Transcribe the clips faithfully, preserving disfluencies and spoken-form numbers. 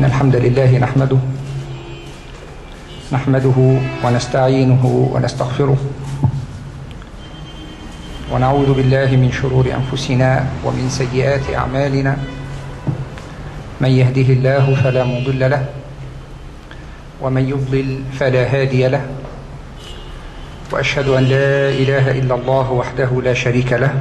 إن الحمد لله نحمده نحمده ونستعينه ونستغفره ونعوذ بالله من شرور أنفسنا ومن سيئات أعمالنا. من يهده الله فلا مضل له ومن يضلل فلا هادي له، وأشهد أن لا إله إلا الله وحده لا شريك له،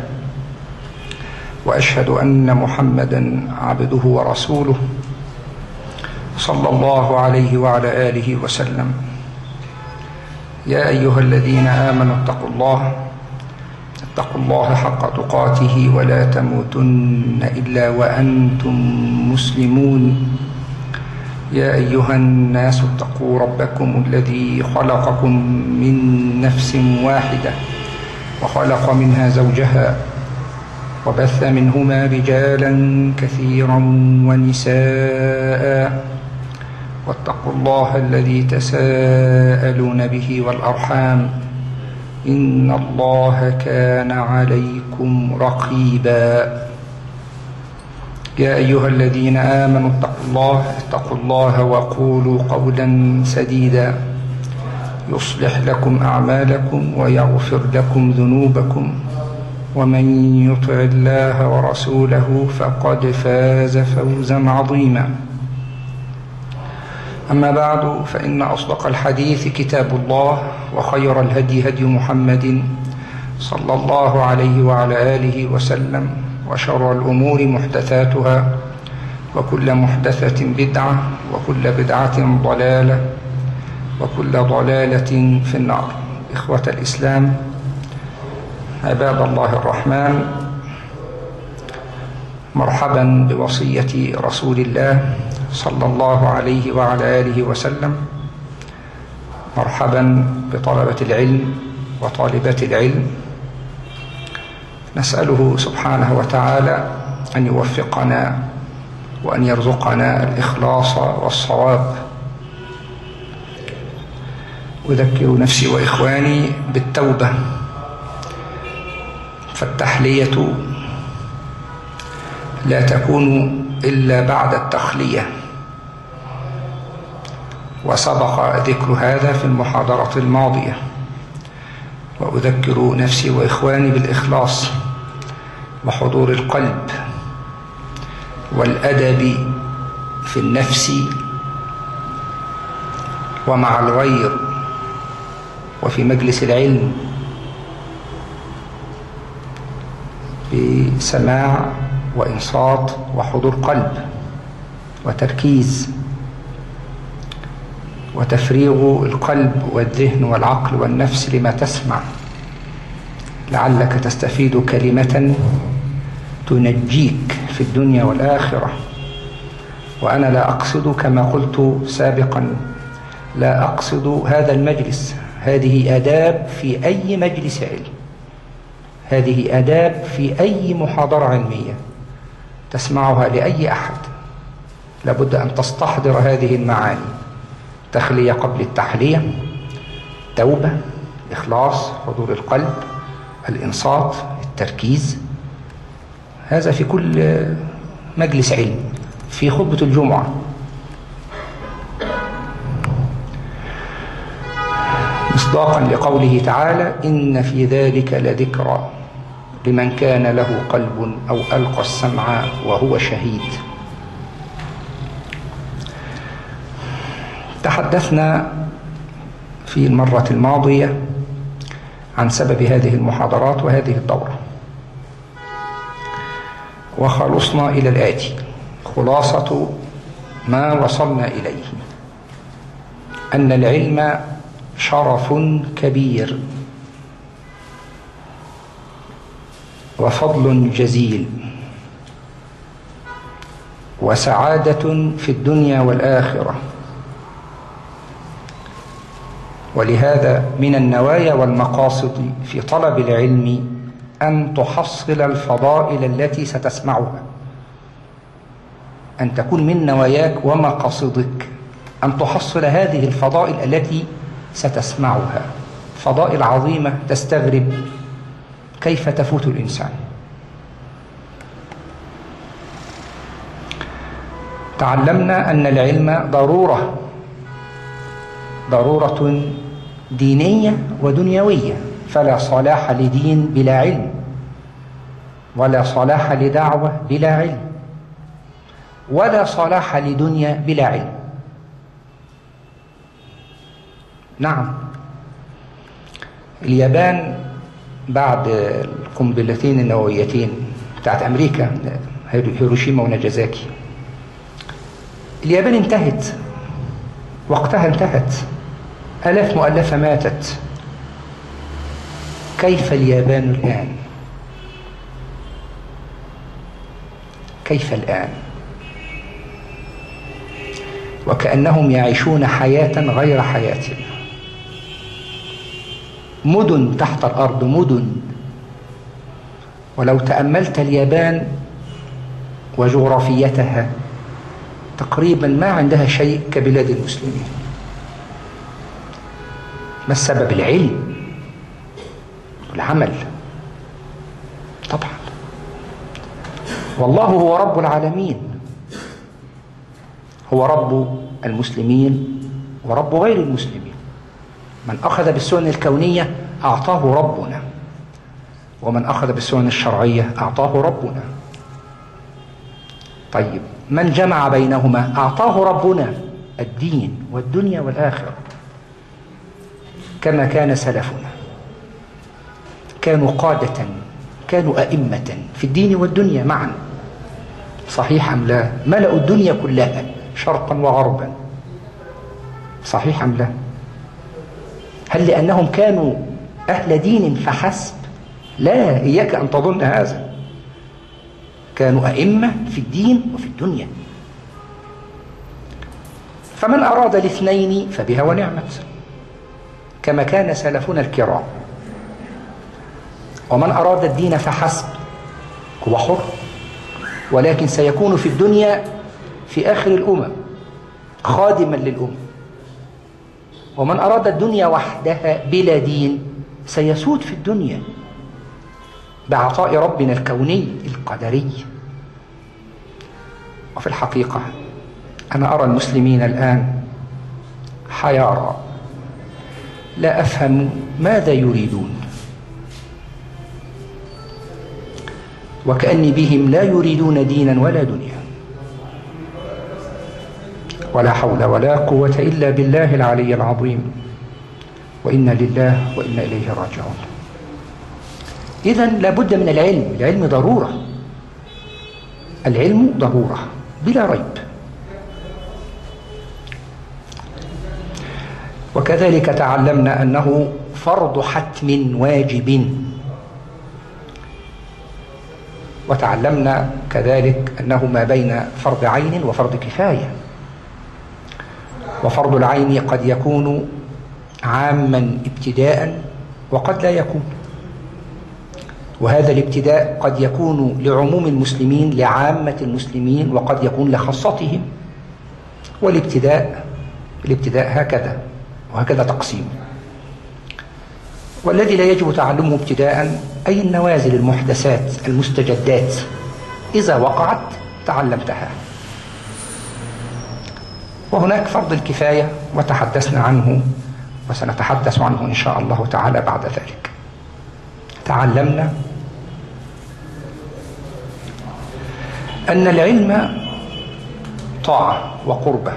وأشهد أن محمدا عبده ورسوله صلى الله عليه وعلى آله وسلم. يا أيها الذين آمنوا اتقوا الله اتقوا الله حق تقاته ولا تموتن إلا وأنتم مسلمون. يا أيها الناس اتقوا ربكم الذي خلقكم من نفس واحدة وخلق منها زوجها وبث منهما رجالا كثيرا ونساء، واتقوا الله الذي تساءلون به والأرحام إن الله كان عليكم رقيبا. يا أيها الذين آمنوا اتقوا الله اتقوا الله وقولوا قولا سديدا يصلح لكم أعمالكم ويغفر لكم ذنوبكم، ومن يطع الله ورسوله فقد فاز فوزا عظيما. أما بعد، فإن أصدق الحديث كتاب الله، وخير الهدي هدي محمد صلى الله عليه وعلى آله وسلم، وشر الأمور محدثاتها، وكل محدثة بدعة، وكل بدعة ضلالة، وكل ضلالة في النار. إخوة الإسلام، عباد الله الرحمن، مرحبا بوصية رسول الله صلى الله عليه وعلى آله وسلم، مرحبا بطلبة العلم وطالبات العلم. نسأله سبحانه وتعالى أن يوفقنا وأن يرزقنا الإخلاص والصواب. أذكر نفسي وإخواني بالتوبة، فالتحلية لا تكون إلا بعد التخلية، وسبق ذكر هذا في المحاضرة الماضية. وأذكر نفسي وإخواني بالإخلاص وحضور القلب والأدب في النفس ومع الغير وفي مجلس العلم، بسماع وإنصات وحضور قلب وتركيز وتفريغ القلب والذهن والعقل والنفس لما تسمع، لعلك تستفيد كلمة تنجيك في الدنيا والآخرة. وأنا لا أقصد كما قلت سابقا، لا أقصد هذا المجلس، هذه آداب في أي مجلس علم، هذه آداب في أي محاضرة علمية تسمعها لأي أحد. لابد أن تستحضر هذه المعاني: تخلية قبل التحلية، توبة، إخلاص، حضور القلب، الإنصات، التركيز. هذا في كل مجلس علم، في خطبة الجمعة. مصداقا لقوله تعالى: إن في ذلك لذكرى لمن كان له قلب أو ألقى السمع وهو شهيد. تحدثنا في المرة الماضية عن سبب هذه المحاضرات وهذه الدورة، وخلصنا إلى الآتي: خلاصة ما وصلنا إليه أن العلم شرف كبير وفضل جزيل وسعادة في الدنيا والآخرة. ولهذا من النوايا والمقاصد في طلب العلم أن تحصل الفضائل التي ستسمعها، أن تكون من نواياك ومقاصدك أن تحصل هذه الفضائل التي ستسمعها. فضائل عظيمة تستغرب كيف تفوت الإنسان. تعلمنا أن العلم ضرورة ضرورة دينية ودنيوية، فلا صلاح لدين بلا علم، ولا صلاح لدعوة بلا علم، ولا صلاح لدنيا بلا علم. نعم، اليابان بعد القنبلتين النوويتين بتاعت أمريكا هيروشيما وناجازاكي، اليابان انتهت، وقتها انتهت، آلاف مؤلفة ماتت. كيف اليابان الآن؟ كيف الآن؟ وكأنهم يعيشون حياة غير حياتنا. مدن تحت الأرض، مدن. ولو تأملت اليابان وجغرافيتها تقريبا ما عندها شيء كبلاد المسلمين. ما السبب؟ العلم والعمل طبعا. والله هو رب العالمين، هو رب المسلمين ورب غير المسلمين. من أخذ بالسنن الكونية أعطاه ربنا، ومن أخذ بالسنن الشرعية أعطاه ربنا. طيب، من جمع بينهما أعطاه ربنا الدين والدنيا والآخرة، كما كان سلفنا. كانوا قادة، كانوا أئمة في الدين والدنيا معا. صحيح أم لا؟ ملأوا الدنيا كلها شرقا وغربا. صحيح أم لا؟ هل لأنهم كانوا أهل دين فحسب؟ لا، إياك أن تظن هذا. كانوا أئمة في الدين وفي الدنيا. فمن أراد الاثنين فبها ونعمت، كما كان سلفنا الكرام. ومن أراد الدين فحسب هو حر، ولكن سيكون في الدنيا في آخر الأمم خادما للأمم. ومن أراد الدنيا وحدها بلا دين سيسود في الدنيا بعطاء ربنا الكوني القدري. وفي الحقيقة أنا أرى المسلمين الآن حيارى، لا أفهم ماذا يريدون، وكأني بهم لا يريدون دينا ولا دنيا. ولا حول ولا قوة إلا بالله العلي العظيم، وإنا لله وإنا إليه راجعون. إذن لابد من العلم. العلم ضرورة، العلم ضرورة بلا ريب. وكذلك تعلمنا أنه فرض حتم واجب. وتعلمنا كذلك أنه ما بين فرض عين وفرض كفاية. وفرض العين قد يكون عاما ابتداء وقد لا يكون، وهذا الابتداء قد يكون لعموم المسلمين لعامة المسلمين، وقد يكون لخاصتهم. والابتداء الابتداء هكذا، وهكذا تقسيم. والذي لا يجب تعلمه ابتداء أي النوازل المحدثات المستجدات، إذا وقعت تعلمتها. وهناك فرض الكفاية، وتحدثنا عنه وسنتحدث عنه إن شاء الله تعالى بعد ذلك. تعلمنا أن العلم طاعة وقربة،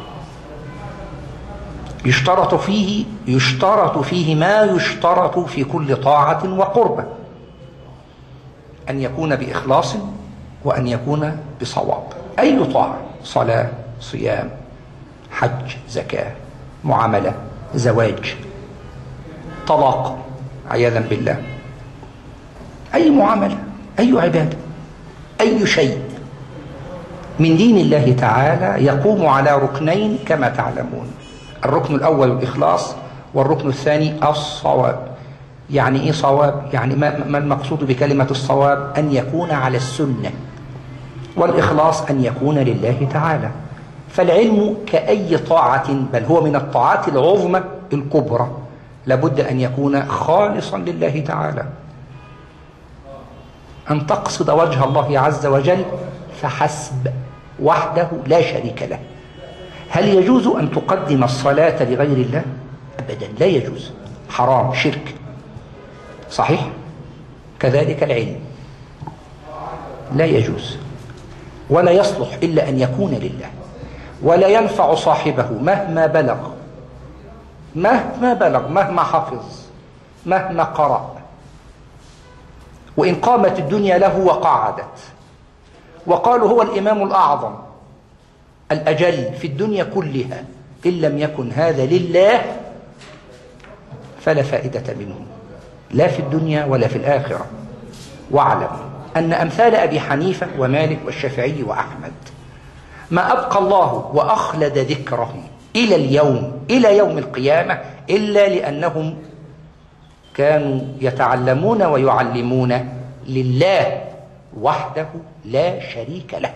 يشترط فيه يشترط فيه ما يشترط في كل طاعة وقربة، أن يكون بإخلاص وأن يكون بصواب. أي طاعة، صلاة، صيام، حج، زكاة، معاملة، زواج، طلاق عياذا بالله، أي معاملة، أي عبادة، أي شيء من دين الله تعالى يقوم على ركنين كما تعلمون. الركن الأول الإخلاص، والركن الثاني الصواب. يعني إيه صواب؟ يعني ما المقصود بكلمة الصواب؟ أن يكون على السنة، والإخلاص أن يكون لله تعالى. فالعلم كأي طاعة، بل هو من الطاعات العظمى الكبرى، لابد أن يكون خالصا لله تعالى، أن تقصد وجه الله عز وجل فحسب. وحده لا شريك له. هل يجوز أن تقدم الصلاة لغير الله؟ أبدا لا يجوز، حرام، شرك. صحيح؟ كذلك العلم لا يجوز ولا يصلح إلا أن يكون لله، ولا ينفع صاحبه مهما بلغ مهما بلغ مهما حفظ مهما قرأ، وإن قامت الدنيا له وقعدت وقالوا هو الإمام الأعظم الأجل في الدنيا كلها، إن لم يكن هذا لله فلا فائدة منه لا في الدنيا ولا في الآخرة. واعلم أن أمثال أبي حنيفة ومالك والشافعي وأحمد ما أبقى الله وأخلد ذكرهم إلى اليوم إلى يوم القيامة إلا لأنهم كانوا يتعلمون ويعلمون لله وحده لا شريك له.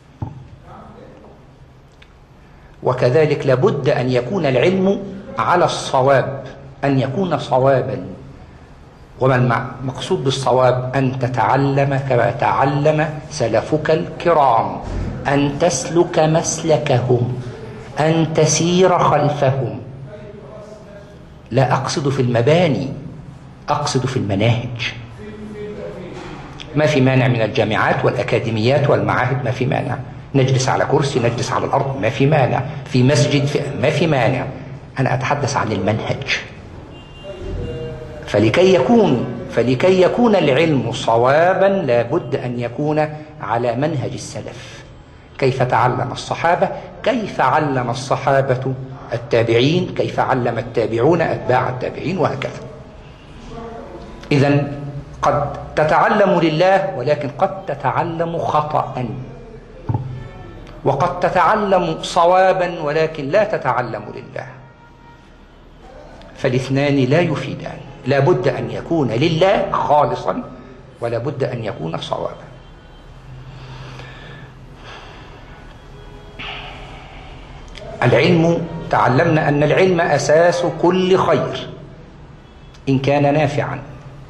وكذلك لابد أن يكون العلم على الصواب، أن يكون صوابا. وما المقصود بالصواب؟ أن تتعلم كما تعلم سلفك الكرام، أن تسلك مسلكهم، أن تسير خلفهم. لا أقصد في المباني، أقصد في المناهج. ما في مانع من الجامعات والأكاديميات والمعاهد، ما في مانع نجلس على كرسي، نجلس على الأرض، ما في مانع في مسجد، في ما في مانع. أنا أتحدث عن المنهج. فلكي يكون فلكي يكون العلم صوابا لابد أن يكون على منهج السلف. كيف تعلم الصحابة، كيف علم الصحابة التابعين، كيف علم التابعون أتباع التابعين، وهكذا. إذن قد تتعلم لله ولكن قد تتعلم خطأ، وقد تتعلم صوابا ولكن لا تتعلم لله، فالاثنان لا يفيدان. لا بد أن يكون لله خالصا ولا بد أن يكون صوابا. العلم، تعلمنا أن العلم أساس كل خير إن كان نافعا،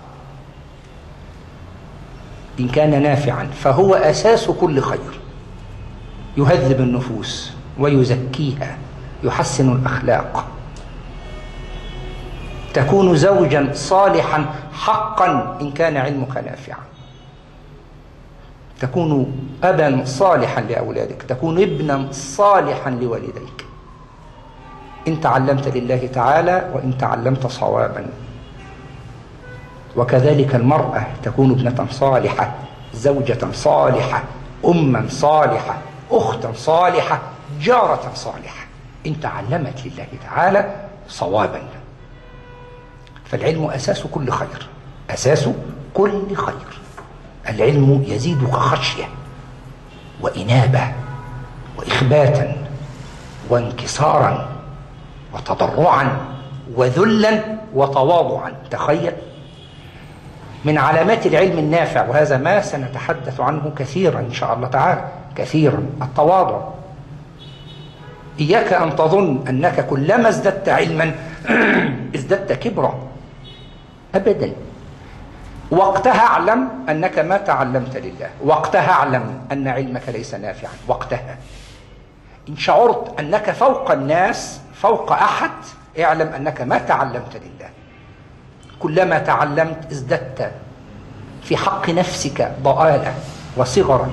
إن كان نافعا فهو أساس كل خير. يهذب النفوس ويزكيها، يحسن الأخلاق، تكون زوجا صالحا حقا إن كان علمك نافعا، تكون أبا صالحا لأولادك، تكون ابنا صالحا لوالديك إن تعلمت لله تعالى وإن تعلمت صوابا. وكذلك المرأة تكون ابنة صالحة، زوجة صالحة، أما صالحة، أختا صالحة، جارة صالحة إن تعلمت لله تعالى صوابا. فالعلم أساس كل خير، أساس كل خير. العلم يزيدك خشية وإنابة وإخباتا وانكسارا وتضرعا وذلا وتواضعا. تخيل من علامات العلم النافع، وهذا ما سنتحدث عنه كثيرا إن شاء الله تعالى، كثيرا، التواضع. إياك أن تظن أنك كلما ازددت علما ازددت كبرا، أبدا. وقتها اعلم أنك ما تعلمت لله، وقتها اعلم أن علمك ليس نافعا. وقتها إن شعرت أنك فوق الناس، فوق أحد، اعلم أنك ما تعلمت لله. كلما تعلمت ازددت في حق نفسك ضآلة وصغرا،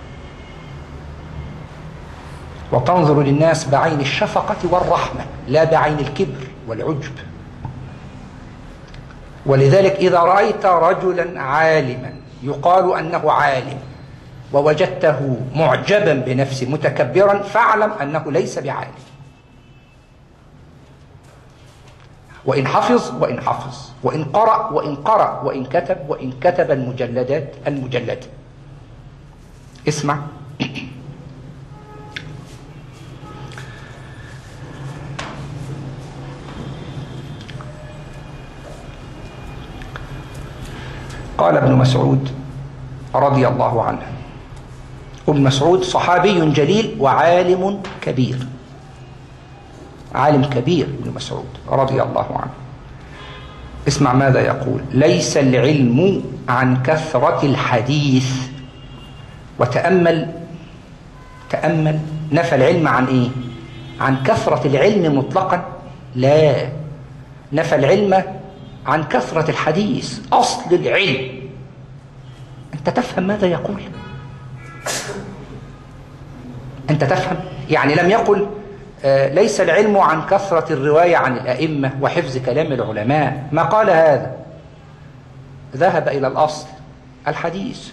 وتنظر للناس بعين الشفقة والرحمة لا بعين الكبر والعجب. ولذلك إذا رأيت رجلا عالما يقال أنه عالم ووجدته معجبا بنفسه متكبرا، فاعلم أنه ليس بعالم. وإن حفظ وإن حفظ، وإن قرأ وإن قرأ، وإن كتب وإن كتب المجلدات المجلدة. اسمع. قال ابن مسعود رضي الله عنه، ابن مسعود صحابي جليل وعالم كبير، عالم كبير ابن مسعود رضي الله عنه. اسمع ماذا يقول: ليس العلم عن كثرة الحديث. وتأمل تأمل، نفى العلم عن إيه؟ عن كثرة العلم مطلقا؟ لا، نفى العلم عن كثرة الحديث، أصل العلم. أنت تفهم ماذا يقول؟ أنت تفهم؟ يعني لم يقل آه ليس العلم عن كثرة الرواية عن الأئمة وحفظ كلام العلماء، ما قال هذا، ذهب إلى الأصل الحديث.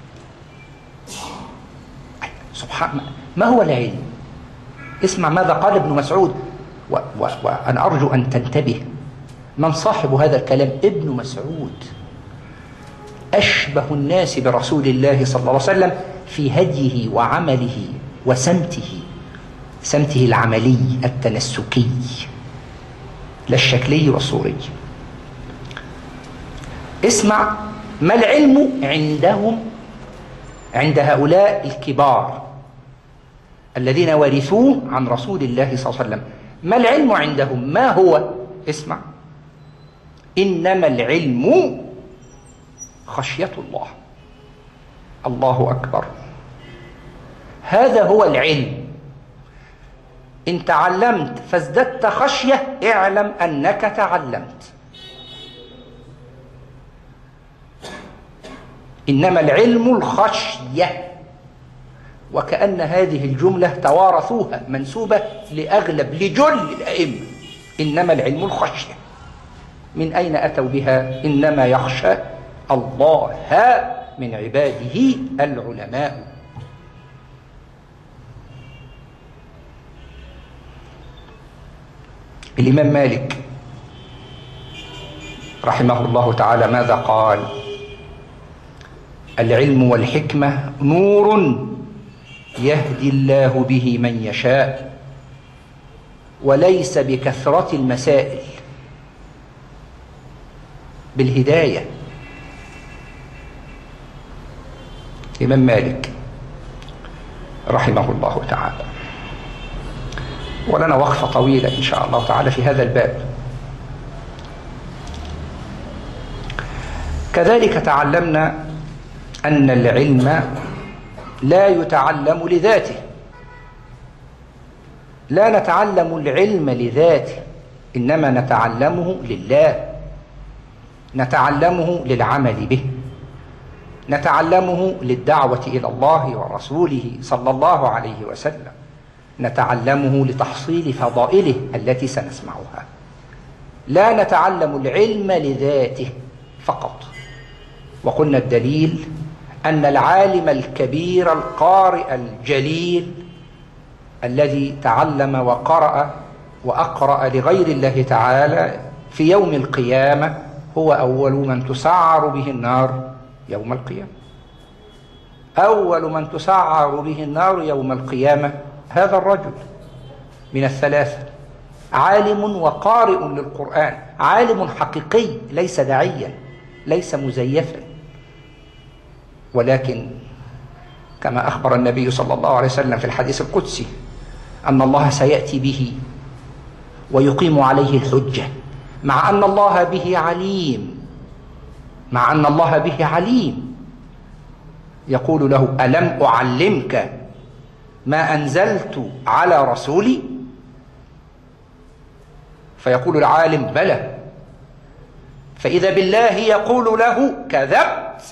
سبحان، ما هو العلم؟ اسمع ماذا قال ابن مسعود، وأنا أرجو أن تنتبه. من صاحب هذا الكلام؟ ابن مسعود، أشبه الناس برسول الله صلى الله عليه وسلم في هديه وعمله وسمته، سمته العملي التنسكي لا الشكلي والصوري. اسمع ما العلم عندهم، عند هؤلاء الكبار الذين ورثوه عن رسول الله صلى الله عليه وسلم، ما العلم عندهم؟ ما هو؟ اسمع، إنما العلم خشية الله. الله أكبر، هذا هو العلم. إن تعلمت فازددت خشية، اعلم أنك تعلمت. إنما العلم الخشية، وكأن هذه الجملة توارثوها منسوبة لأغلب لجل الأئمة. إنما العلم الخشية، من أين أتوا بها؟ إنما يخشى الله من عباده العلماء. الإمام مالك رحمه الله تعالى ماذا قال؟ العلم والحكمة نور يهدي الله به من يشاء، وليس بكثرة المسائل، بالهداية. الإمام مالك رحمه الله تعالى. ولنا وقفة طويلة إن شاء الله تعالى في هذا الباب. كذلك تعلمنا أن العلم لا يتعلم لذاته، لا نتعلم العلم لذاته، إنما نتعلمه لله، نتعلمه للعمل به، نتعلمه للدعوة إلى الله ورسوله صلى الله عليه وسلم، نتعلمه لتحصيل فضائله التي سنسمعها. لا نتعلم العلم لذاته فقط. وقلنا الدليل أن العالم الكبير القارئ الجليل الذي تعلم وقرأ وأقرأ لغير الله تعالى في يوم القيامة هو أول من تسعر به النار يوم القيامة. أول من تسعر به النار يوم القيامة هذا الرجل من الثلاثة، عالم وقارئ للقرآن، عالم حقيقي ليس داعيا، ليس مزيفا، ولكن كما أخبر النبي صلى الله عليه وسلم في الحديث القدسي أن الله سيأتي به ويقيم عليه الحجة، مع أن الله به عليم، مع أن الله به عليم، يقول له: ألم أعلمك ما أنزلت على رسولي؟ فيقول العالم: بلى. فإذا بالله يقول له: كذبت.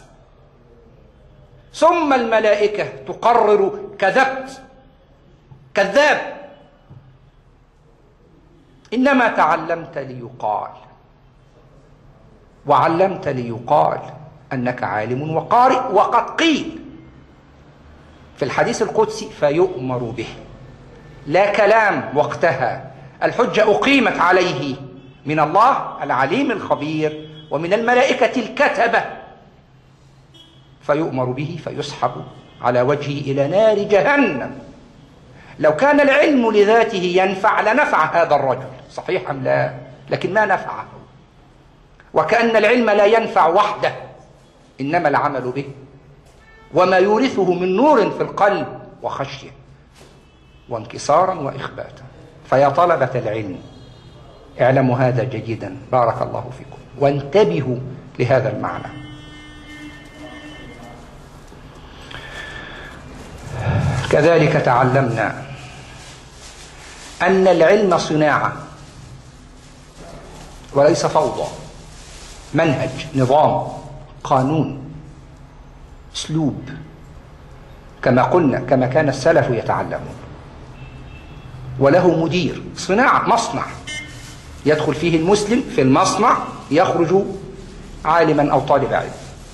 ثم الملائكة تقرر: كذبت، كذاب، إنما تعلمت ليقال، وعلمت ليقال أنك عالم وقارئ. وقد قيل في الحديث القدسي: فيؤمر به. لا كلام وقتها، الحجة أقيمت عليه من الله العليم الخبير ومن الملائكة الكتبة، فيؤمر به فيسحب على وجهه إلى نار جهنم. لو كان العلم لذاته ينفع لنفع هذا الرجل، صحيح أم لا؟ لكن ما نفعه. وكأن العلم لا ينفع وحده، إنما العمل به وما يورثه من نور في القلب وخشية وانكسارا وإخباتا. فيا طلبة العلم اعلموا هذا جيدا، بارك الله فيكم، وانتبهوا لهذا المعنى. كذلك تعلمنا أن العلم صناعة وليس فوضى، منهج، نظام، قانون، أسلوب، كما قلنا، كما كان السلف يتعلمون. وله مدير، صناعة، مصنع يدخل فيه المسلم في المصنع يخرج عالما أو طالب علم.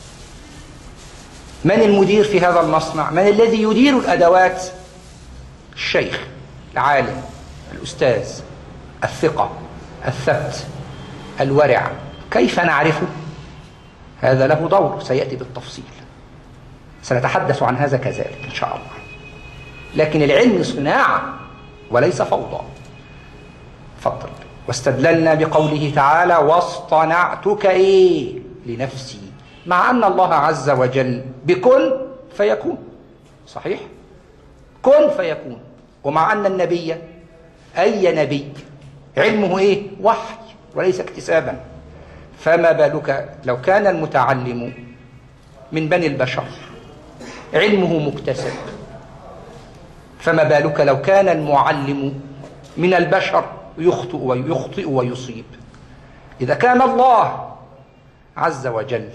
من المدير في هذا المصنع؟ من الذي يدير الأدوات؟ الشيخ، العالم، الأستاذ، الثقة، الثبت، الورع. كيف نعرفه؟ هذا له دور سيأتي بالتفصيل، سنتحدث عن هذا كذلك إن شاء الله. لكن العلم صناعة وليس فوضى. فضل. واستدللنا بقوله تعالى: واصطنعتك إيه؟ لنفسي. مع أن الله عز وجل بكن فيكون، صحيح؟ كن فيكون. ومع أن النبي، أي نبي علمه إيه؟ وحي وليس اكتسابا. فما بالك لو كان المتعلم من بني البشر علمه مكتسب، فما بالك لو كان المعلم من البشر يخطئ ويخطئ ويصيب. إذا كان الله عز وجل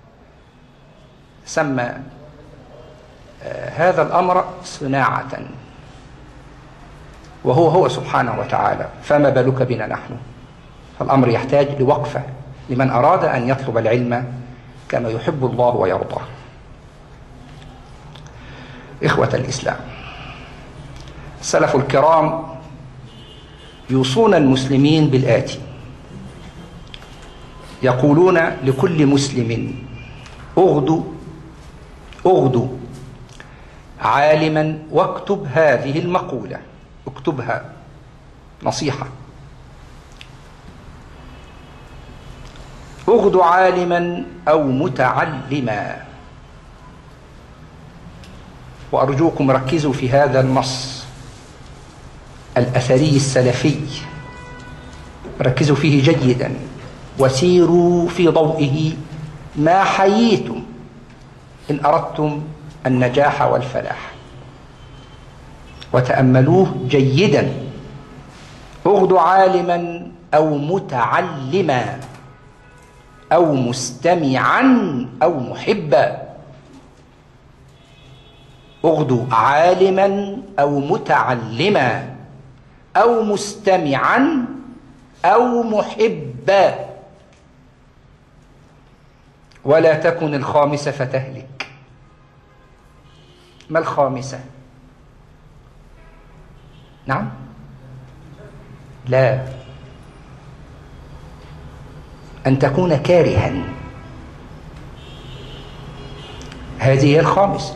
سمى هذا الأمر صناعة وهو هو سبحانه وتعالى، فما بالك بنا نحن؟ فالأمر يحتاج لوقفة لمن أراد أن يطلب العلم كما يحب الله ويرضاه. إخوة الإسلام، السلف الكرام يوصون المسلمين بالآتي: يقولون لكل مسلم: اغدو اغدو عالما واكتب هذه المقولة. اكتبها، نصيحة: اغدو عالما أو متعلما. وأرجوكم ركزوا في هذا النص الأثري السلفي، ركزوا فيه جيدا وسيروا في ضوئه ما حييتم إن أردتم النجاح والفلاح، وتأملوه جيدا. اغدو عالما أو متعلما أو مستمعا أو محبا. اغدو عالما أو متعلما أو مستمعا أو محبا، ولا تكن الخامسة فتهلك. ما الخامسة؟ نعم؟ لا، أن تكون كارها، هذه هي الخامسة.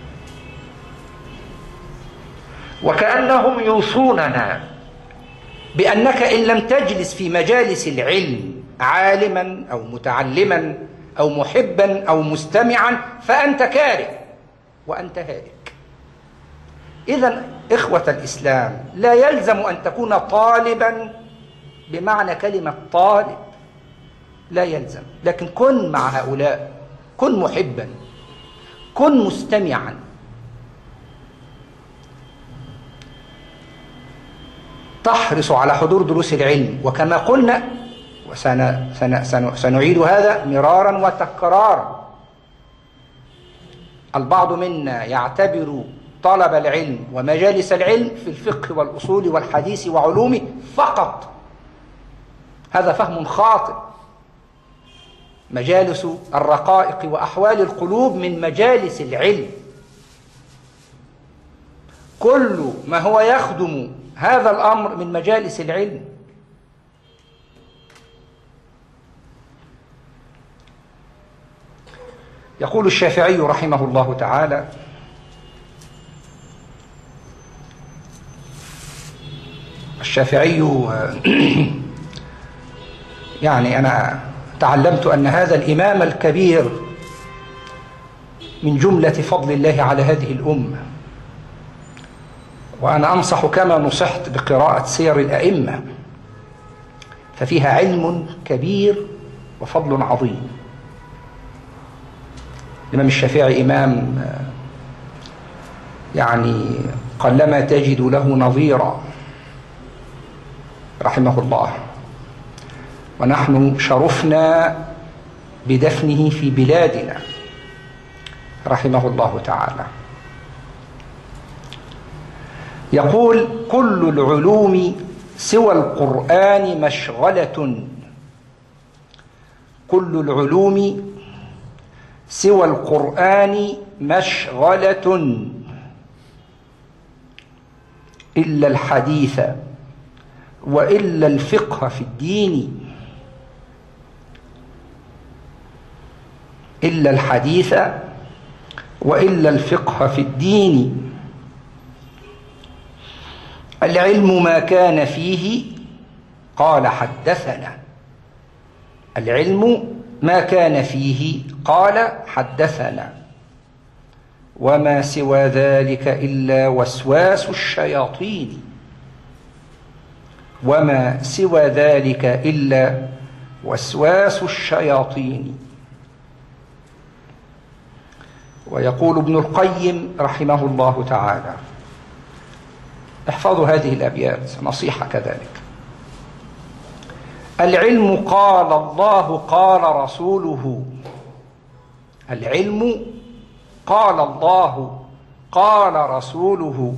وكأنهم يوصوننا بأنك إن لم تجلس في مجالس العلم عالما أو متعلما أو محبا أو مستمعا فأنت كاره وأنت هالك. إذن إخوة الإسلام، لا يلزم أن تكون طالبا بمعنى كلمة طالب، لا يلزم، لكن كن مع هؤلاء، كن محبا، كن مستمعا. تحرص على حضور دروس العلم، وكما قلنا وسنعيد هذا مرارا وتكرارا، البعض منا يعتبر طلب العلم ومجالس العلم في الفقه والأصول والحديث وعلومه فقط. هذا فهم خاطئ. مجالس الرقائق وأحوال القلوب من مجالس العلم. كل ما هو يخدم هذا الأمر من مجالس العلم. يقول الشافعي رحمه الله تعالى: الشافعي يعني أنا تعلمت أن هذا الإمام الكبير من جملة فضل الله على هذه الأمة، وأنا أنصح كما نصحت بقراءة سير الأئمة، ففيها علم كبير وفضل عظيم. الإمام الشافعي إمام يعني قلما تجد له نظيرا رحمه الله، ونحن شرفنا بدفنه في بلادنا رحمه الله تعالى. يقول: كل العلوم سوى القرآن مشغلة، كل العلوم سوى القرآن مشغلة إلا الحديث وإلا الفقه في الدين، إلا الحديث وإلا الفقه في الدين. العلم ما كان فيه قال حدثنا، العلم ما كان فيه قال حدثنا، وما سوى ذلك إلا وسواس الشياطين، وما سوى ذلك إلا وسواس الشياطين. ويقول ابن القيم رحمه الله تعالى، احفظوا هذه الأبيات نصيحة كذلك: العلم قال الله قال رسوله، العلم قال الله قال رسوله،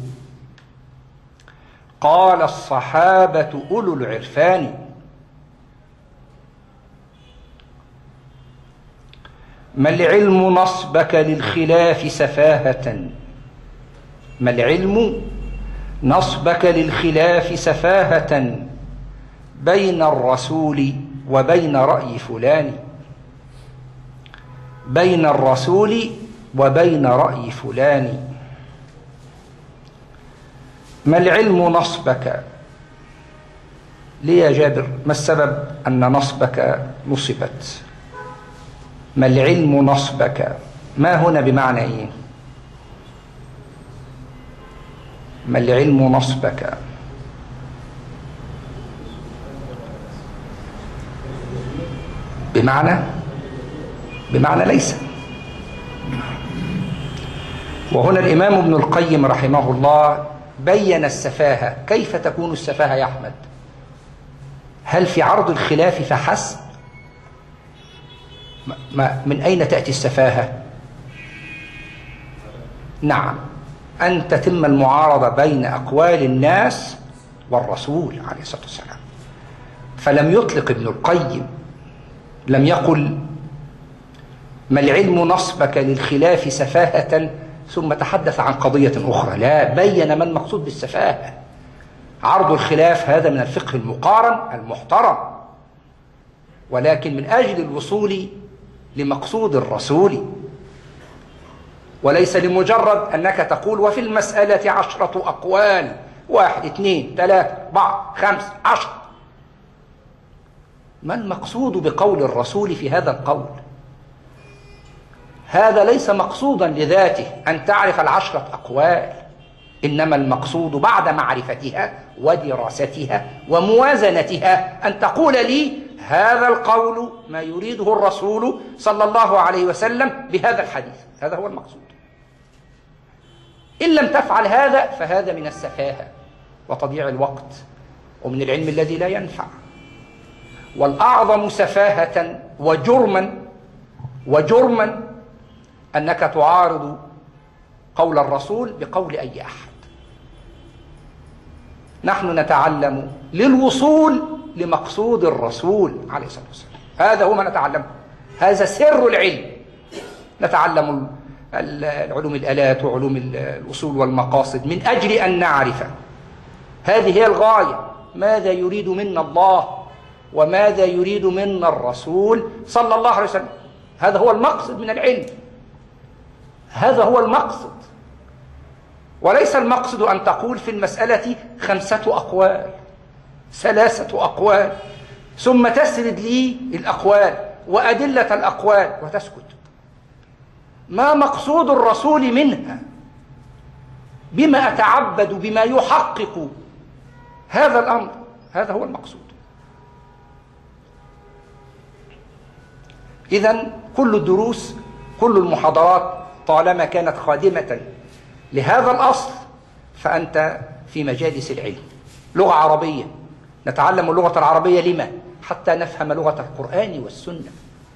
قال الصحابة أولو العرفان. ما العلم نصبك للخلاف سفاهة، ما العلم نصبك للخلاف سفاهة بين الرسول وبين رأي فلان، بين الرسول وبين رأي فلان. ما العلم نصبك، ليه يا جابر؟ ما السبب أن نصبك نصبت؟ ما العلم نصبك، ما هنا بمعنى إيه؟ ما العلم نصبك؟ بمعنى بمعنى ليس. وهنا الإمام ابن القيم رحمه الله بين السفاهة. كيف تكون السفاهة يا أحمد؟ هل في عرض الخلاف فحسب؟ ما من أين تأتي السفاهة؟ نعم، أن تتم المعارضة بين أقوال الناس والرسول عليه الصلاة والسلام. فلم يطلق ابن القيم، لم يقل ما العلم نصبك للخلاف سفاهة ثم تحدث عن قضية أخرى، لا، بين ما المقصود بالسفاهة. عرض الخلاف هذا من الفقه المقارن المحترم، ولكن من أجل الوصول لمقصود الرسول، وليس لمجرد أنك تقول وفي المسألة عشرة أقوال، واحد اثنين ثلاثة أربعة خمس عشر. ما المقصود بقول الرسول في هذا القول؟ هذا ليس مقصودا لذاته أن تعرف العشرة أقوال، إنما المقصود بعد معرفتها ودراستها وموازنتها أن تقول لي هذا القول ما يريده الرسول صلى الله عليه وسلم بهذا الحديث، هذا هو المقصود. إن لم تفعل هذا فهذا من السفاهة وتضييع الوقت ومن العلم الذي لا ينفع. والأعظم سفاهة وجرما وجرما أنك تعارض قول الرسول بقول أي أحد. نحن نتعلم للوصول لمقصود الرسول عليه الصلاة والسلام، هذا هو ما نتعلمه، هذا سر العلم. نتعلم العلوم الآلات وعلوم الأصول والمقاصد من أجل أن نعرف، هذه هي الغاية، ماذا يريد منا الله وماذا يريد منا الرسول صلى الله عليه وسلم. هذا هو المقصد من العلم، هذا هو المقصد، وليس المقصد أن تقول في المسألة خمسة أقوال ثلاثة أقوال ثم تسرد لي الأقوال وأدلة الأقوال وتسكت. ما مقصود الرسول منها؟ بما أتعبد بما يحقق هذا الأمر، هذا هو المقصود. إذن كل الدروس كل المحاضرات طالما كانت خادمة لهذا الأصل فأنت في مجالس العلم. لغة عربية، نتعلم اللغة العربية لما؟ حتى نفهم لغة القرآن والسنة.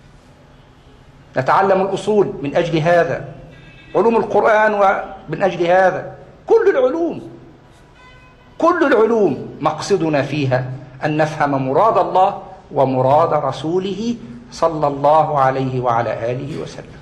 نتعلم الأصول من أجل هذا، علوم القرآن ومن أجل هذا، كل العلوم كل العلوم مقصدنا فيها أن نفهم مراد الله ومراد رسوله صلى الله عليه وعلى آله وسلم.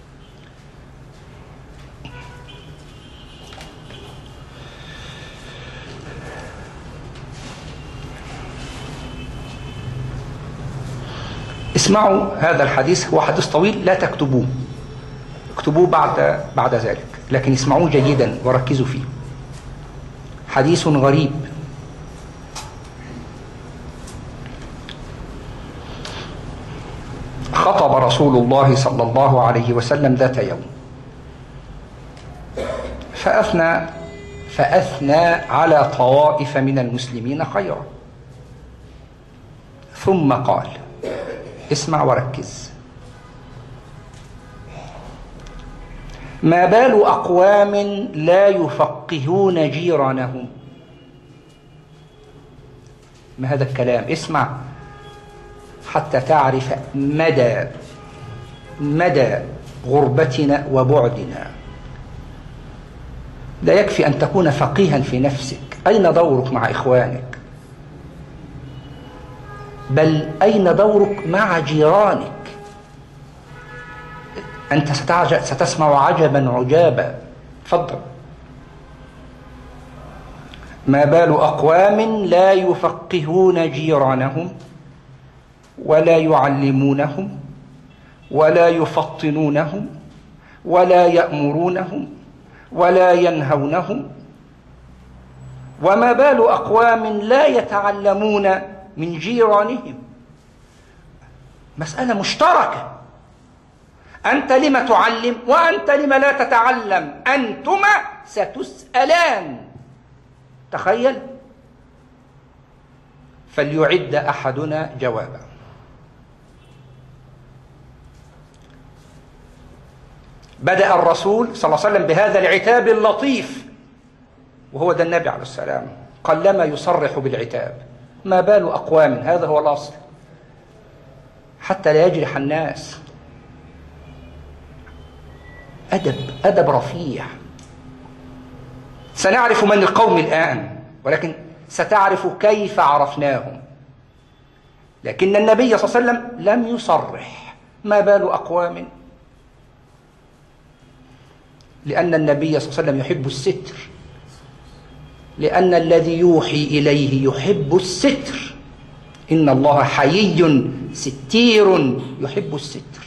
اسمعوا هذا الحديث، هو حديث طويل لا تكتبوه، اكتبوه بعد بعد ذلك، لكن اسمعوه جيدا وركزوا فيه. حديث غريب. خطب رسول الله صلى الله عليه وسلم ذات يوم فأثنى فأثنى على طوائف من المسلمين خيرا، ثم قال، اسمع وركز: ما بال أقوام لا يفقهون جيرانهم. ما هذا الكلام؟ اسمع حتى تعرف مدى مدى غربتنا وبعدنا. لا يكفي أن تكون فقيها في نفسك، أين دورك مع إخوانك؟ بل أين دورك مع جيرانك؟ أنت ستسمع عجبا عجابا. تفضل. ما بال أقوام لا يفقهون جيرانهم ولا يعلمونهم ولا يفطنونهم ولا يأمرونهم ولا ينهونهم، وما بال أقوام لا يتعلمون من جيرانهم. مسألة مشتركة، أنت لم تعلم وأنت لم لا تتعلم، أنتما ستسألان. تخيل. فليعد أحدنا جوابا. بدأ الرسول صلى الله عليه وسلم بهذا العتاب اللطيف، وهو ده النبي عليه السلام قلما يصرح بالعتاب. ما بال أقوام، هذا هو الأصل، حتى لا يجرح الناس. أدب أدب رفيع. سنعرف من القوم الآن، ولكن ستعرف كيف عرفناهم. لكن النبي صلى الله عليه وسلم لم يصرح ما بال أقوام، لأن النبي صلى الله عليه وسلم يحب الستر، لأن الذي يوحي إليه يحب الستر. إن الله حيي ستير يحب الستر.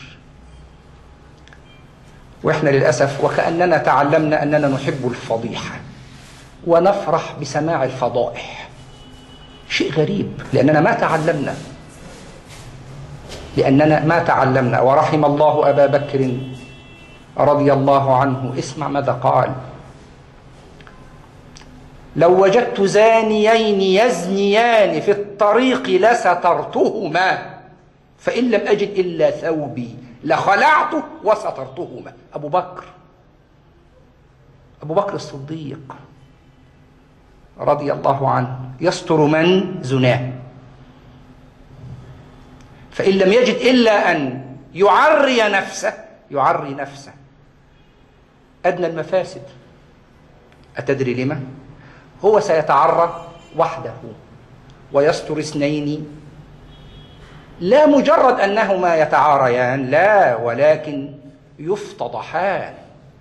وإحنا للأسف وكأننا تعلمنا أننا نحب الفضيحة ونفرح بسماع الفضائح. شيء غريب، لأننا ما تعلمنا لأننا ما تعلمنا ورحم الله أبا بكر رضي الله عنه. اسمع ماذا قال: لو وجدت زانيين يزنيان في الطريق لسترتهما، فإن لم أجد إلا ثوبي لخلعته وسترتهما. أبو بكر أبو بكر الصديق رضي الله عنه يستر من زناه، فإن لم يجد إلا أن يعري نفسه يعري نفسه أدنى المفاسد. أتدري لما؟ هو سيتعرى وحده ويستر اثنين، لا مجرد أنهما يتعاريان، لا، ولكن يفتضحان.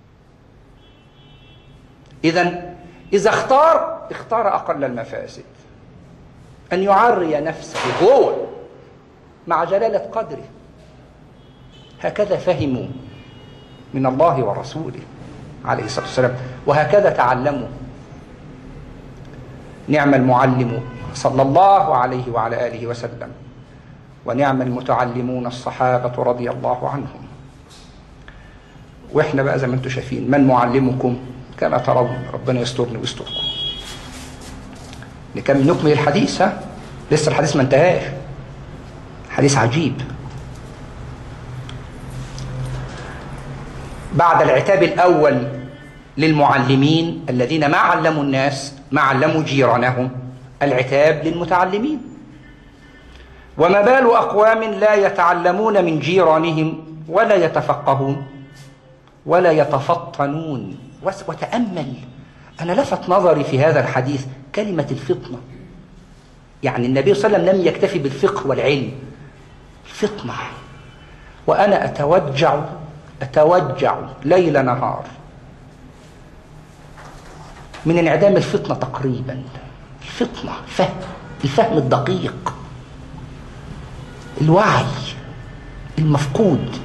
إذن إذا اختار اختار أقل المفاسد، أن يعري نفسه هو مع جلالة قدره. هكذا فهموا من الله ورسوله عليه الصلاة والسلام، وهكذا تعلموا. نعم المعلم صلى الله عليه وعلى آله وسلم، ونعم المتعلمون الصحابة رضي الله عنهم. وإحنا بقى زي ما انتم شايفين، من معلمكم كما ترون. ربنا يسترني ويستركم. نكمل نكمل الحديث. ها لسه الحديث ما انتهاش، حديث عجيب. بعد العتاب الأول للمعلمين الذين ما علموا الناس، ما علموا جيرانهم، العتاب للمتعلمين. وما بال أقوام لا يتعلمون من جيرانهم ولا يتفقهون ولا يتفطنون. وتأمل، أنا لفت نظري في هذا الحديث كلمة الفطنة. يعني النبي صلى الله عليه وسلم لم يكتفي بالفقه والعلم، الفطنة. وأنا أتوجع أتوجع ليل نهار من انعدام الفطنة تقريبا. الفطنة، الفهم، الفهم الدقيق، الوعي المفقود.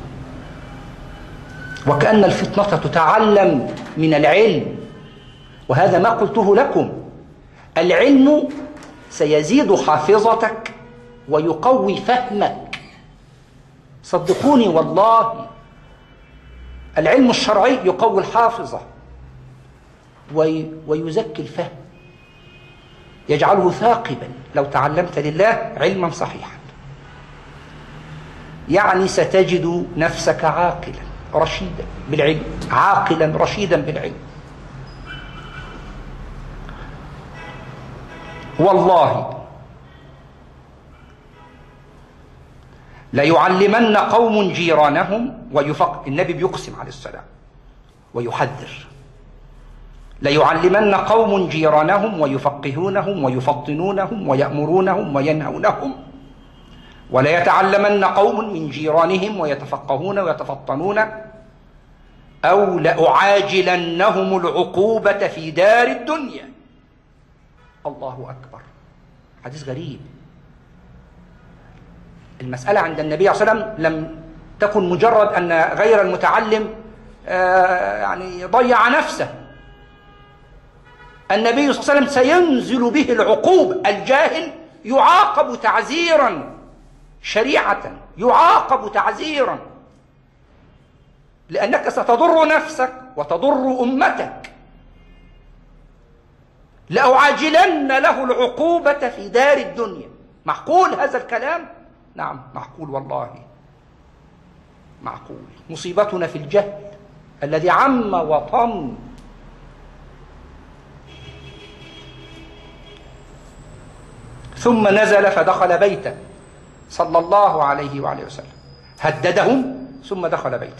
وكأن الفطنة تتعلم من العلم، وهذا ما قلته لكم. العلم سيزيد حافظتك ويقوي فهمك، صدقوني والله. العلم الشرعي يقوي الحافظة ويزكي الفهم، يجعله ثاقبا لو تعلمت لله علما صحيحا. يعني ستجد نفسك عاقلا رشيدا بالعلم، عاقلا رشيدا بالعلم. والله ليعلمن قوم جيرانهم ويفق النبي بيقسم عليه السلام ويحذر. ليعلمن قوم جيرانهم ويفقهونهم ويفطنونهم ويأمرونهم وينهونهم، وليتعلمن قوم من جيرانهم ويتفقهون ويتفطنون، أو لأعاجلنهم العقوبة في دار الدنيا. الله أكبر، حديث غريب. المسألة عند النبي صلى الله عليه وسلم لم تكن مجرد أن غير المتعلم آه يعني ضيع نفسه. النبي صلى الله عليه وسلم سينزل به العقوبة. الجاهل يعاقب تعزيرا شريعة، يعاقب تعزيرا، لأنك ستضر نفسك وتضر أمتك. لأعاجلن له العقوبة في دار الدنيا. معقول هذا الكلام؟ نعم معقول والله، معقول. مصيبتنا في الجهل الذي عم وطم. ثم نزل فدخل بيته صلى الله عليه وعليه وسلم، هددهم ثم دخل بيته.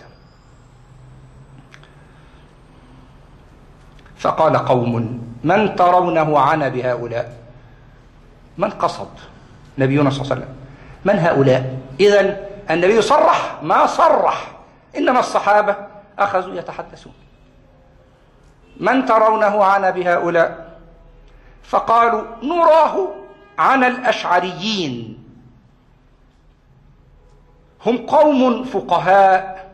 فقال قوم: من ترونه عنا بهؤلاء؟ من قصد نبينا صلى الله عليه وسلم؟ من هؤلاء؟ إذن النبي صرح ما صرح، إنما الصحابة أخذوا يتحدثون. من ترونه عنا بهؤلاء؟ فقالوا: نراه عنا الأشعريين، هم قوم فقهاء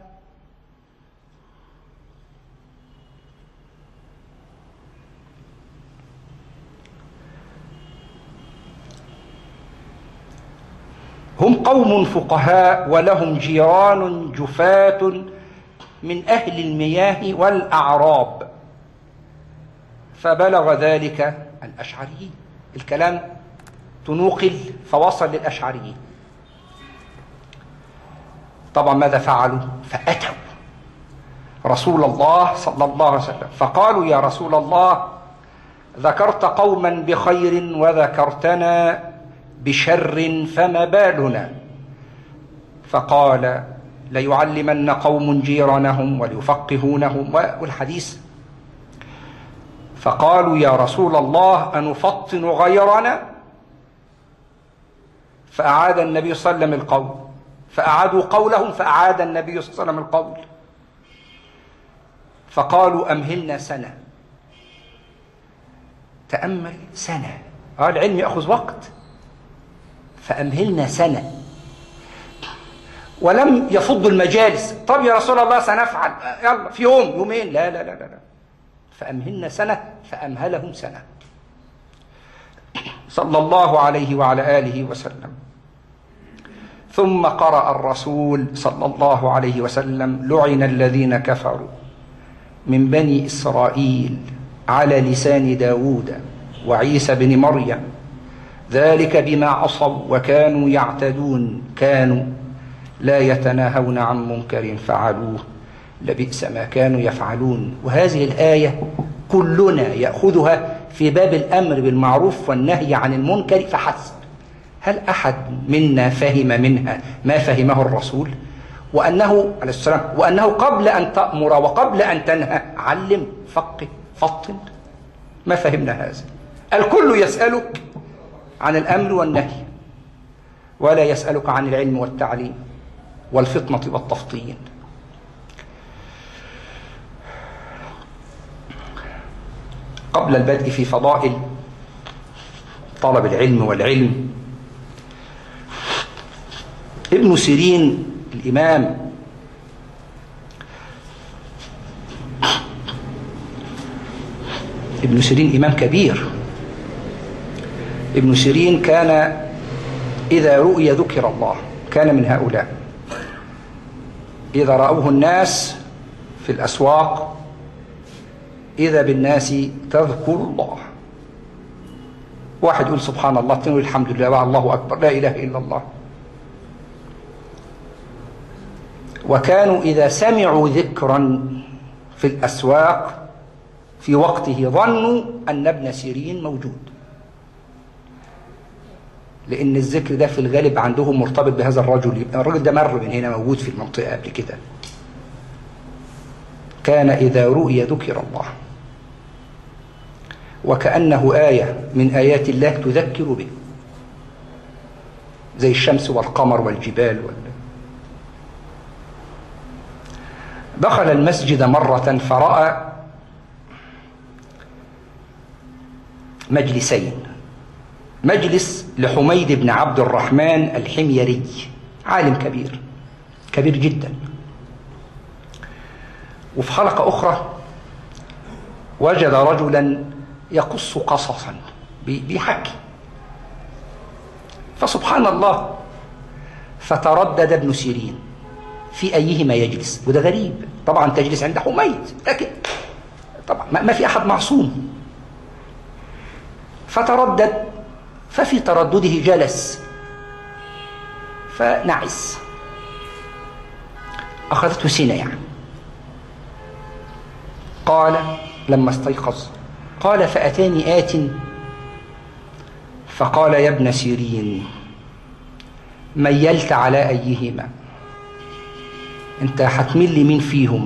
هم قوم فقهاء ولهم جيران جفاة من أهل المياه والأعراب. فبلغ ذلك الأشعريين. الكلام تنوقل فوصل للأشعريين. طبعا ماذا فعلوا؟ فأتوا رسول الله صلى الله عليه وسلم فقالوا: يا رسول الله، ذكرت قوما بخير وذكرتنا بشر، فما بالنا؟ فقال: ليعلمن قوم جيرانهم وليفقهونهم، والحديث. فقالوا: يا رسول الله، أنفطن غيرنا؟ فأعاد النبي صلى الله عليه وسلم القول، فأعادوا قولهم، فأعاد النبي صلى الله عليه وسلم القول. فقالوا: أمهلنا سنة. تأمل، سنة. آه العلم يأخذ وقت. فأمهلنا سنة. ولم يفضوا المجالس. طب يا رسول الله سنفعل، يلا في يوم يومين. لا لا لا لا فأمهلنا سنة. فأمهلهم سنة صلى الله عليه وعلى آله وسلم. ثم قرأ الرسول صلى الله عليه وسلم: لعن الذين كفروا من بني إسرائيل على لسان داود وعيسى بن مريم، ذلك بما عصوا وكانوا يعتدون، كانوا لا يتناهون عن منكر فعلوه لبئس ما كانوا يفعلون. وهذه الآية كلنا يأخذها في باب الأمر بالمعروف والنهي عن المنكر فحسب. هل أحد منا فهم منها ما فهمه الرسول؟ وأنه عليه السلام وأنه قبل أن تأمر وقبل أن تنهى علم، فقه، فطن. ما فهمنا هذا. الكل يسألك عن الأمر والنهي، ولا يسألك عن العلم والتعليم والفطنة والتفطين. قبل البدء في فضائل طلب العلم والعلم، ابن سيرين الإمام ابن سيرين إمام كبير. ابن سيرين كان إذا رؤي ذكر الله، كان من هؤلاء إذا رأوه الناس في الأسواق إذا بالناس تذكر الله. واحد يقول سبحان الله، اثنين يقول الحمد لله، والله أكبر، لا إله إلا الله. وكانوا إذا سمعوا ذكرا في الأسواق في وقته ظنوا أن ابن سيرين موجود، لأن الذكر ده في الغالب عندهم مرتبط بهذا الرجل، يبقى الرجل ده مر من هنا، موجود في المنطقة قبل كده. كان إذا رؤي ذكر الله، وكأنه آية من آيات الله تذكر به، زي الشمس والقمر والجبال وال... دخل المسجد مرة فرأى مجلسين، مجلس لحميد بن عبد الرحمن الحميري، عالم كبير كبير جدا. وفي حلقة أخرى وجد رجلا يقص قصصا بيحكي، فسبحان الله فتردد ابن سيرين في أيهما يجلس. وده غريب طبعا، تجلس عند حميد، لكن طبعا ما في أحد معصوم. فتردد، ففي تردده جلس فنعس، أخذته سنة يعني. قال لما استيقظ قال فأتاني آت فقال يا ابن سيرين ميلت على أيهما؟ أنت هتميل لي مين فيهم؟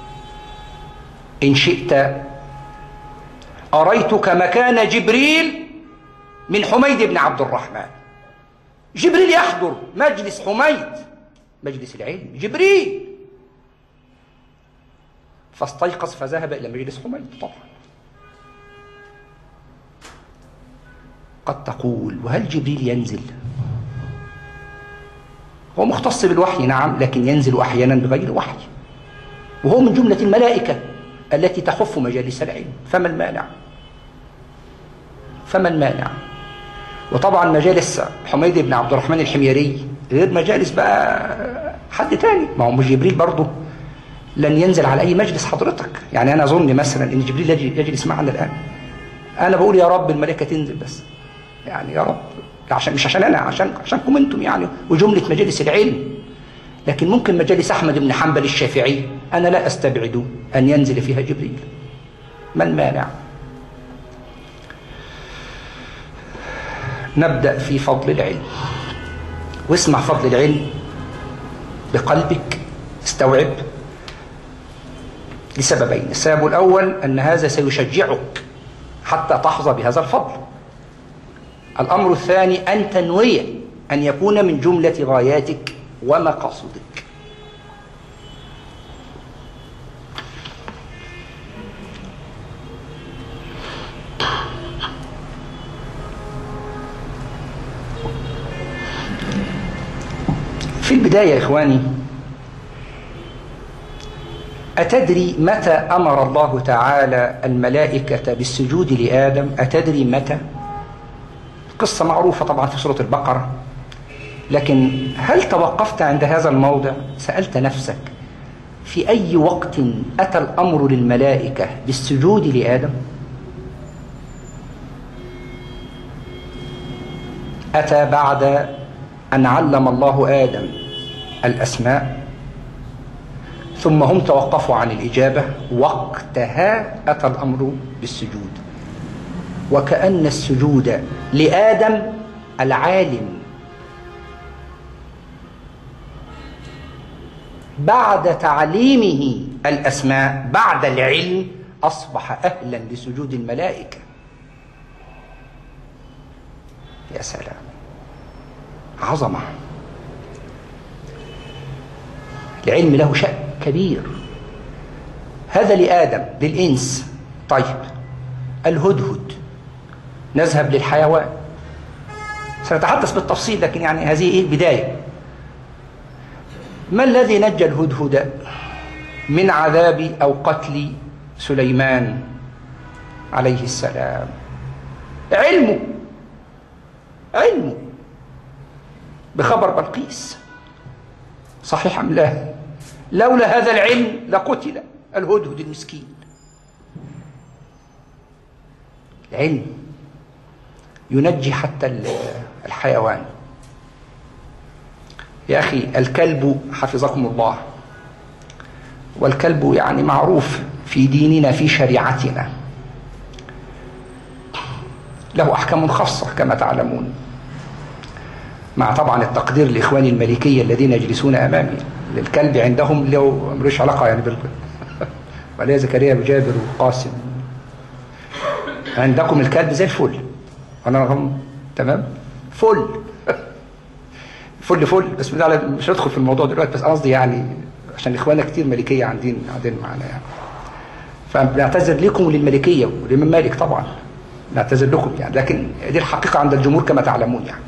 إن شئت أريتك مكان جبريل من حميد بن عبد الرحمن. جبريل يحضر مجلس حميد، مجلس العلم، جبريل. فاستيقظ فذهب إلى مجلس حميد. طبعا قد تقول وهل جبريل ينزل؟ هو مختص بالوحي نعم، لكن ينزل أحيانا بغير وحي، وهو من جملة الملائكة التي تحف مجالس العلم. فما المانع؟ فما المانع؟ وطبعا مجالس حميد بن عبد الرحمن الحميري غير مجالس بقى حد تاني. ما هو مش جبريل برضه لن ينزل على أي مجلس حضرتك. يعني أنا أظن مثلا إن جبريل يجلس معنا الآن، أنا بقول يا رب الملائكة تنزل بس، يعني يا رب، عشان مش عشان أنا، عشان عشانكم أنتم يعني، وجملة مجالس العلم. لكن ممكن مجالس أحمد بن حنبل الشافعي أنا لا أستبعد أن ينزل فيها جبريل. ما المانع؟ نبدأ في فضل العلم، واسمع فضل العلم بقلبك، استوعب لسببين. السبب الأول أن هذا سيشجعك حتى تحظى بهذا الفضل. الأمر الثاني أن تنوي أن يكون من جملة غاياتك ومقاصدك. في البداية يا إخواني، أتدري متى أمر الله تعالى الملائكة بالسجود لآدم؟ أتدري متى؟ قصة معروفة طبعا في سورة البقرة، لكن هل توقفت عند هذا الموضع؟ سألت نفسك في أي وقت أتى الأمر للملائكة بالسجود لآدم؟ أتى بعد أن علم الله آدم الأسماء، ثم هم توقفوا عن الإجابة، وقتها أتى الأمر بالسجود، وكأن السجود لآدم العالم بعد تعليمه الأسماء، بعد العلم أصبح أهلا لسجود الملائكة. يا سلام، عظمة. العلم له شأن كبير. هذا لآدم، للإنس. طيب، الهدهد، نذهب للحيوان، سنتحدث بالتفصيل لكن يعني هذه إيه بداية. ما الذي نجى الهدهد من عذاب أو قتل سليمان عليه السلام؟ علمه، علمه بخبر بلقيس، صحيح أم لا؟ لولا هذا العلم لقتل الهدهد المسكين. العلم ينجي حتى الحيوان. يا أخي، الكلب حفظكم الله، والكلب يعني معروف في ديننا في شريعتنا، له أحكام خاصة كما تعلمون، مع طبعا التقدير لإخواني الملكية الذين يجلسون أمامي. الكلب عندهم له ملوش علاقة يعني بال ولا زكريا وجابر وقاسم، عندكم الكلب زي الفل، أنا هم تمام فل فل فل بس مش هدخل في الموضوع دلوقتي، بس قصدي يعني عشان إخواننا كتير ملكية عندين عندين معنا يعني، فبنعتذر لكم وللملكية ولمن مالك طبعا، نعتذر لكم يعني، لكن دي الحقيقة عند الجمهور كما تعلمون يعني.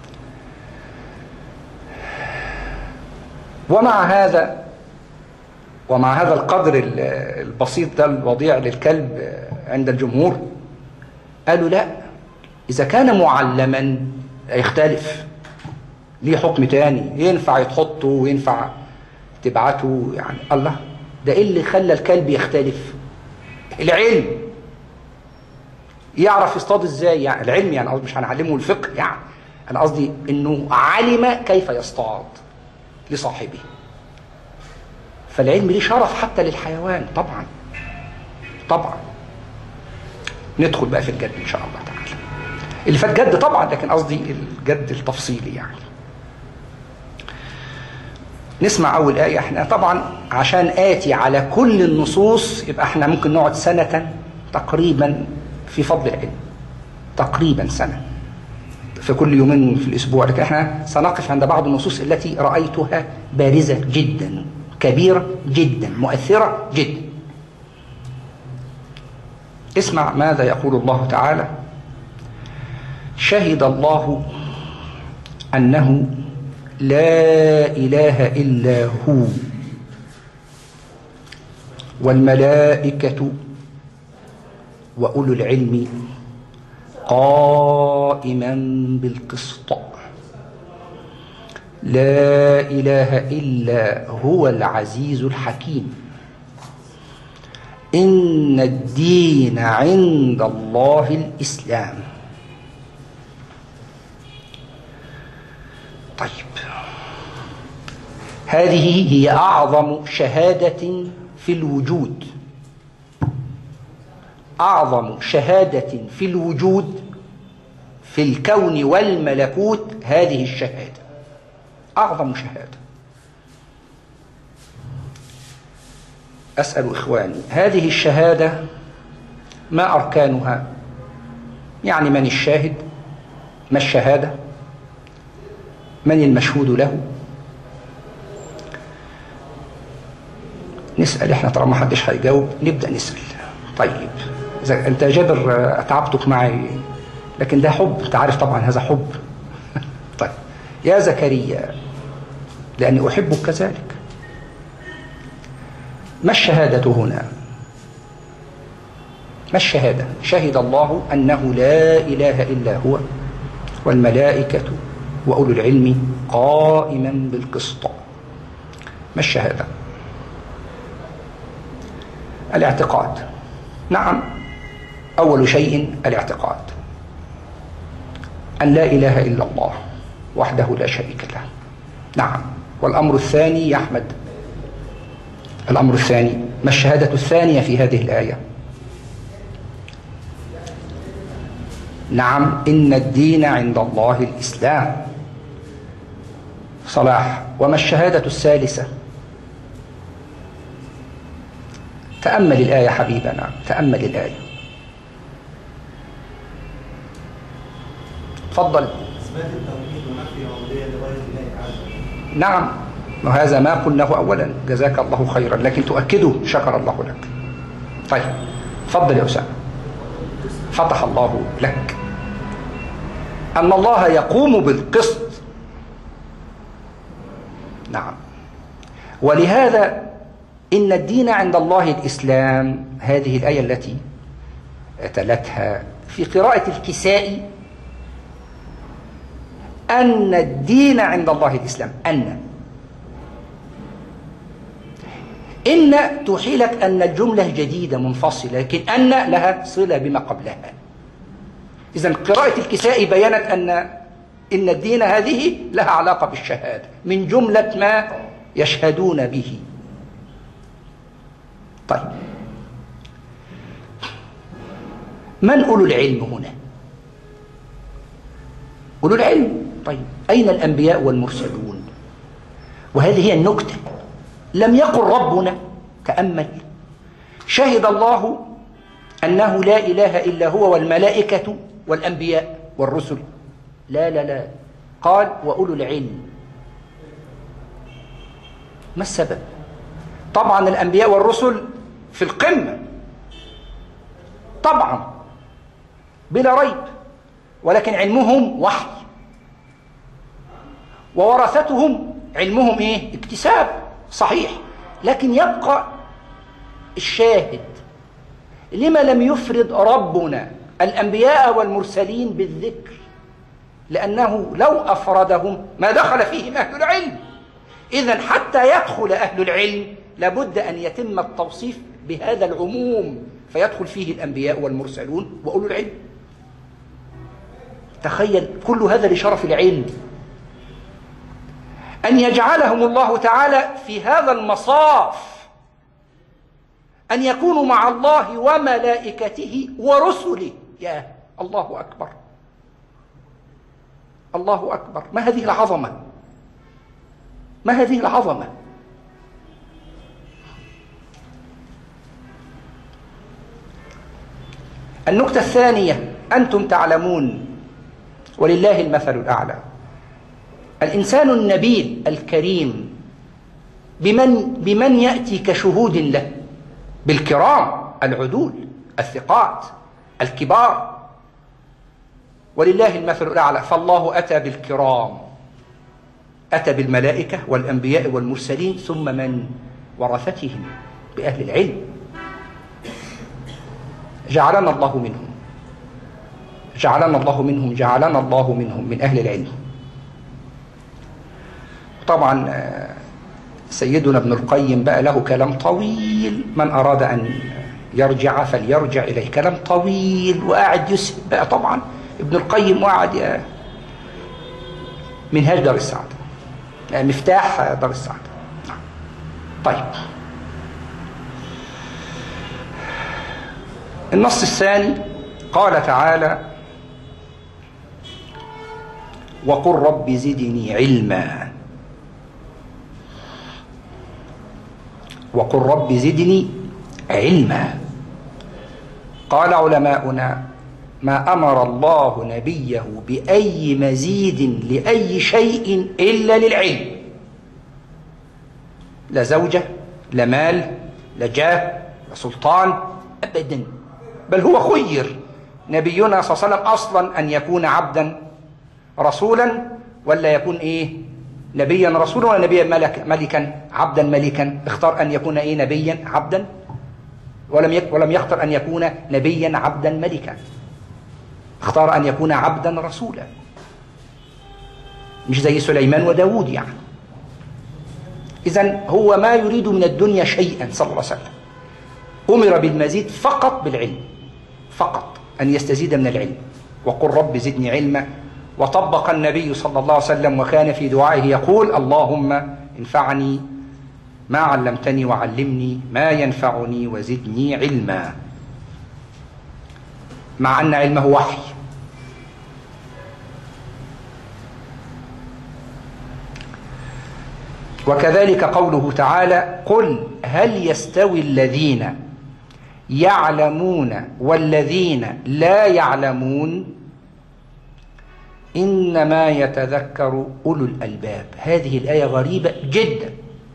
ومع هذا ومع هذا القدر البسيط ده الوضيع للكلب عند الجمهور، قالوا لا، إذا كان معلما يختلف، ليه حكم تاني، ينفع يتحطه وينفع تبعته يعني. الله، ده إيه اللي خلى الكلب يختلف؟ العلم. يعرف يصطاد ازاي يعني، العلم يعني، قصدي مش هنعلمه الفقه يعني، أنا قصدي إنه علم كيف يصطاد لصاحبه. فالعلم ليه شرف حتى للحيوان طبعا طبعا. ندخل بقى في الجد إن شاء الله تعالى. اللي فات جد طبعا، لكن قصدي الجد التفصيلي يعني. نسمع أول آية. احنا طبعا عشان آتي على كل النصوص يبقى احنا ممكن نقعد سنة تقريبا في فضل العلم، تقريبا سنة في كل يومين في الأسبوع، لكن احنا سنقف عند بعض النصوص التي رأيتها بارزة جدا، كبيرة جدا، مؤثرة جدا. اسمع ماذا يقول الله تعالى: شهد الله أنه لا إله إلا هو والملائكة وأولو العلم قائما بالقسط لا إله إلا هو العزيز الحكيم إن الدين عند الله الإسلام. طيب، هذه هي أعظم شهادة في الوجود، أعظم شهادة في الوجود في الكون والملكوت، هذه الشهادة أعظم شهادة. أسأل إخواني، هذه الشهادة ما أركانها؟ يعني من الشاهد؟ ما الشهادة؟ من المشهود له؟ نسأل احنا طالما ما حدش هيجاوب نبدأ نسأل. طيب، إذا أنت جابر أتعبتك معي، لكن ده حب، أنت عارف طبعا هذا حب. طيب يا زكريا، لأني أحبك كذلك، ما الشهادة هنا؟ ما الشهادة؟ شهد الله أنه لا إله إلا هو والملائكة وأولو العلم قائما بالقسط. ما الشهادة؟ الاعتقاد. نعم، أول شيء الاعتقاد أن لا إله إلا الله وحده لا شريك له. نعم. والأمر الثاني يا أحمد الأمر الثاني: ما الشهادة الثانية في هذه الآية؟ نعم، إن الدين عند الله الإسلام. صلاح: وما الشهادة الثالثة؟ تأمل الآية حبيبنا، تأمل الآية. تفضل. إثبات التوحيد ونفي العبودية لغير الله تعالى. نعم، وهذا ما قلناه أولا، جزاك الله خيرا، لكن تؤكده شكر الله لك. طيب تفضل يا أسامة. فتح الله لك. أن الله يقوم بالقسط. نعم، ولهذا إن الدين عند الله الإسلام، هذه الآية التي تلتها في قراءة الكسائي: أن الدين عند الله الإسلام. أن إن توحي لك أن الجملة جديدة منفصلة، لكن أن لها صلة بما قبلها. إذن قراءة الكسائي بيّنت أن إن الدين هذه لها علاقة بالشهادة من جملة ما يشهدون به. طيب، من أولو العلم هنا؟ أولو العلم. طيب، أين الأنبياء والمرسلون؟ وهذه هي النكتة. لم يقل ربنا، تأمل: شهد الله أنه لا إله إلا هو والملائكة والأنبياء والرسل. لا لا لا، قال وأولو العلم. ما السبب؟ طبعا الأنبياء والرسل في القمة طبعا بلا ريب، ولكن علمهم وحي، وورثتهم علمهم ايه؟ اكتساب. صحيح، لكن يبقى الشاهد: لما لم يفرد ربنا الأنبياء والمرسلين بالذكر؟ لأنه لو أفردهم ما دخل فيهم أهل العلم. إذن حتى يدخل أهل العلم لابد أن يتم التوصيف بهذا العموم، فيدخل فيه الأنبياء والمرسلون وأولو العلم. تخيل كل هذا لشرف العلم، أن يجعلهم الله تعالى في هذا المصاف، أن يكونوا مع الله وملائكته ورسله. يا الله أكبر، الله أكبر. ما هذه العظمة، ما هذه العظمة. النكتة الثانية: أنتم تعلمون ولله المثل الأعلى، الإنسان النبيل الكريم بمن, بمن يأتي كشهود له؟ بالكرام العدول الثقات الكبار، ولله المثل الأعلى. فالله أتى بالكرام، أتى بالملائكة والأنبياء والمرسلين، ثم من؟ ورثتهم بأهل العلم. جعلنا الله منهم، جعلنا الله منهم، جعلنا الله منهم من أهل العلم. طبعا سيدنا ابن القيم بقى له كلام طويل، من أراد أن يرجع فليرجع إليه، كلام طويل وقاعد يسهب بقى. طبعا ابن القيم وقعد منهاج دار السعادة، مفتاح دار السعادة. طيب، النص الثاني قال تعالى: وقل رب زدني علما. وقل رب زدني علما. قال علماؤنا: ما أمر الله نبيه بأي مزيد لأي شيء إلا للعلم، لا زوجة لا مال لا جاه لا سلطان أبدا، بل هو خير نبينا صلى الله عليه وسلم أصلا أن يكون عبدا رسولا، ولا يكون إيه؟ نبيا رسولا، ولا نبيا ملك ملكا عبدا ملكا. اختار أن يكون إيه؟ نبيا عبدا، ولم يك ولم يختر أن يكون نبيا عبدا ملكا، اختار أن يكون عبدا رسولا، مش زي سليمان وداود يعني. إذن هو ما يريد من الدنيا شيئا صلى الله عليه وسلم، أمر بالمزيد فقط بالعلم، فقط أن يستزيد من العلم. وقل رب زدني علما. وطبق النبي صلى الله عليه وسلم وكان في دعائه يقول: اللهم انفعني ما علمتني وعلمني ما ينفعني وزدني علما، مع أن علمه وحي. وكذلك قوله تعالى: قل هل يستوي الذين يعلمون والذين لا يعلمون إنما يتذكر أولو الألباب. هذه الآية غريبة جدا.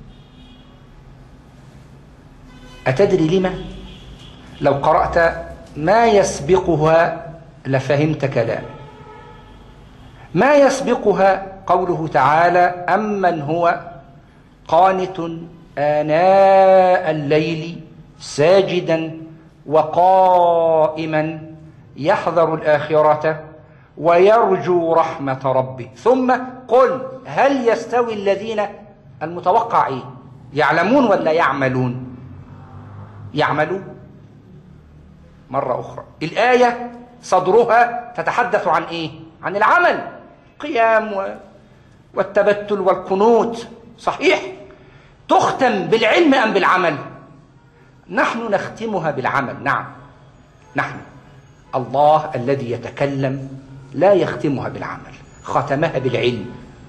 أتدري لما؟ لو قرأت ما يسبقها لفهمت كلامي. ما يسبقها قوله تعالى: أمن هو قانت آناء الليل ساجدا وقائما يحذر الآخرة ويرجو رحمة ربه، ثم قل هل يستوي الذين، المتوقع إيه؟ يعلمون ولا يعملون؟ يعملون. مرة أخرى الآية صدرها تتحدث عن إيه؟ عن العمل، قيام والتبتل والقنوت، صحيح. تختم بالعلم أم بالعمل؟ نحن نختمها بالعمل. نعم، نحن. الله الذي يتكلم لا يختمها بالعمل، ختمها بالعلم.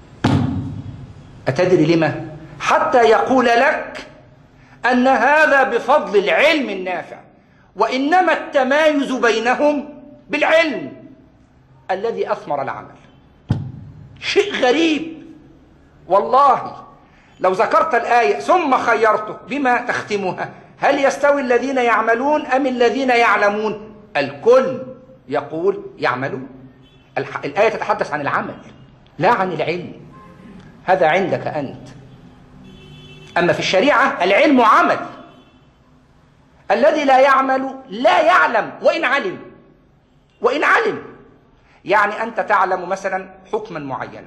أتدري لما؟ حتى يقول لك أن هذا بفضل العلم النافع، وإنما التمايز بينهم بالعلم الذي أثمر العمل. شيء غريب والله. لو ذكرت الآية ثم خيرته بما تختمها، هل يستوي الذين يعملون أم الذين يعلمون؟ الكل يقول يعملون. الآية تتحدث عن العمل لا عن العلم. هذا عندك أنت. أما في الشريعة العلم عمل. الذي لا يعمل لا يعلم وإن علم، وإن علم. يعني أنت تعلم مثلا حكما معينا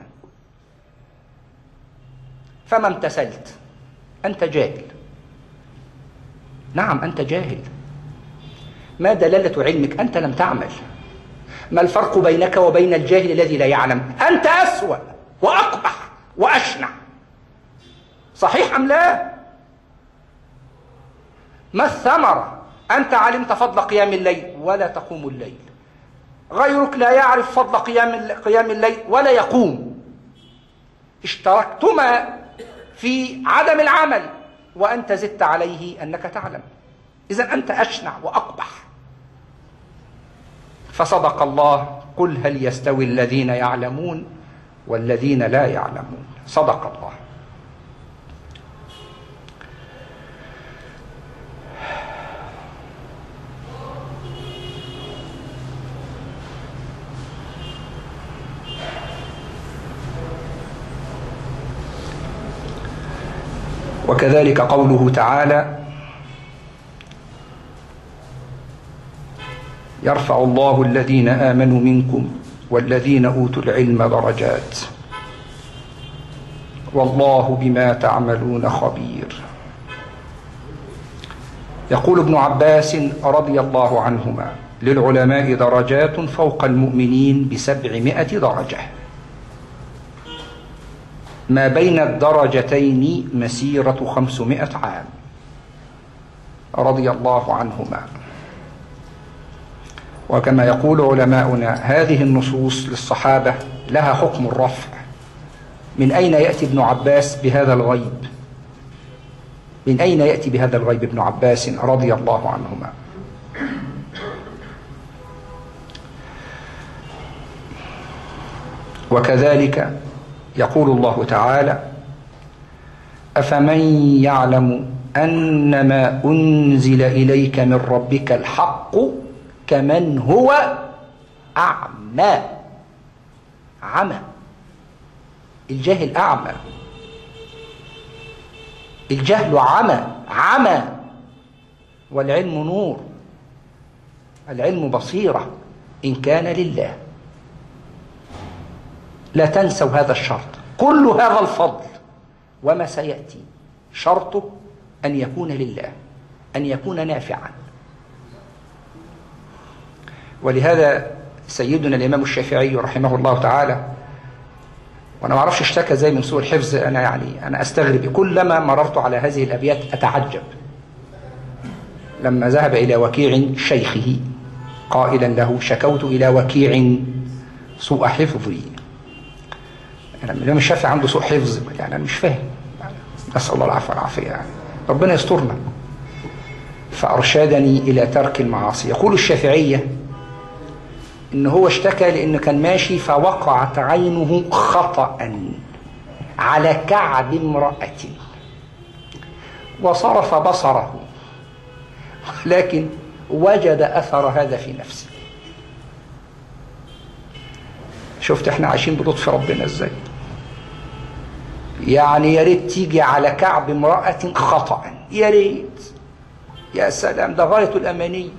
فما امتثلت، أنت جاهل. نعم، أنت جاهل. ما دلالة علمك؟ أنت لم تعمل. ما الفرق بينك وبين الجاهل الذي لا يعلم؟ أنت أسوأ وأقبح وأشنع، صحيح أم لا؟ ما الثمرة؟ أنت علمت فضل قيام الليل ولا تقوم الليل، غيرك لا يعرف فضل قيام قيام الليل ولا يقوم. اشتركتما في عدم العمل وأنت زدت عليه أنك تعلم. إذن أنت أشنع وأقبح. فصدق الله: قل هل يستوي الذين يعلمون والذين لا يعلمون. صدق الله. وكذلك قوله تعالى: يرفع الله الذين آمنوا منكم والذين أوتوا العلم درجات والله بما تعملون خبير. يقول ابن عباس رضي الله عنهما: للعلماء درجات فوق المؤمنين بسبعمائة درجة، ما بين الدرجتين مسيرة خمسمائة عام، رضي الله عنهما. وكما يقول علماؤنا: هذه النصوص للصحابة لها حكم الرفع. من أين يأتي ابن عباس بهذا الغيب؟ من أين يأتي بهذا الغيب ابن عباس رضي الله عنهما؟ وكذلك يقول الله تعالى: أفمن يعلم أنما أنزل إليك من ربك الحق كمن هو أعمى. عمى. الجاهل أعمى، الجهل عمى، عمى. والعلم نور، العلم بصيرة إن كان لله. لا تنسوا هذا الشرط. كل هذا الفضل وما سيأتي شرطه أن يكون لله، أن يكون نافعا. ولهذا سيدنا الإمام الشافعي رحمه الله تعالى وأنا ما أعرفش اشتكى زي من سوء الحفظ. أنا يعني أنا أستغرب كلما مررت على هذه الأبيات أتعجب. لما ذهب إلى وكيع شيخه قائلا له: شكوت إلى وكيع سوء حفظي. أنا الإمام الشافعي عنده سوء حفظ يعني، أنا مش فاهم. نسأل الله العفو والعافية يعني، ربنا يسترنا. فأرشدني إلى ترك المعاصي. يقول الشافعية إن هو اشتكى لأنه كان ماشي فوقعت عينه خطأ على كعب امرأة وصرف بصره، لكن وجد أثر هذا في نفسه. شفت احنا عايشين بلطف ربنا ازاي؟ يعني يا ريت تيجي على كعب امرأة خطأ، يا ريت. يا سلام، ده غاية الأماني،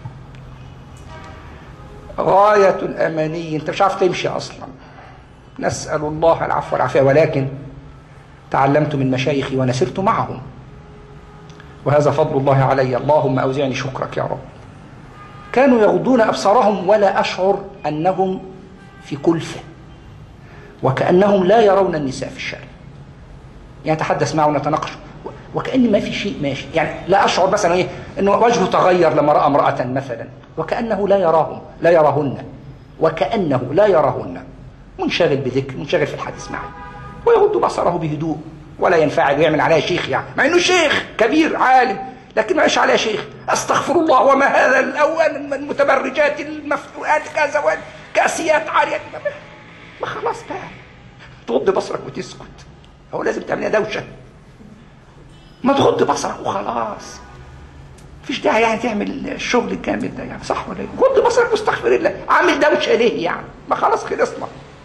غاية الأماني. انت مش عارف تمشي أصلا. نسأل الله العفو والعافية. ولكن تعلمت من مشايخي وأنا سرت معهم، وهذا فضل الله علي. اللهم أوزعني شكرك يا رب. كانوا يغضون أبصارهم ولا أشعر أنهم في كلفة، وكأنهم لا يرون النساء في الشارع. يعني نتحدث معه ونتناقش وكأن ما في شيء ماشي. يعني لا أشعر مثلا إيه إنه وجهه تغير لما رأى امرأة مثلا، وكأنه لا يراهم لا يراهن وكأنه لا يراهن. منشغل بذكر، منشغل في الحديث معي، ويغض بصره بهدوء ولا ينفعل ويعمل عليها شيخ، يعني مع إنه شيخ كبير عالم، لكن ما يعيش عليها شيخ. أستغفر الله، وما هذا الأول المتبرجات المفتوحات كذا كاسيات عاريات. ما خلاص بقى، تغض بصرك وتسكت. هو لازم تعملها دوشة؟ ما تغض بصرك وخلاص. مفيش داعي يعني تعمل الشغل الكامل ده، يعني صح ولا ايه؟ غض بصرك واستغفر الله. عامل دوشة ليه يعني؟ ما خلاص خلصنا.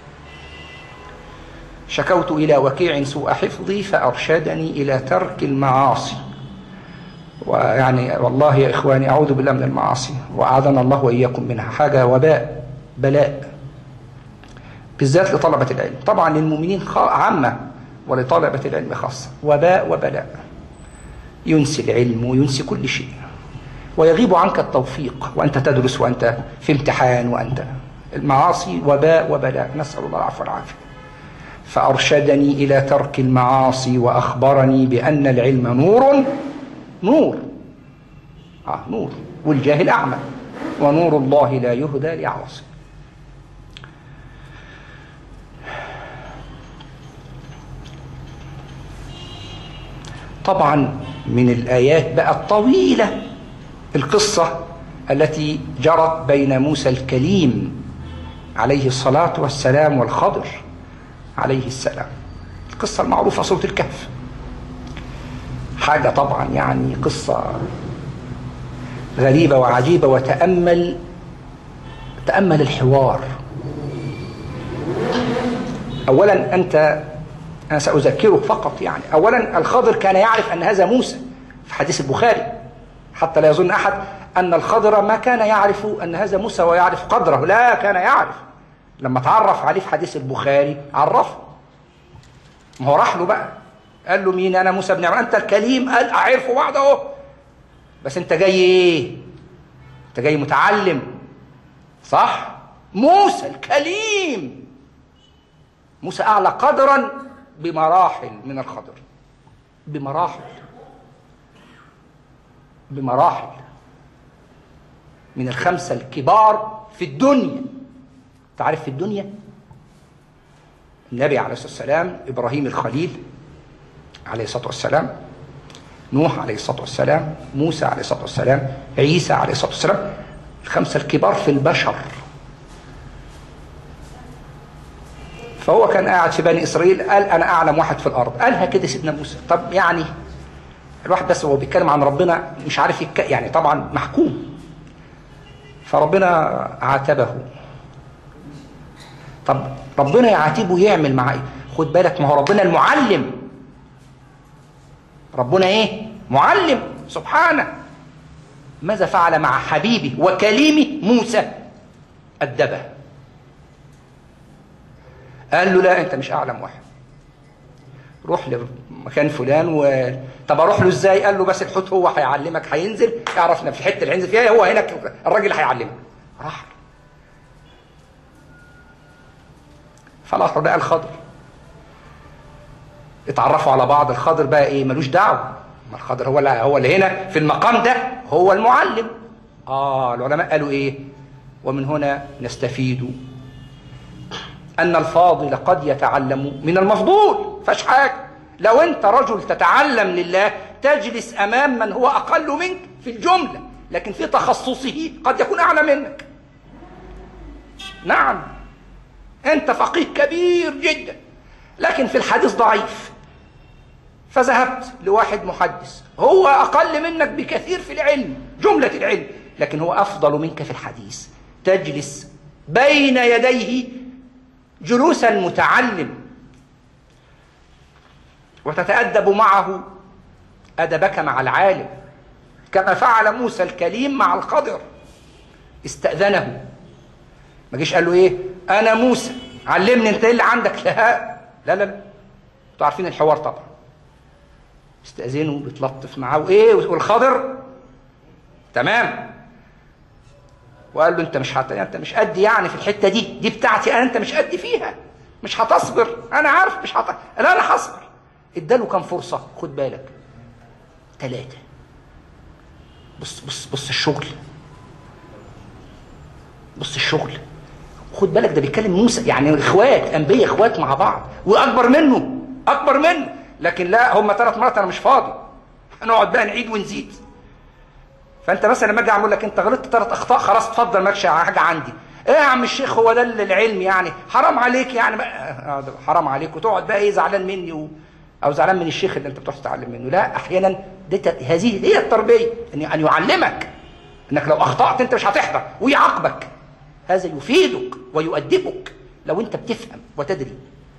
شكوت إلى وكيع سوء حفظي فأرشدني إلى ترك المعاصي. ويعني والله يا إخواني أعوذ بالله من المعاصي وأعاذنا الله وإياكم منها. حاجة وباء، بلاء، بالذات لطلبة العلم. طبعا للمؤمنين عامة ولطلبة العلم خاصة. وباء وبلاء، ينسي العلم وينسي كل شيء، ويغيب عنك التوفيق وأنت تدرس وأنت في امتحان. وأنت المعاصي وباء وبلاء، نسأل الله العفو والعافية. فأرشدني إلى ترك المعاصي وأخبرني بأن العلم نور نور آه نور، والجاهل أعمى، ونور الله لا يهدى لعاصي. طبعا من الآيات بقى الطويلة القصة التي جرت بين موسى الكليم عليه الصلاة والسلام والخضر عليه السلام. القصة المعروفة سورة الكهف. حاجة طبعا يعني قصة غريبة وعجيبة. وتأمل تأمل الحوار. أولا أنت أنا سأذكرك فقط يعني. أولا الخضر كان يعرف أن هذا موسى في حديث البخاري، حتى لا يظن أحد أن الخضر ما كان يعرف أن هذا موسى ويعرف قدره. لا، كان يعرف. لما تعرف عليه في حديث البخاري عرفه. ما هو راح له بقى قال له مين؟ أنا موسى بن عمران. أنت الكليم؟ قال أعرفه بعض أهو، بس أنت جاي إيه؟ أنت جاي متعلم صح؟ موسى الكليم، موسى أعلى قدرا بمراحل من الخضر، بمراحل بمراحل من الخمسة الكبار في الدنيا. تعرف في الدنيا النبي عليه الصلاة والسلام، إبراهيم الخليل عليه الصلاة والسلام، نوح عليه الصلاة والسلام، موسى عليه الصلاة والسلام، عيسى عليه الصلاة والسلام. الخمسة الكبار في البشر. فهو كان قاعد في بني إسرائيل قال أنا أعلم واحد في الأرض. قالها كده سيدنا موسى. طب يعني الواحد بس وهو بيتكلم عن ربنا مش عارف يك... يعني طبعا محكوم. فربنا عاتبه. طب ربنا يعاتبه يعمل معاه ايه؟ خد بالك، ما هو ربنا المعلم. ربنا ايه؟ معلم سبحانه. ماذا فعل مع حبيبه وكليمه موسى؟ أدبه. قال له لا، انت مش اعلم واحد، روح لمكان فلان. و طب اروح له ازاي؟ قال له بس الحوت هو هيعلمك، هينزل اعرفنا في الحته اللي هينزل فيها، هو هناك الراجل هيعلمك. راح فلاح لقى الخضر اتعرفوا على بعض. الخضر بقى ايه؟ ملوش دعوه، ما الخضر هو اللي هو اللي هنا في المقام ده هو المعلم. اه العلماء قالوا ايه؟ ومن هنا نستفيد ان الفاضل قد يتعلم من المفضول. فاش حاجه، لو انت رجل تتعلم لله تجلس امام من هو اقل منك في الجمله، لكن في تخصصه قد يكون اعلى منك. نعم انت فقيه كبير جدا لكن في الحديث ضعيف، فذهبت لواحد محدث هو اقل منك بكثير في العلم، جمله العلم، لكن هو افضل منك في الحديث. تجلس بين يديه جلوس المتعلم وتتأدب معه أدبك مع العالم، كما فعل موسى الكليم مع الخضر. استأذنه، ما جيش قال له ايه انا موسى علمني انت ايه اللي عندك. لا لا لا انتوا عارفين الحوار طبعا. استأذنه بتلطف معاه وايه، والخضر تمام، وقال له انت مش حت... انت مش قد يعني في الحته دي دي بتاعتي انا، انت مش قد فيها، مش هتصبر، انا عارف مش هت... لا انا هصبر. اداله كام فرصه، خد بالك، ثلاثه. بص بص بص الشغل، بص الشغل، خد بالك ده بيتكلم موسى يعني اخوات انبياء، اخوات مع بعض، واكبر منه اكبر منه، لكن لا هم ثلاث مرات انا مش فاضي، هنقعد بقى نعيد ونزيد. فانت مثلا لما اجي اقول لك انت غلطت ثلاث اخطاء، خلاص اتفضل مالكش حاجه عندي. ايه يا عم الشيخ هو ده العلم يعني؟ حرام عليك يعني، حرام عليك، وتقعد بقى ايه زعلان مني و... او زعلان من الشيخ اللي انت بتروح تتعلم منه. لا، احيانا هذه هي التربيه، ان ان يعلمك انك لو اخطات انت مش هتحضر ويعاقبك. هذا يفيدك ويؤدبك لو انت بتفهم وتدري.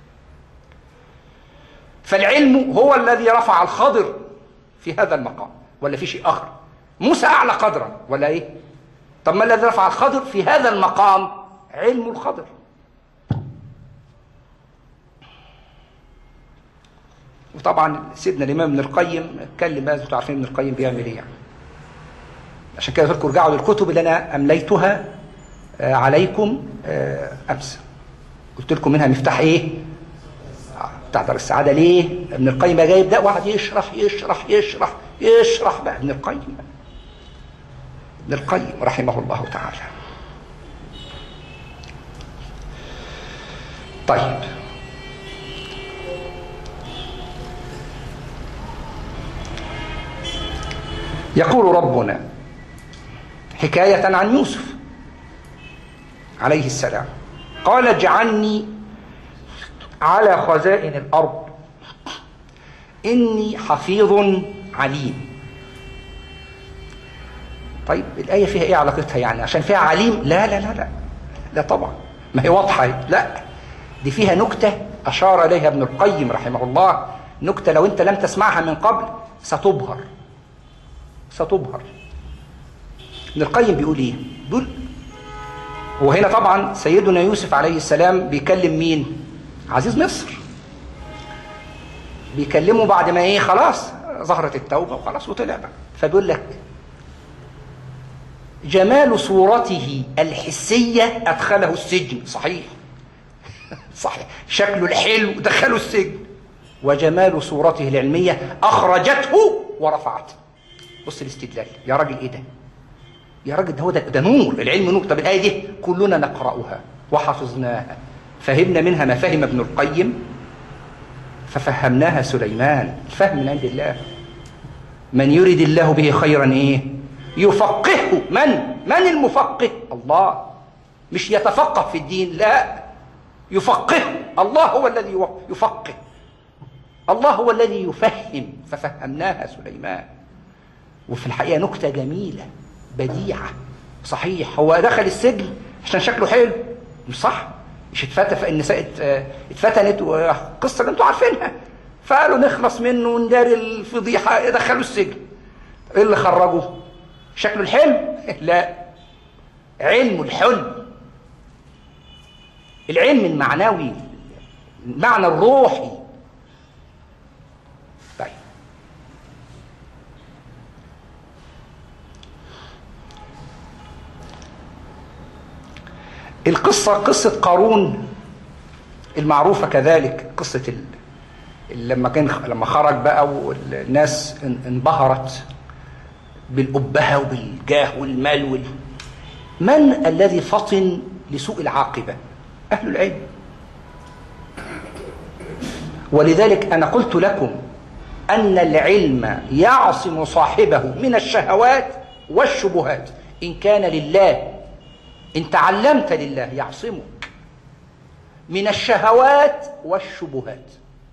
فالعلم هو الذي رفع الخضر في هذا المقام، ولا في شيء اخر؟ موسى اعلى قدرا ولا ايه؟ طب ما الذي رفع الخضر في هذا المقام؟ علم الخضر. وطبعا سيدنا الامام ابن القيم اتكلم بقى، انتوا عارفين ابن القيم بيعمل ايه يعني. عشان كده قلت لكم ارجعوا للكتب اللي انا امليتها عليكم امس. قلت لكم منها مفتاح ايه؟ بتاع دار السعاده. ليه؟ ابن القيم جاي يبدا وقعد يشرح يشرح يشرح يشرح بقى ابن القيم ابن القيم رحمه الله تعالى. طيب، يقول ربنا حكاية عن يوسف عليه السلام، قال اجعلني على خزائن الأرض إني حفيظ عليم. طيب الآية فيها إيه علاقتها يعني؟ عشان فيها عليم؟ لا لا لا لا لا طبعا، ما هي واضحة. لا، دي فيها نكتة أشار إليها ابن القيم رحمه الله، نكتة لو أنت لم تسمعها من قبل ستبهر ستبهر. ابن القيم بيقول إيه؟ بيقول وهنا طبعا سيدنا يوسف عليه السلام بيكلم مين؟ عزيز مصر. بيكلمه بعد ما ايه خلاص ظهرت التوبة وخلاص وطلع بقى. فبيقول لك جمال صورته الحسية أدخله السجن. صحيح صحيح، شكله الحلو دخله السجن. وجمال صورته العلمية أخرجته ورفعته. بص الاستدلال يا راجل، ايه ده يا راجل؟ ده هو ده, ده نور، العلم نور. طب الآية دي كلنا نقرأها وحفظناها، فهمنا منها ما فهم ابن القيم ففهمناها سليمان. الفهم من عند الله. من يريد الله به خيرا ايه؟ يفقهه. من؟ من المفقه؟ الله. مش يتفقه في الدين، لا، يفقهه. الله هو الذي يفقه، الله هو الذي يفهم، ففهمناها سليمان. وفي الحقيقة نكتة جميلة بديعة. صحيح هو دخل السجن عشان شكله حلو، مش صح؟ مش اتفتن النساء اتفتنت وقصة اللي انتوا عارفينها، فقالوا نخلص منه ونداري الفضيحة، دخلوا السجن. ايه اللي خرجه؟ شكله الحلو؟ لا، علم الحلم، العلم المعنوي، المعنى الروحي. طيب، القصة قصة قارون المعروفة كذلك، قصة لما كان لما خرج بقى والناس انبهرت بالأبهة وبالجاه والمال وال... من الذي فطن لسوء العاقبة؟ أهل العلم. ولذلك أنا قلت لكم أن العلم يعصم صاحبه من الشهوات والشبهات. إن كان لله، إن تعلمت لله يعصمك من الشهوات والشبهات.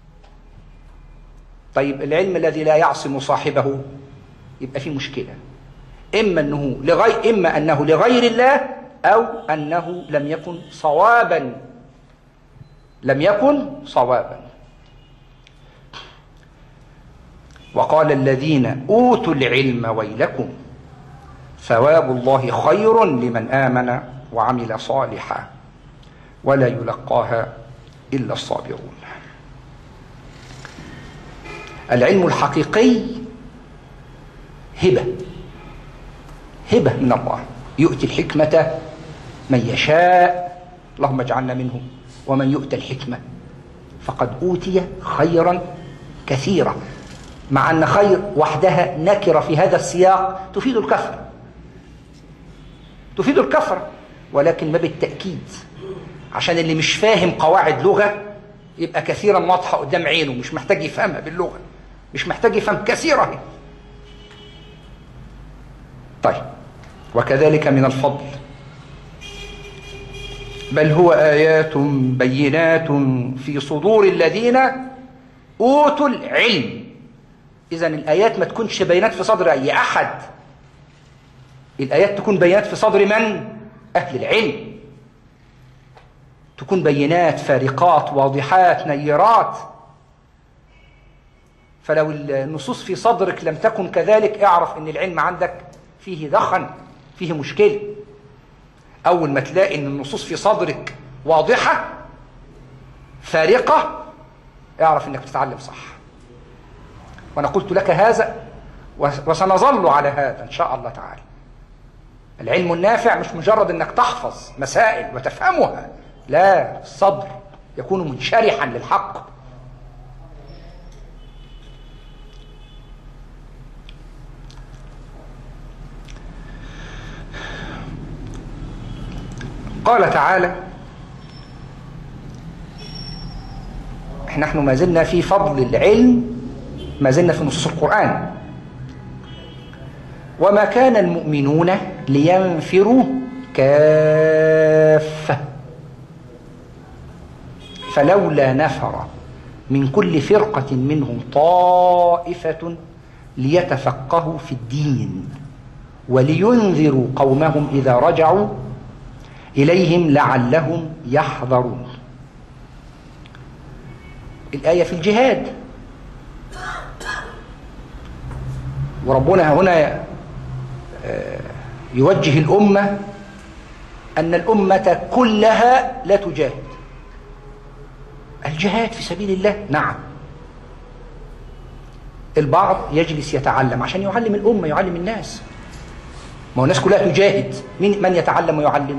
طيب العلم الذي لا يعصم صاحبه يبقى فيه مشكلة، إما أنه لغير إما أنه لغير الله أو أنه لم يكن صوابا لم يكن صوابا. وقال الذين أوتوا العلم ويلكم ثواب الله خير لمن آمن وعمل صالحا ولا يلقاها إلا الصابرون. العلم الحقيقي هبة هبة من الله، يؤتي الحكمة من يشاء، اللهم اجعلنا منهم. ومن يؤتى الحكمة فقد أوتي خيرا كثيرا، مع أن خير وحدها نكرة في هذا السياق تفيد الكثرة تفيد الكثرة ولكن ما بالتأكيد، عشان اللي مش فاهم قواعد لغة يبقى كثيرا واضحة قدام عينه، مش محتاج يفهمها باللغة، مش محتاج يفهم كثيرة. طيب وكذلك من الفضل بل هو آيات بينات في صدور الذين أوتوا العلم. إذن الآيات ما تكونش بينات في صدر أي أحد، الآيات تكون بينات في صدر من؟ أهل العلم، تكون بينات فارقات واضحات نيرات. فلو النصوص في صدرك لم تكن كذلك اعرف ان العلم عندك فيه دخن، فيه مشكلة. أول ما تلاقي ان النصوص في صدرك واضحة فارقة اعرف انك بتتعلم صح. وأنا قلت لك هذا وسنظل على هذا إن شاء الله تعالى. العلم النافع مش مجرد انك تحفظ مسائل وتفهمها، لا، الصدر يكون منشرحا للحق. قال تعالى: نحن ما زلنا في فضل العلم، ما زلنا في نصوص القرآن. وما كان المؤمنون لينفروا كافة فلولا نفر من كل فرقة منهم طائفة ليتفقهوا في الدين ولينذروا قومهم إذا رجعوا إليهم لعلهم يحذرون. الآية في الجهاد، وربنا هنا يوجه الأمة أن الأمة كلها لا تجاهد. الجهاد في سبيل الله نعم، البعض يجلس يتعلم عشان يعلم الأمة، يعلم الناس. ما هو الناس كلها تجاهد، من من يتعلم ويعلم؟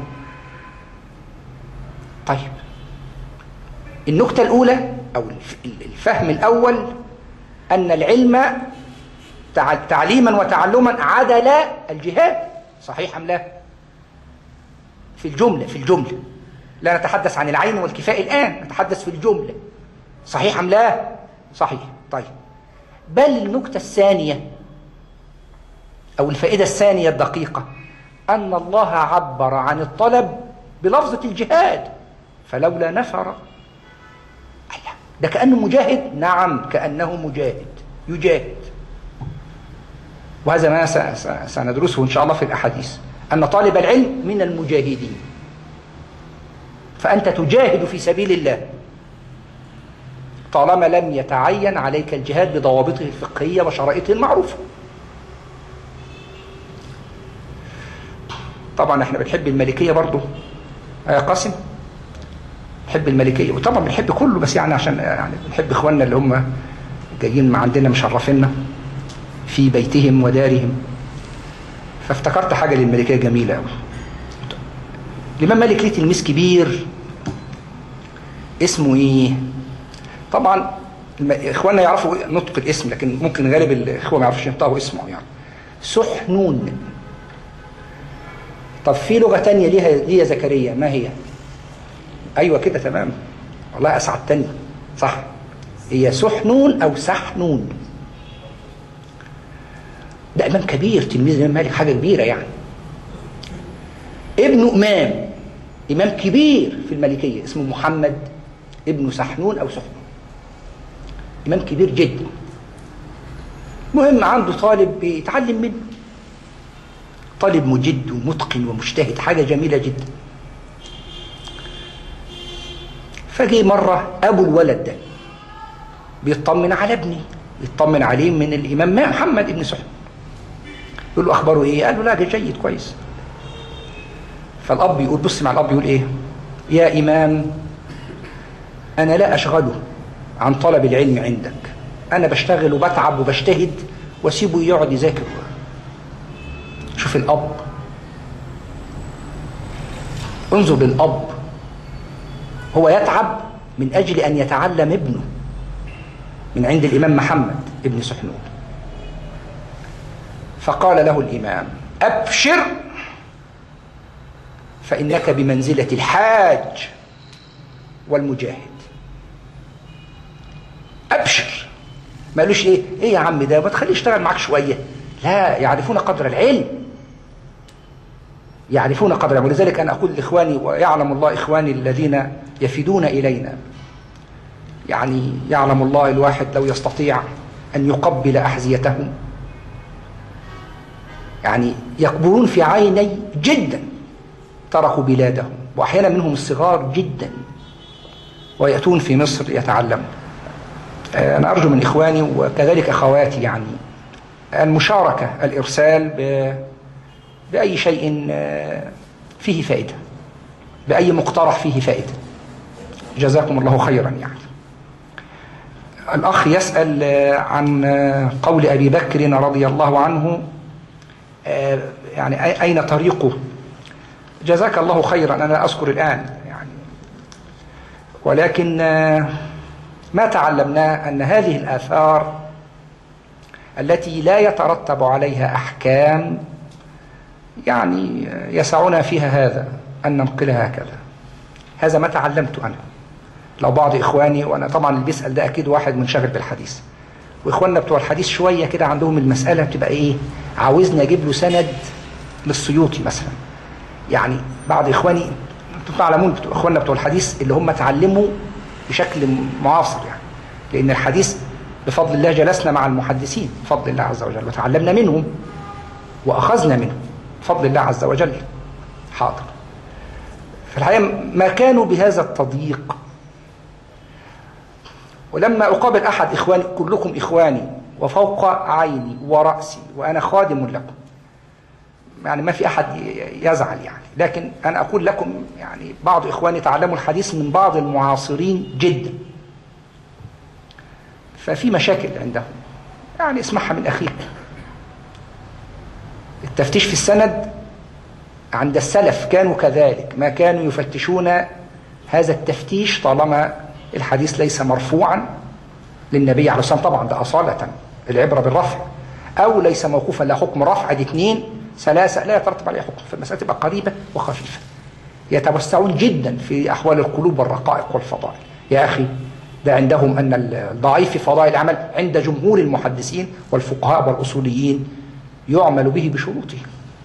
طيب النكتة الأولى أو الفهم الأول أن العلم تعليما وتعلما عدل الجهاد، صحيح أم لا؟ في الجملة في الجملة لا نتحدث عن العين والكفاء الآن، نتحدث في الجملة، صحيح أم لا؟ صحيح. طيب بل النكتة الثانية أو الفائدة الثانية الدقيقة أن الله عبر عن الطلب بلفظة الجهاد، فلولا نفر. ده كأنه مجاهد، نعم كأنه مجاهد يجاهد. وهذا ما سندرسه إن شاء الله في الأحاديث، أن طالب العلم من المجاهدين، فأنت تجاهد في سبيل الله طالما لم يتعين عليك الجهاد بضوابطه الفقهية وشرائطه المعروفة. طبعا احنا بنحب المالكية برضو يا قاسم، بنحب المالكية، وطبعا بنحب كله، بس يعني عشان يعني بنحب اخواننا اللي هم جايين مع عندنا مشرفيننا في بيتهم ودارهم. فافتكرت حاجة للمالكية جميلة قوي. الإمام مالك ليه تلميذ كبير اسمه ايه؟ طبعا إخواننا يعرفوا نطق الاسم، لكن ممكن غالب الإخوة ما يعرفوش ينطقوا اسمه يعني. سحنون. طب في لغة تانية ليها ليها زكريا، ما هي؟ أيوة كده تمام، والله أسعدتني، صح، هي سحنون أو سحنون. ده إمام كبير، تلميذ الإمام مالك، حاجة كبيرة يعني. ابن إمام إمام كبير في المالكية اسمه محمد ابن سحنون أو سحنون، إمام كبير جدا. مهم عنده طالب بيتعلم منه، طالب مجد ومتقن ومجتهد، حاجة جميلة جدا. فجي مرة أبو الولد ده بيطمن على ابني، بيطمن عليه من الإمام محمد ابن سحنون، يقول له أخباره إيه؟ قال له لا جيد كويس. فالأب يقول، بص مع الأب يقول إيه؟ يا إمام أنا لا أشغله عن طلب العلم عندك، أنا بشتغل وبتعب وبجتهد واسيبه يقعد يذاكر. شوف الأب، انظر للأب، هو يتعب من أجل أن يتعلم ابنه من عند الإمام محمد ابن سحنون. فقال له الإمام أبشر فإنك بمنزلة الحاج والمجاهد. أبشر، ما قالوش إيه إيه يا عم ده ما تخليه يشتغل معاك شوية، لا، يعرفون قدر العلم، يعرفون قدر العلم. ولذلك أنا أقول لإخواني، ويعلم الله إخواني الذين يفيدون إلينا، يعني يعلم الله الواحد لو يستطيع أن يقبل أحذيتهم، يعني يكبرون في عيني جدا، تركوا بلادهم، وأحيانا منهم الصغار جدا، ويأتون في مصر يتعلمون. أنا أرجو من إخواني وكذلك أخواتي يعني المشاركة، الإرسال بأي شيء فيه فائدة، بأي مقترح فيه فائدة. جزاكم الله خيرا. يعني الأخ يسأل عن قول أبي بكر رضي الله عنه، يعني أين طريقه؟ جزاك الله خيرا، أنا أذكر الآن يعني، ولكن ما تعلمنا أن هذه الآثار التي لا يترتب عليها أحكام يعني يسعنا فيها هذا أن ننقلها هكذا. هذا ما تعلمت أنا. لو بعض إخواني، وأنا طبعا اللي بيسأل ده أكيد واحد منشغل بالحديث، وإخواننا بتوع الحديث شوية كده عندهم المسألة بتبقى إيه، عاوزني أجيب له سند للسيوطي مثلا. يعني بعض إخواني، أنتم تعلمون إخواننا بتوع الحديث اللي هم تعلموا بشكل معاصر يعني، لأن الحديث بفضل الله جلسنا مع المحدثين بفضل الله عز وجل وتعلمنا منهم وأخذنا منهم بفضل الله عز وجل. حاضر. في الحقيقة ما كانوا بهذا التضييق. ولما أقابل أحد إخواني، كلكم إخواني وفوق عيني ورأسي وأنا خادم لكم، يعني ما في أحد يزعل يعني، لكن أنا أقول لكم يعني بعض إخواني تعلموا الحديث من بعض المعاصرين جدا، ففي مشاكل عندهم، يعني اسمعها من أخيك. التفتيش في السند عند السلف كانوا كذلك، ما كانوا يفتشون هذا التفتيش طالما الحديث ليس مرفوعا للنبي عليه الصلاة والسلام، طبعا ده أصالة العبرة بالرفع، أو ليس موقوفا لا حكم رفع، دي اثنين ثلاثة لا يترتب عليه حكم، فالمسألة تبقى قريبة وخفيفة. يتوسعون جدا في أحوال القلوب والرقائق والفضائل. يا أخي ده عندهم أن الضعيف في فضائل العمل عند جمهور المحدثين والفقهاء والأصوليين يعمل به بشروطه.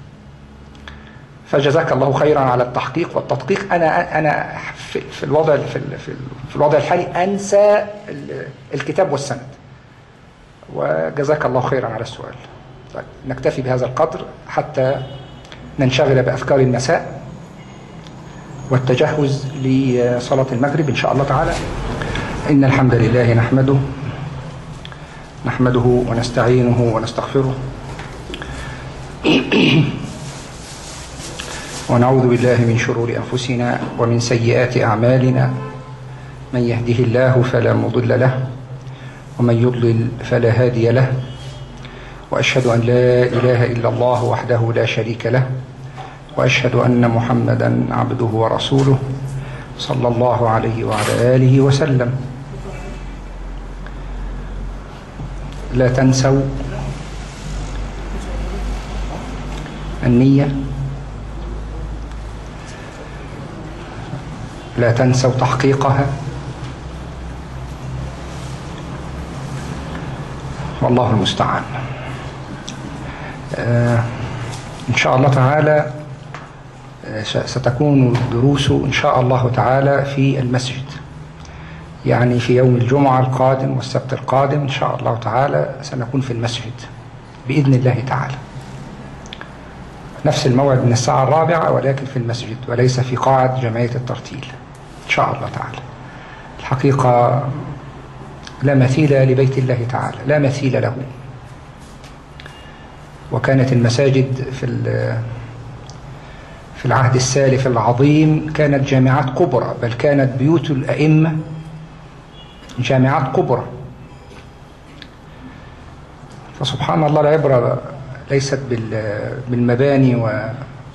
فجزاك الله خيرا على التحقيق والتدقيق. أنا أنا في في الوضع في في الوضع الحالي أنسى الكتاب والسند، وجزاك الله خيرا على السؤال. طيب نكتفي بهذا القدر حتى ننشغل بأذكار المساء والتجهز لصلاة المغرب إن شاء الله تعالى. إن الحمد لله نحمده نحمده ونستعينه ونستغفره ونعوذ بالله من شرور أنفسنا ومن سيئات أعمالنا. من يهده الله فلا مضل له ومن يضلل فلا هادي له، وأشهد أن لا إله إلا الله وحده لا شريك له، وأشهد أن محمدا عبده ورسوله صلى الله عليه وعلى آله وسلم. لا تنسوا النية، لا تنسوا تحقيقها، والله المستعان. آه إن شاء الله تعالى آه ستكون الدروس إن شاء الله تعالى في المسجد، يعني في يوم الجمعة القادم والسبت القادم إن شاء الله تعالى سنكون في المسجد بإذن الله تعالى، نفس الموعد من الساعة الرابعة، ولكن في المسجد وليس في قاعة جمعية الترتيل إن شاء الله تعالى. الحقيقة لا مثيل لبيت الله تعالى، لا مثيل له. وكانت المساجد في في العهد السالف العظيم كانت جامعات كبرى، بل كانت بيوت الأئمة جامعات كبرى. فسبحان الله العبرة ليست بالمباني و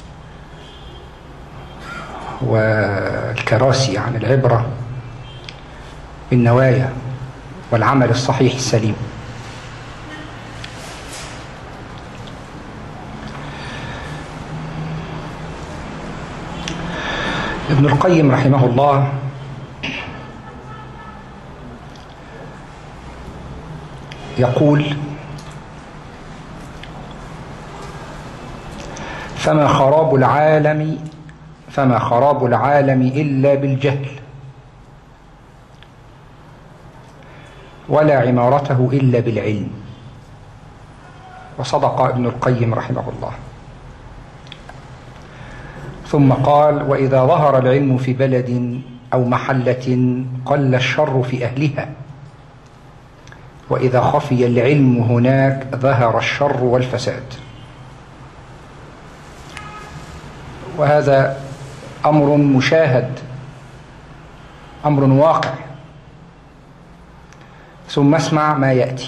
والكراسي، عن العبرة بالنوايا والعمل الصحيح السليم. ابن القيم رحمه الله يقول: فما خراب العالم فما خراب العالم إلا بالجهل، ولا عمارته إلا بالعلم. وصدق ابن القيم رحمه الله. ثم قال: وإذا ظهر العلم في بلد أو محلة قل الشر في أهلها، وإذا خفي العلم هناك ظهر الشر والفساد. وهذا أمر مشاهد، أمر واقع. ثم اسمع ما يأتي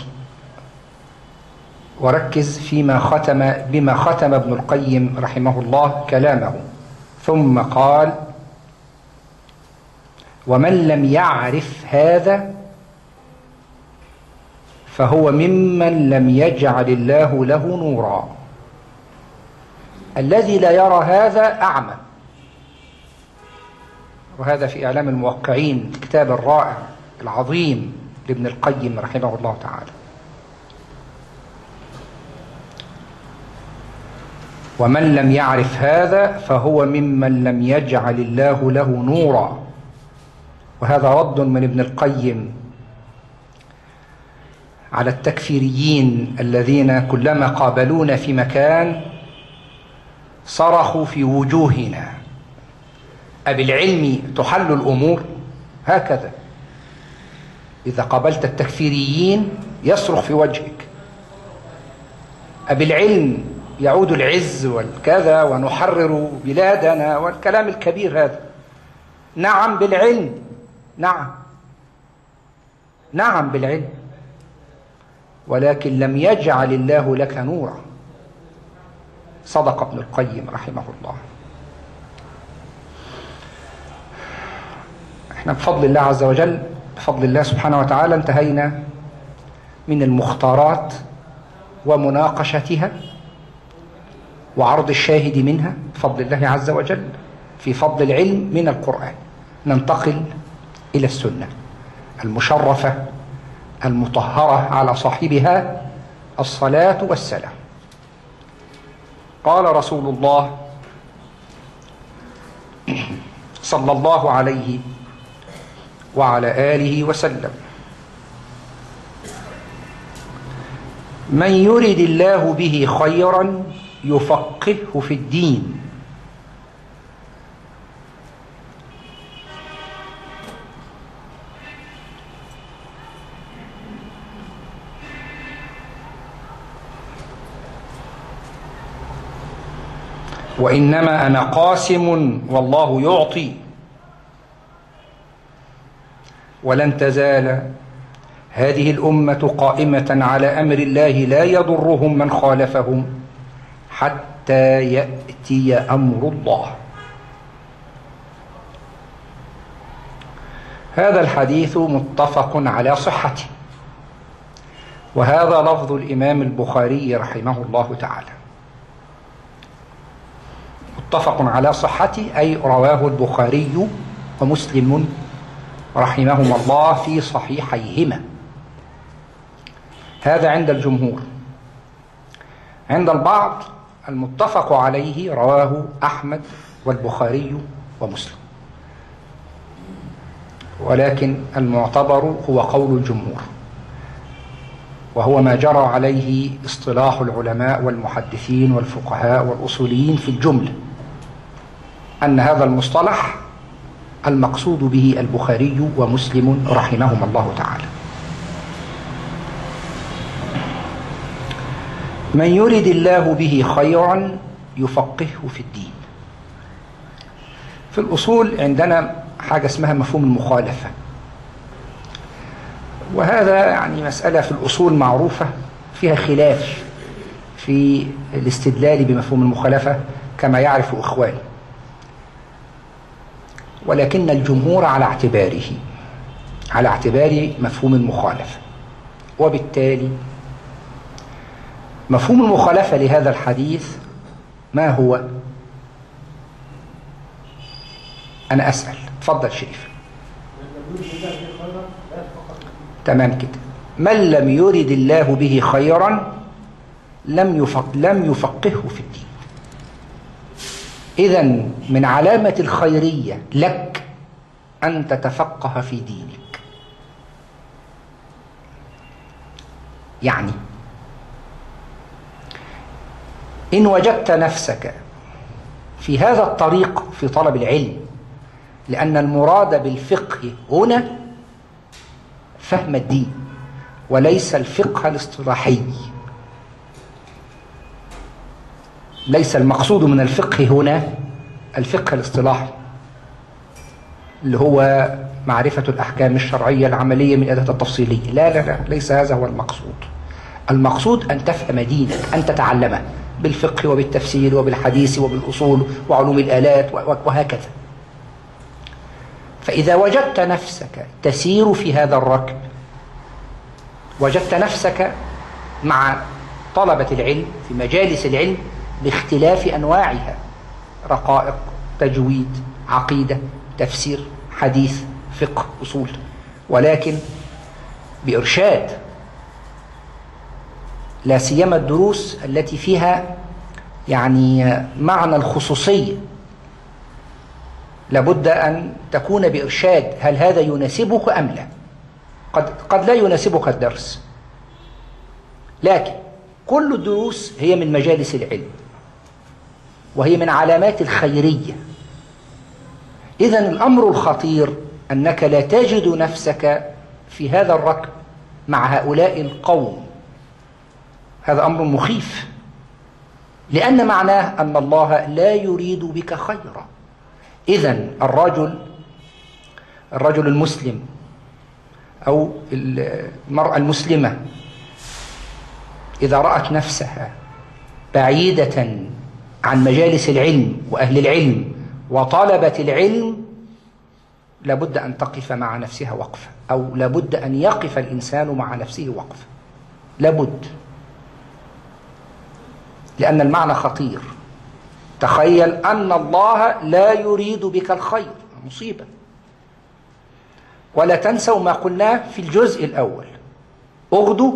وركز فيما ختم بما ختم ابن القيم رحمه الله كلامه. ثم قال: ومن لم يعرف هذا فهو ممن لم يجعل الله له نورا. الذي لا يرى هذا أعمى. وهذا في إعلام الموقعين، الكتاب الرائع العظيم لابن القيم رحمه الله تعالى. ومن لم يعرف هذا فهو ممن لم يجعل الله له نورا. وهذا رد من ابن القيم على التكفيريين الذين كلما قابلونا في مكان صرخوا في وجوهنا: أبالعلم تحل الأمور؟ هكذا إذا قابلت التكفيريين يصرخ في وجهك: أبالعلم يعود العز والكذا ونحرر بلادنا، والكلام الكبير هذا. نعم بالعلم، نعم نعم بالعلم، ولكن لم يجعل الله لك نورا. صدق ابن القيم رحمه الله. احنا بفضل الله عز وجل، بفضل الله سبحانه وتعالى، انتهينا من المختارات ومناقشتها وعرض الشاهد منها بفضل الله عز وجل في فضل العلم من القرآن. ننتقل إلى السنة المشرفة المطهرة على صاحبها الصلاة والسلام. قال رسول الله صلى الله عليه وعلى آله وسلم: من يرد الله به خيرا يفقهه في الدين. وإنما أنا قاسم والله يعطي، ولن تزال هذه الأمة قائمة على أمر الله لا يضرهم من خالفهم حتى يأتي أمر الله. هذا الحديث متفق على صحته، وهذا لفظ الإمام البخاري رحمه الله تعالى، متفق على صحته، أي رواه البخاري ومسلم رحمهما الله في صحيحيهما. هذا عند الجمهور. عند البعض المتفق عليه رواه أحمد والبخاري ومسلم، ولكن المعتبر هو قول الجمهور، وهو ما جرى عليه اصطلاح العلماء والمحدثين والفقهاء والأصوليين في الجملة، أن هذا المصطلح المقصود به البخاري ومسلم رحمهما الله تعالى. من يرد الله به خيرا يفقهه في الدين. في الأصول عندنا حاجة اسمها مفهوم المخالفة، وهذا يعني مسألة في الأصول معروفة فيها خلاف في الاستدلال بمفهوم المخالفة كما يعرف إخواني، ولكن الجمهور على اعتباره على اعتبار مفهوم المخالفة. وبالتالي مفهوم المخالفة لهذا الحديث ما هو؟ أنا أسأل، تفضل شريف. تمام كده. من لم يرد الله به خيرا لم يفق لم يفقهه في الدين. إذن من علامة الخيرية لك أن تتفقه في دينك. يعني إن وجدت نفسك في هذا الطريق في طلب العلم، لأن المراد بالفقه هنا فهم الدين وليس الفقه الاصطلاحي. ليس المقصود من الفقه هنا الفقه الاصطلاحي اللي هو معرفة الأحكام الشرعية العملية من الأدلة التفصيلية. لا لا لا ليس هذا هو المقصود. المقصود أن تفهم دينك، أن تتعلمه بالفقه وبالتفسير وبالحديث وبالأصول وعلوم الآلات وهكذا. فإذا وجدت نفسك تسير في هذا الركب، وجدت نفسك مع طلبة العلم في مجالس العلم باختلاف أنواعها، رقائق، تجويد، عقيدة، تفسير، حديث، فقه، أصول، ولكن بإرشاد، لا سيما الدروس التي فيها يعني معنى الخصوصية لابد أن تكون بإرشاد. هل هذا يناسبك أم لا؟ قد, قد لا يناسبك الدرس، لكن كل الدروس هي من مجالس العلم وهي من علامات الخيرية. إذن الأمر الخطير أنك لا تجد نفسك في هذا الركب مع هؤلاء القوم. هذا أمر مخيف، لأن معناه أن الله لا يريد بك خيرا. إذن الرجل الرجل المسلم أو المرأة المسلمة إذا رأت نفسها بعيدة عن مجالس العلم وأهل العلم وطلبة العلم، لابد أن تقف مع نفسها وقفة، أو لابد أن يقف الإنسان مع نفسه وقفة، لابد، لأن المعنى خطير. تخيل أن الله لا يريد بك الخير، مصيبة. ولا تنسوا ما قلناه في الجزء الأول، اغدوا،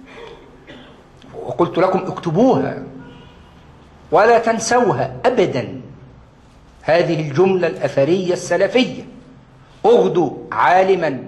وقلت لكم اكتبوها ولا تنسوها أبدا، هذه الجملة الأثرية السلفية: اغدوا عالما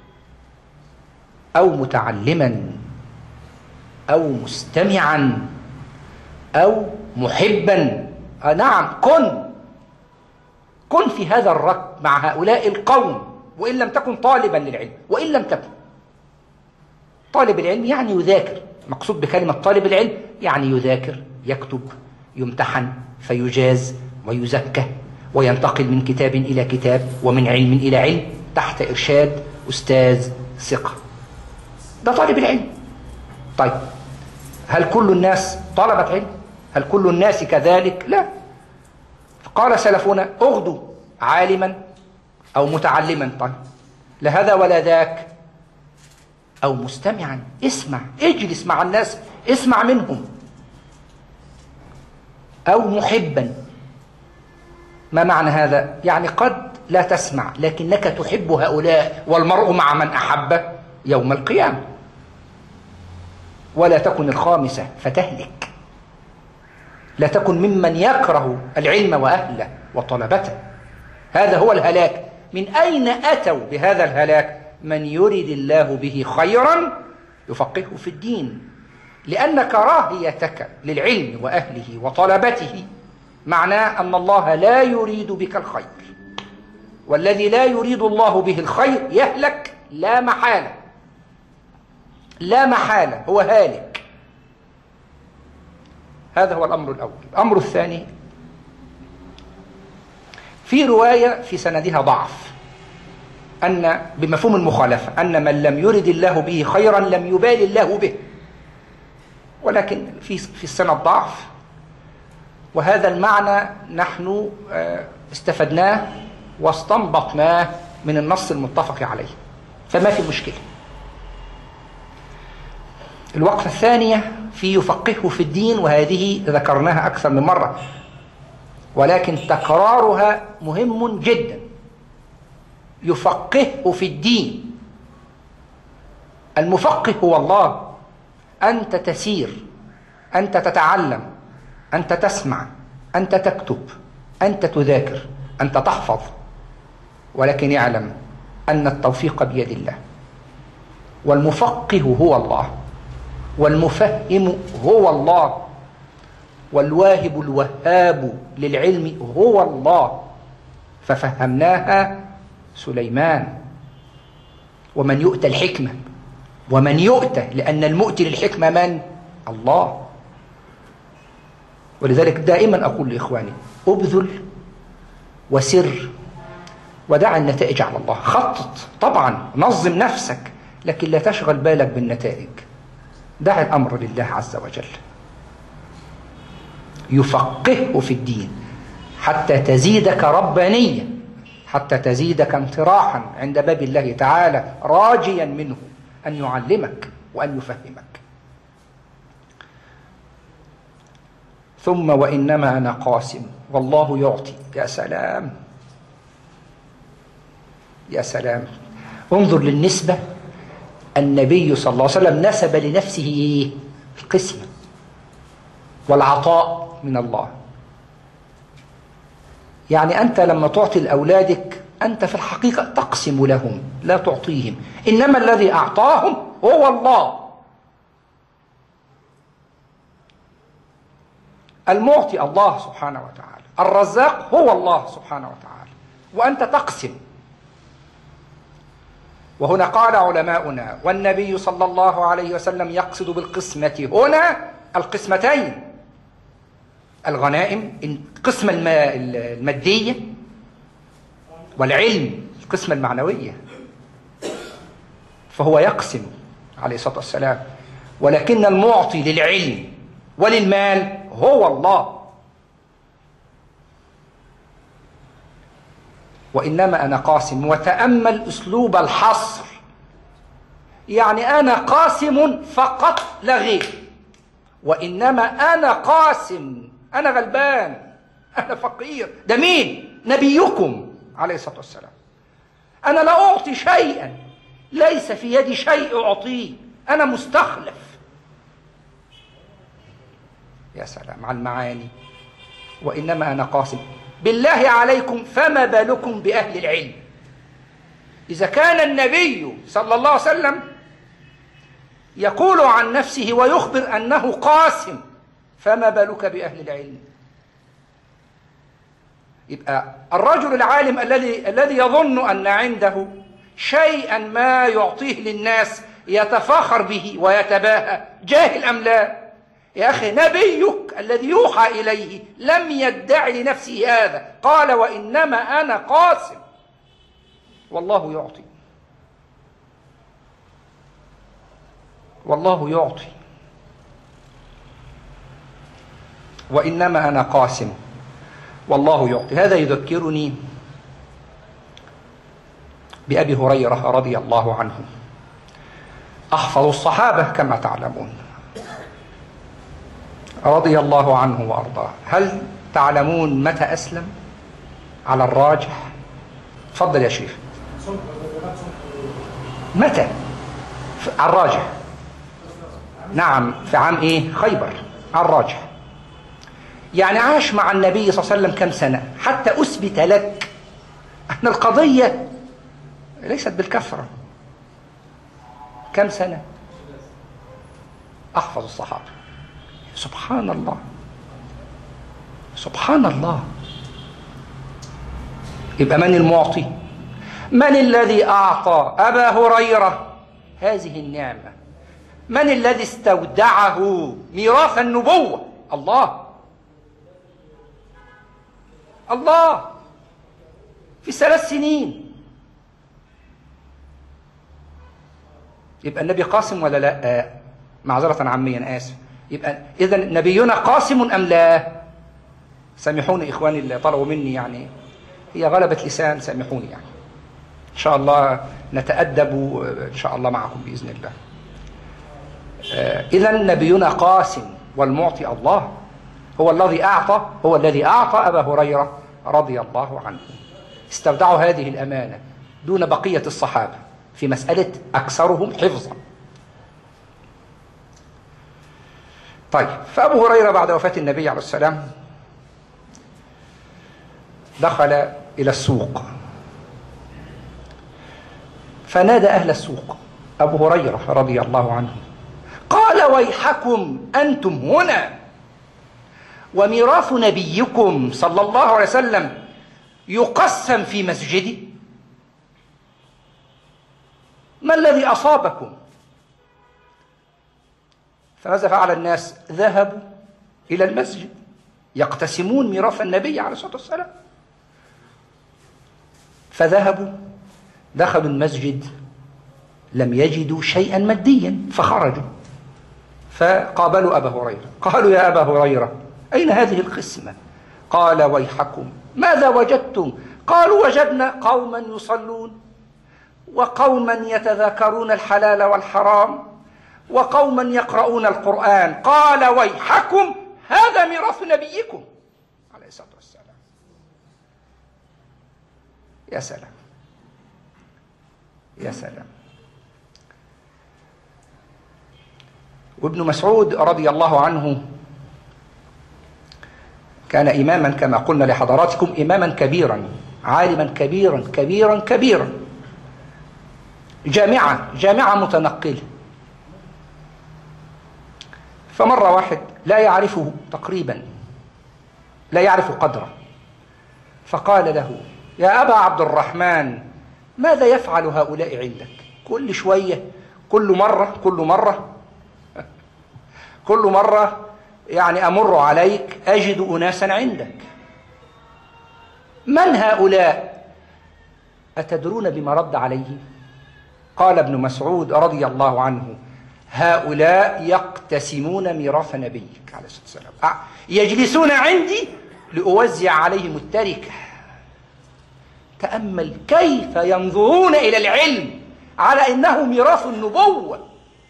أو متعلما أو مستمعا أو محبا. آه نعم، كن كن في هذا الركب مع هؤلاء القوم، وإن لم تكن طالبا للعلم. وإن لم تكن طالب العلم يعني يذاكر، مقصود بكلمة طالب العلم يعني يذاكر، يكتب، يمتحن فيجاز ويزكى وينتقل من كتاب إلى كتاب ومن علم إلى علم تحت إرشاد أستاذ ثقة. ده طالب العلم. طيب، هل كل الناس طلبة علم؟ هل كل الناس كذلك؟ لا. قال سلفنا: اغدوا عالما أو متعلما. طيب، لا هذا ولا ذاك، أو مستمعا، اسمع، اجلس مع الناس، اسمع منهم. أو محبا. ما معنى هذا؟ يعني قد لا تسمع لكنك تحب هؤلاء، والمرء مع من أحب يوم القيامة. ولا تكن الخامسة فتهلك، لا تكن ممن يكره العلم وأهله وطلبته. هذا هو الهلاك. من أين أتوا بهذا الهلاك؟ من يرد الله به خيرا يفقهه في الدين، لأن كراهيتك للعلم وأهله وطلبته معناه أن الله لا يريد بك الخير، والذي لا يريد الله به الخير يهلك لا محالة، لا محالة، هو هالك. هذا هو الأمر الأول. الأمر الثاني، في رواية في سندها ضعف، أن بمفهوم المخالفة أن من لم يرد الله به خيرا لم يبال الله به، ولكن في في السند ضعف، وهذا المعنى نحن استفدناه واستنبطناه من النص المتفق عليه، فما في مشكلة. الوقفة الثانية في يفقهه في الدين، وهذه ذكرناها أكثر من مرة، ولكن تكرارها مهم جدا. يفقهه في الدين، المفقه هو الله. أنت تسير، أنت تتعلم، أنت تسمع، أنت تكتب، أنت تذاكر، أنت تحفظ، ولكن يعلم أن التوفيق بيد الله، والمفقه هو الله، والمفهم هو الله، والواهب الوهاب للعلم هو الله. ففهمناها سليمان. ومن يؤتى الحكمة، ومن يؤتى، لأن المؤتي للحكمة من؟ الله. ولذلك دائما أقول لإخواني: أبذل وسر ودع النتائج على الله. خطط طبعا، نظم نفسك، لكن لا تشغل بالك بالنتائج، دع الأمر لله عز وجل. يفقهه في الدين حتى تزيدك ربانية، حتى تزيدك انطراحا عند باب الله تعالى، راجيا منه أن يعلمك وأن يفهمك. ثم وإنما أنا قاسم والله يعطي. يا سلام يا سلام، انظر للنسبة. النبي صلى الله عليه وسلم نسب لنفسه القسمة والعطاء من الله. يعني أنت لما تعطي لأولادك أنت في الحقيقة تقسم لهم، لا تعطيهم، إنما الذي أعطاهم هو الله. المعطي الله سبحانه وتعالى، الرزاق هو الله سبحانه وتعالى، وأنت تقسم. وهنا قال علماؤنا: والنبي صلى الله عليه وسلم يقصد بالقسمة هنا القسمتين، الغنائم القسمة المادية، والعلم القسمة المعنوية. فهو يقسم عليه الصلاة والسلام، ولكن المعطي للعلم وللمال هو الله. وإنما أنا قاسم. وتأمل أسلوب الحصر، يعني أنا قاسم فقط لا غير. وإنما أنا قاسم، أنا غلبان، أنا فقير. ده مين؟ نبيكم عليه الصلاة والسلام. أنا لا أعطي شيئا، ليس في يدي شيء أعطيه، أنا مستخلف. يا سلام على المعاني. وإنما أنا قاسم. بالله عليكم فما بالكم بأهل العلم؟ إذا كان النبي صلى الله عليه وسلم يقول عن نفسه ويخبر أنه قاسم، فما بالك بأهل العلم؟ يبقى الرجل العالم الذي الذي يظن أن عنده شيئا ما يعطيه للناس يتفاخر به ويتباهى، جاهل أم لا؟ يا أخي، نبيك الذي يوحى إليه لم يدعي لنفسه هذا، قال: وإنما أنا قاسم والله يعطي، والله يعطي. وإنما أنا قاسم والله يعطي. هذا يذكرني بأبي هريرة رضي الله عنه. أحفظ الصحابة كما تعلمون رضي الله عنه وأرضاه. هل تعلمون متى أسلم على الراجح؟ تفضل يا شيخ. متى على الراجح؟ نعم، في عام إيه؟ خيبر على الراجح. يعني عاش مع النبي صلى الله عليه وسلم كم سنة حتى أثبت لك أن القضية ليست بالكثرة. كم سنة؟ أحفظ الصحابة. سبحان الله سبحان الله. يبقى من المعطي؟ من الذي أعطى أبا هريرة هذه النعمة؟ من الذي استودعه ميراث النبوة؟ الله الله في ثلاث سنين. يبقى النبي قاسم ولا لا؟ آه. معذرة عميا آسف. يبقى إذا نبينا قاسم أم لا؟ سامحوني إخواني اللي طلبوا مني، يعني هي غلبة لسان، سامحوني. يعني إن شاء الله نتأدب إن شاء الله معكم بإذن الله. آه. إذا نبينا قاسم والمعطي الله، هو الذي أعطى هو الذي أعطى أبا هريرة رضي الله عنه. استودعوا هذه الأمانة دون بقية الصحابة في مسألة أكثرهم حفظا. طيب، فأبو هريرة بعد وفاة النبي عليه السلام دخل إلى السوق فنادى أهل السوق أبو هريرة رضي الله عنه، قال: ويحكم أنتم هنا وميراث نبيكم صلى الله عليه وسلم يقسم في مسجدي؟ ما الذي أصابكم؟ فماذا فعل الناس؟ ذهبوا إلى المسجد يقتسمون ميراث النبي عليه الصلاة والسلام. فذهبوا دخلوا المسجد لم يجدوا شيئا ماديا فخرجوا فقابلوا أبا هريرة، قالوا: يا أبا هريرة، أين هذه القسمة؟ قال: ويحكم، ماذا وجدتم؟ قالوا: وجدنا قوما يصلون، وقوما يتذاكرون الحلال والحرام، وقوما يقرؤون القرآن. قال: ويحكم، هذا ميراث نبيكم عليه الصلاة والسلام. يا سلام يا سلام. وابن مسعود رضي الله عنه كان إماما كما قلنا لحضراتكم، إماما كبيرا، عالما كبيرا كبيرا كبيرا، جامعة جامعة متنقلة. فمرة واحد لا يعرفه تقريبا، لا يعرف قدره، فقال له: يا أبا عبد الرحمن، ماذا يفعل هؤلاء عندك؟ كل شوية، كل مرة كل مرة كل مرة يعني أمر عليك أجد أناسا عندك، من هؤلاء؟ أتدرون بما رد عليه؟ قال ابن مسعود رضي الله عنه: هؤلاء يقتسمون ميراث نبيك عليه الصلاة والسلام، يجلسون عندي لأوزع عليهم التركة. تأمل كيف ينظرون إلى العلم على إنه ميراث النبوة.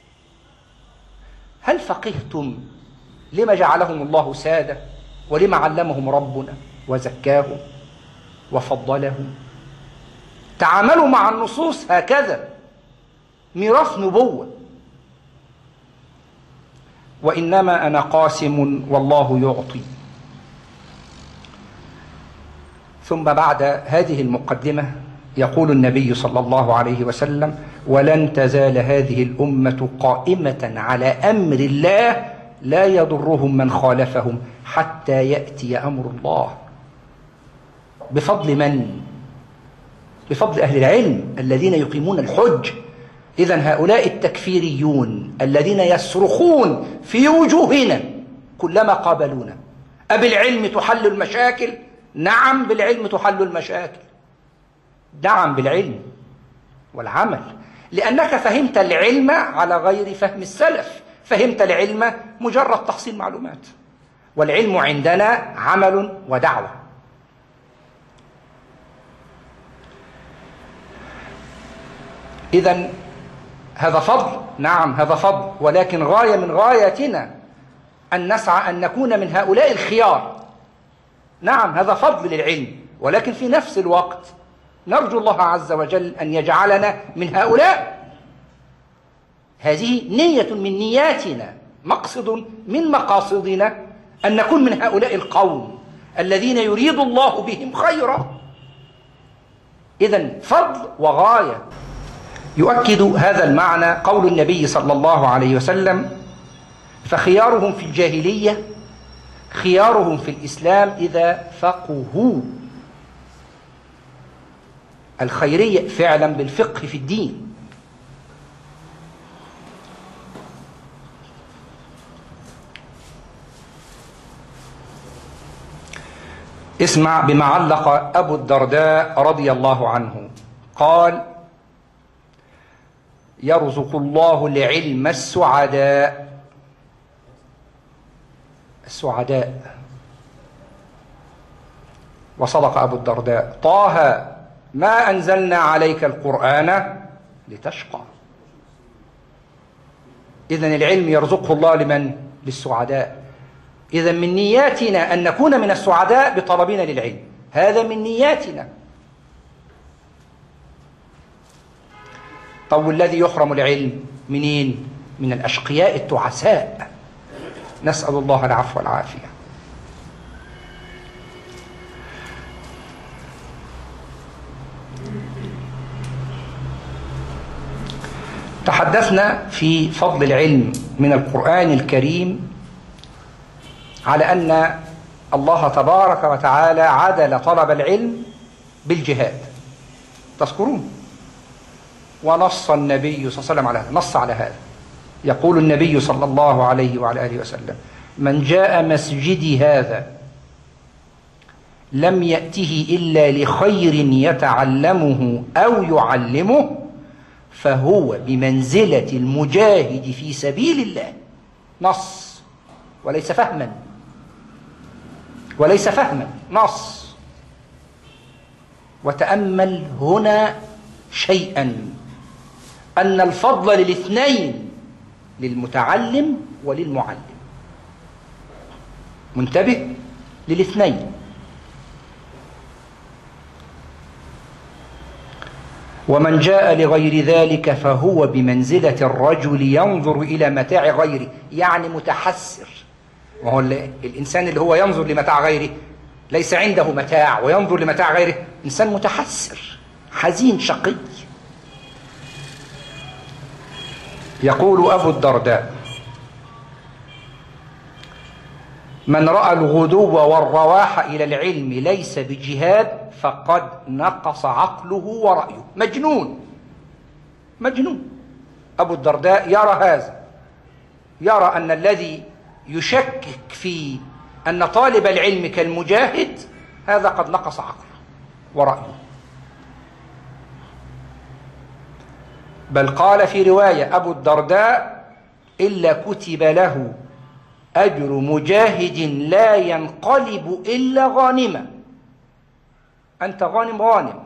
هل فقهتم لما جعلهم الله سادة، ولما علمهم ربنا وزكاهم وفضلهم؟ تعاملوا مع النصوص هكذا، ميراث نبوة. وإنما أنا قاسم والله يعطي. ثم بعد هذه المقدمة يقول النبي صلى الله عليه وسلم: ولن تزال هذه الأمة قائمة على أمر الله لا يضرهم من خالفهم حتى يأتي أمر الله. بفضل من؟ بفضل أهل العلم الذين يقيمون الحج. إذن هؤلاء التكفيريون الذين يصرخون في وجوهنا كلما قابلونا: أبالعلم تحل المشاكل؟ نعم، بالعلم تحل المشاكل، نعم بالعلم والعمل، لأنك فهمت العلم على غير فهم السلف، فهمت العلم مجرد تحصيل معلومات، والعلم عندنا عمل ودعوة. إذن هذا فضل، نعم هذا فضل، ولكن غاية من غاياتنا أن نسعى أن نكون من هؤلاء الخيار. نعم هذا فضل للعلم، ولكن في نفس الوقت نرجو الله عز وجل أن يجعلنا من هؤلاء. هذه نية من نياتنا، مقصد من مقاصدنا أن نكون من هؤلاء القوم الذين يريد الله بهم خيرا. إذن فضل وغاية. يؤكد هذا المعنى قول النبي صلى الله عليه وسلم: فخيارهم في الجاهلية خيارهم في الإسلام إذا فقهوا. الخيرية فعلا بالفقه في الدين. اسمع بما علق أبو الدرداء رضي الله عنه قال: يرزق الله العلم السعداء. السعداء. وصدق أبو الدرداء: طه ما أنزلنا عليك القرآن لتشقى. إذن العلم يرزقه الله لمن؟ للسعداء. إذن من نياتنا أن نكون من السعداء بطلبنا للعلم، هذا من نياتنا. طب الذي يحرم العلم منين؟ من الأشقياء التعساء، نسأل الله العفو والعافية. تحدثنا في فضل العلم من القرآن الكريم على أن الله تبارك وتعالى عدل طلب العلم بالجهاد، تذكرون؟ ونص النبي صلى الله عليه وسلم على هذا، نص على هذا. يقول النبي صلى الله عليه وعلى آله وسلم: من جاء مسجدي هذا لم يأته إلا لخير يتعلمه أو يعلمه فهو بمنزلة المجاهد في سبيل الله. نص وليس فهما، وليس فهما، نص. وتأمل هنا شيئا، أن الفضل للاثنين، للمتعلم وللمعلم. منتبه، للاثنين. ومن جاء لغير ذلك فهو بمنزلة الرجل ينظر إلى متاع غيره، يعني متحسر. وهو الإنسان اللي هو ينظر لمتاع غيره ليس عنده متاع وينظر لمتاع غيره، إنسان متحسر حزين شقي. يقول أبو الدرداء: من رأى الغدو والرواح إلى العلم ليس بجهاد فقد نقص عقله ورأيه. مجنون، مجنون. أبو الدرداء يرى هذا، يرى أن الذي يشكك في أن طالب العلم كالمجاهد هذا قد نقص عقله ورأيه. بل قال في رواية أبو الدرداء: إلا كتب له أجر مجاهد لا ينقلب إلا غانما. أنت غانم غانم.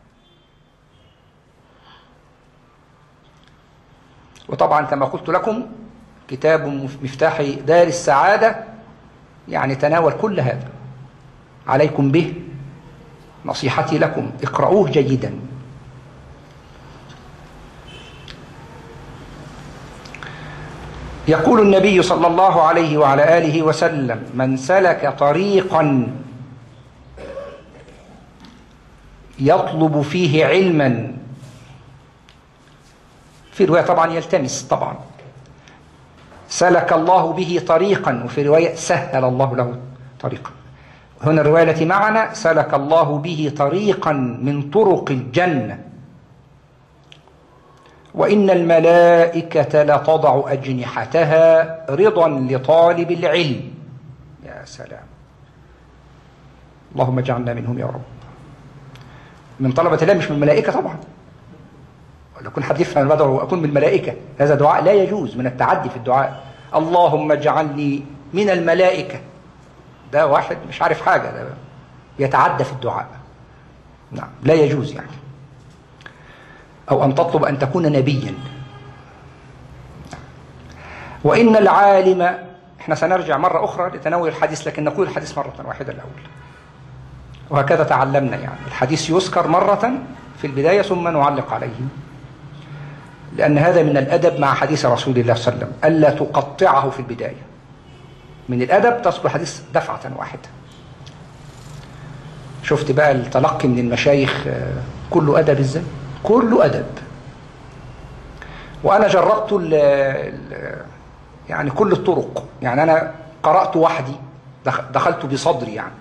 وطبعا كما قلت لكم كتاب مفتاح دار السعادة يعني تناول كل هذا، عليكم به، نصيحتي لكم اقرأوه جيدا. يقول النبي صلى الله عليه وعلى آله وسلم: من سلك طريقا يطلب فيه علما، في رواية طبعا يلتمس، طبعا سلك الله به طريقا، وفي رواية سهل الله له طريقا. هنا الرواية التي معنا: سلك الله به طريقا من طرق الجنة وإن الملائكة لتضع أجنحتها رضا لطالب العلم. يا سلام، اللهم اجعلنا منهم يا رب. من طلبة الله مش من الملائكة طبعا، ولا يكون حد يفهم بدعو أكون من الملائكة، هذا دعاء لا يجوز، من التعدي في الدعاء. اللهم اجعلني من الملائكة، ده واحد مش عارف حاجة، ده يتعدى في الدعاء. نعم لا يجوز يعني. أو أن تطلب أن تكون نبيا، وإن العالم، احنا سنرجع مرة أخرى لتناول الحديث، لكن نقول الحديث مرة واحدة الأول، وهكذا تعلمنا. يعني الحديث يذكر مرة في البداية ثم نعلق عليه، لأن هذا من الأدب مع حديث رسول الله صلى الله عليه وسلم، ألا تقطعه في البداية. من الأدب تذكر الحديث دفعة واحدة. شفت بقى التلقي من المشايخ كله أدب إزاي؟ كله أدب. وأنا جربت ال ال يعني كل الطرق، يعني أنا قرأت وحدي، دخلت بصدري يعني،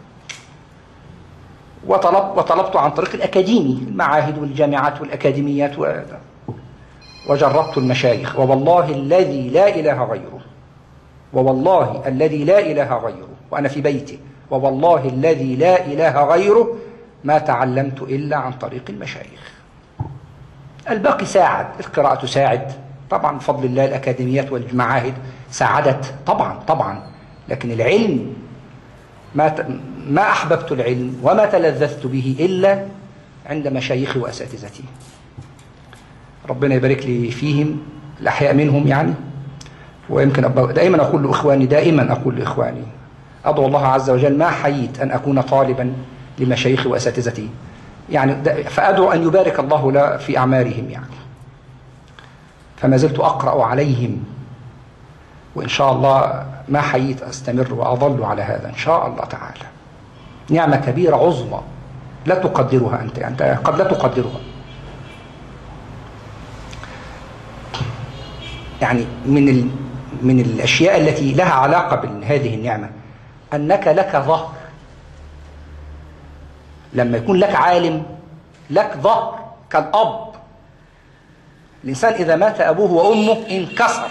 وطلب وطلبت عن طريق الأكاديمي، المعاهد والجامعات والأكاديميات، و... وجربت المشايخ، ووالله الذي لا إله غيره، ووالله الذي لا إله غيره، وأنا في بيتي، ووالله الذي لا إله غيره ما تعلمت إلا عن طريق المشايخ. الباقي ساعد، القراءة تساعد طبعا بفضل الله، الأكاديميات والمعاهد ساعدت طبعا طبعا، لكن العلم ما ما أحببت العلم وما تلذذت به إلا عند مشايخي وأساتذتي، ربنا يبارك لي فيهم، الأحياء منهم يعني. ويمكن دائما أقول لإخواني، دائما أقول لإخواني، أدعو الله عز وجل ما حييت أن أكون طالبا لمشايخي وأساتذتي، يعني فأدعو أن يبارك الله لا في أعمارهم يعني. فما زلت أقرأ عليهم، وإن شاء الله ما حييت أستمر وأظل على هذا إن شاء الله تعالى. نعمة كبيرة عظمى لا تقدرها أنت، أنت قد لا تقدرها. يعني من ال... من الأشياء التي لها علاقة بهذه النعمة أنك لك ظهر. لما يكون لك عالم لك ظهر كالأب. الإنسان إذا مات أبوه وأمه انكسر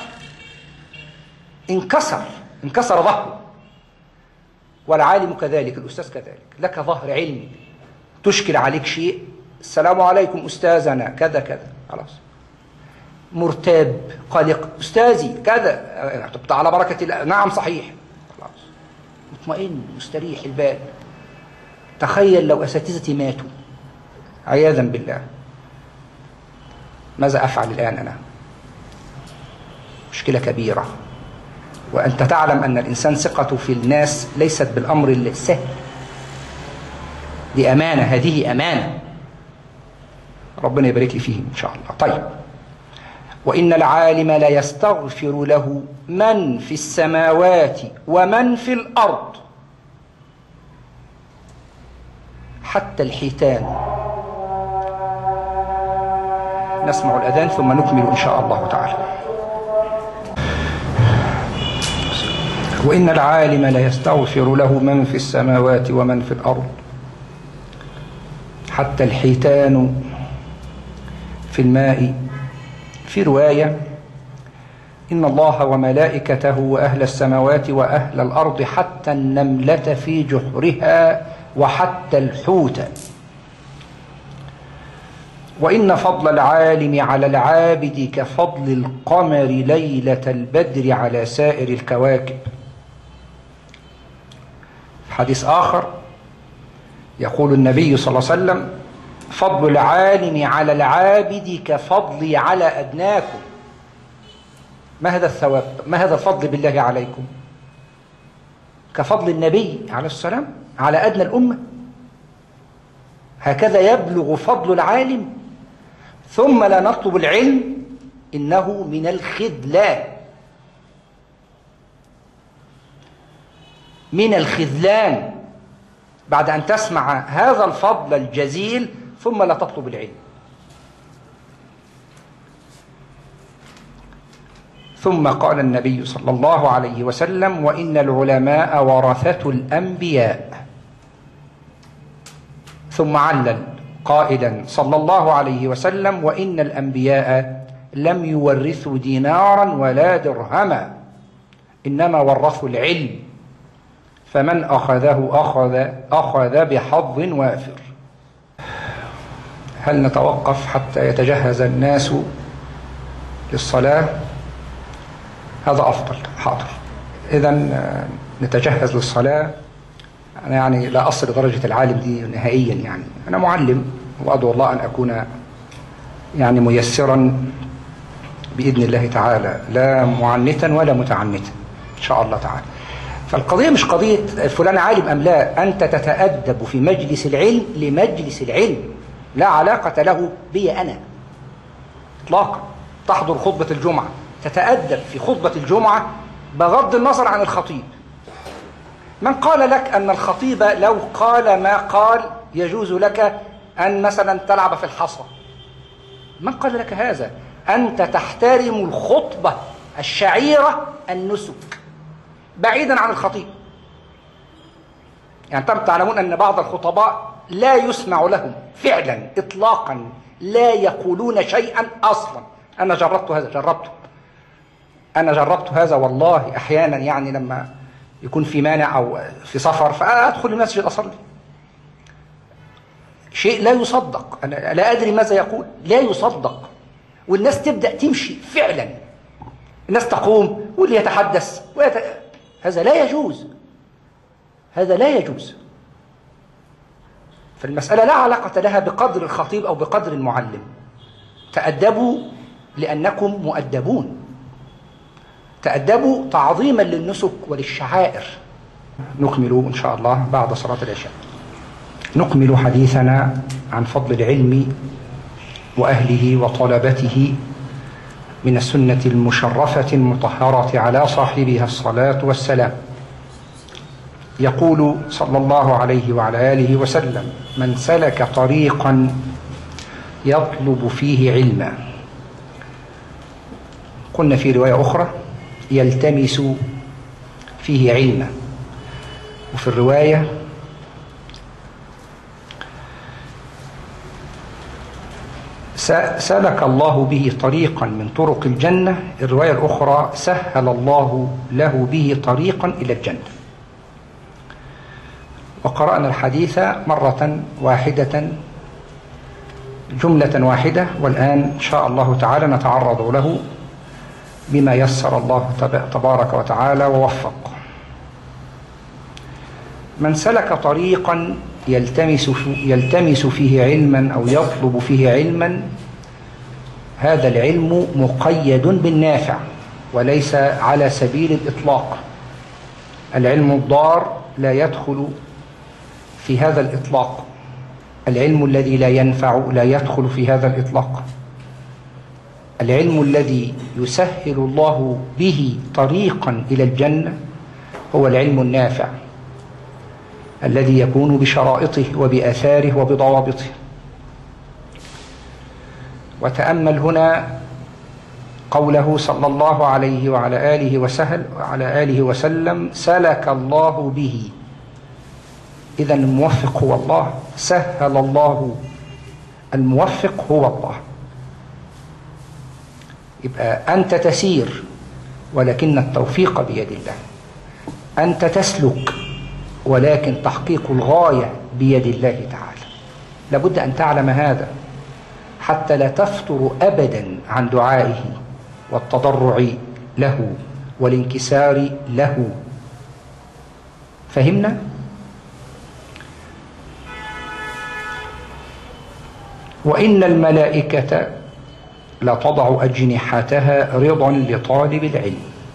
انكسر انكسر ظهره، والعالم كذلك، الأستاذ كذلك، لك ظهر علمي. تشكل عليك شيء، السلام عليكم أستاذنا كذا كذا، خلاص. مرتاب قلق، أستاذي كذا، على بركة الله، نعم صحيح، خلاص. مطمئن مستريح البال. تخيل لو أساتذتي ماتوا عياذا بالله، ماذا أفعل الآن أنا؟ مشكلة كبيرة. وأنت تعلم أن الإنسان ثقته في الناس ليست بالأمر السهل، دي أمانة، هذه أمانة، ربنا يبارك لي فيهم إن شاء الله. طيب، وإن العالم لا يستغفر له من في السماوات ومن في الأرض حتى الحيتان. نسمع الأذان ثم نكمل إن شاء الله تعالى. وإن العالم لا يستغفر له من في السماوات ومن في الأرض حتى الحيتان في الماء. في رواية: إن الله وملائكته وأهل السماوات وأهل الأرض حتى النملة في جحرها وحتى الحوت. وإن فضل العالم على العابد كفضل القمر ليلة البدر على سائر الكواكب. حديث آخر يقول النبي صلى الله عليه وسلم: فضل العالم على العابد كفضلي على أدناكم. ما هذا الثواب؟ ما هذا الفضل بالله عليكم؟ كفضل النبي عليه السلام على أدنى الأمة. هكذا يبلغ فضل العالم. ثم لا نطلب العلم، إنه من الخذلان، من الخذلان بعد أن تسمع هذا الفضل الجزيل ثم لا تطلب العلم. ثم قال النبي صلى الله عليه وسلم: وإن العلماء ورثة الأنبياء. ثم علل قائلا صلى الله عليه وسلم: وإن الأنبياء لم يورثوا دينارا ولا درهما، إنما ورثوا العلم، فمن أخذه أخذ أخذ بحظ وافر. هل نتوقف حتى يتجهز الناس للصلاة؟ هذا أفضل. حاضر، إذن نتجهز للصلاة. أنا يعني لا أصل لدرجة العالم دي نهائيا، يعني أنا معلم، وأدعو الله أن أكون يعني ميسرا بإذن الله تعالى، لا معنتا ولا متعنتا إن شاء الله تعالى. فالقضية مش قضية فلان عالم أم لا، أنت تتأدب في مجلس العلم لمجلس العلم، لا علاقة له بي أنا إطلاقا. تحضر خطبة الجمعة، تتأدب في خطبة الجمعة بغض النظر عن الخطيب. من قال لك أن الخطيب لو قال ما قال يجوز لك أن مثلا تلعب في الحصى؟ من قال لك هذا؟ أنت تحترم الخطبة الشعيرة النسك بعيدا عن الخطيب. يعني أنتم تعلمون أن بعض الخطباء لا يسمع لهم فعلا إطلاقا، لا يقولون شيئا أصلا. أنا جربت هذا، جربته أنا جربت هذا والله. أحيانا يعني لما يكون في مانع أو في سفر فأدخل المسجد أصلي، شيء لا يصدق، أنا لا أدري ماذا يقول، لا يصدق، والناس تبدأ تمشي فعلا، الناس تقوم واللي يتحدث ويت... هذا لا يجوز، هذا لا يجوز. فالمسألة لا علاقة لها بقدر الخطيب أو بقدر المعلم. تأدبوا لأنكم مؤدبون، تأدبوا تعظيما للنسك وللشعائر. نكمل إن شاء الله بعد صلاة العشاء، نكمل حديثنا عن فضل العلم وأهله وطلبته من السنة المشرفة المطهرة على صاحبها الصلاة والسلام. يقول صلى الله عليه وعلى آله وسلم: من سلك طريقا يطلب فيه علما، قلنا في رواية أخرى يلتمس فيه علما، وفي الرواية سلك الله به طريقا من طرق الجنة، الرواية الأخرى سهل الله له به طريقا إلى الجنة. وقرأنا الحديث مرة واحدة جملة واحدة، والآن إن شاء الله تعالى نتعرض له بما يسر الله تبارك وتعالى ووفق. من سلك طريقا يلتمس يلتمس فيه علما أو يطلب فيه علما، هذا العلم مقيد بالنافع وليس على سبيل الإطلاق. العلم الضار لا يدخل في هذا الإطلاق، العلم الذي لا ينفع لا يدخل في هذا الإطلاق. العلم الذي يسهل الله به طريقا إلى الجنة هو العلم النافع الذي يكون بشرائطه وبآثاره وبضوابطه. وتأمل هنا قوله صلى الله عليه وعلى آله وسهل وعلى آله وسلم: سلك الله به. إذن الموفق هو الله، سهل الله، الموفق هو الله. يبقى أنت تسير ولكن التوفيق بيد الله، أنت تسلك ولكن تحقيق الغاية بيد الله تعالى. لابد أن تعلم هذا حتى لا تفتر أبدا عن دعائه والتضرع له والانكسار له. فهمنا؟ وإن الملائكة لتضع أجنحتها رضا لطالب العلم.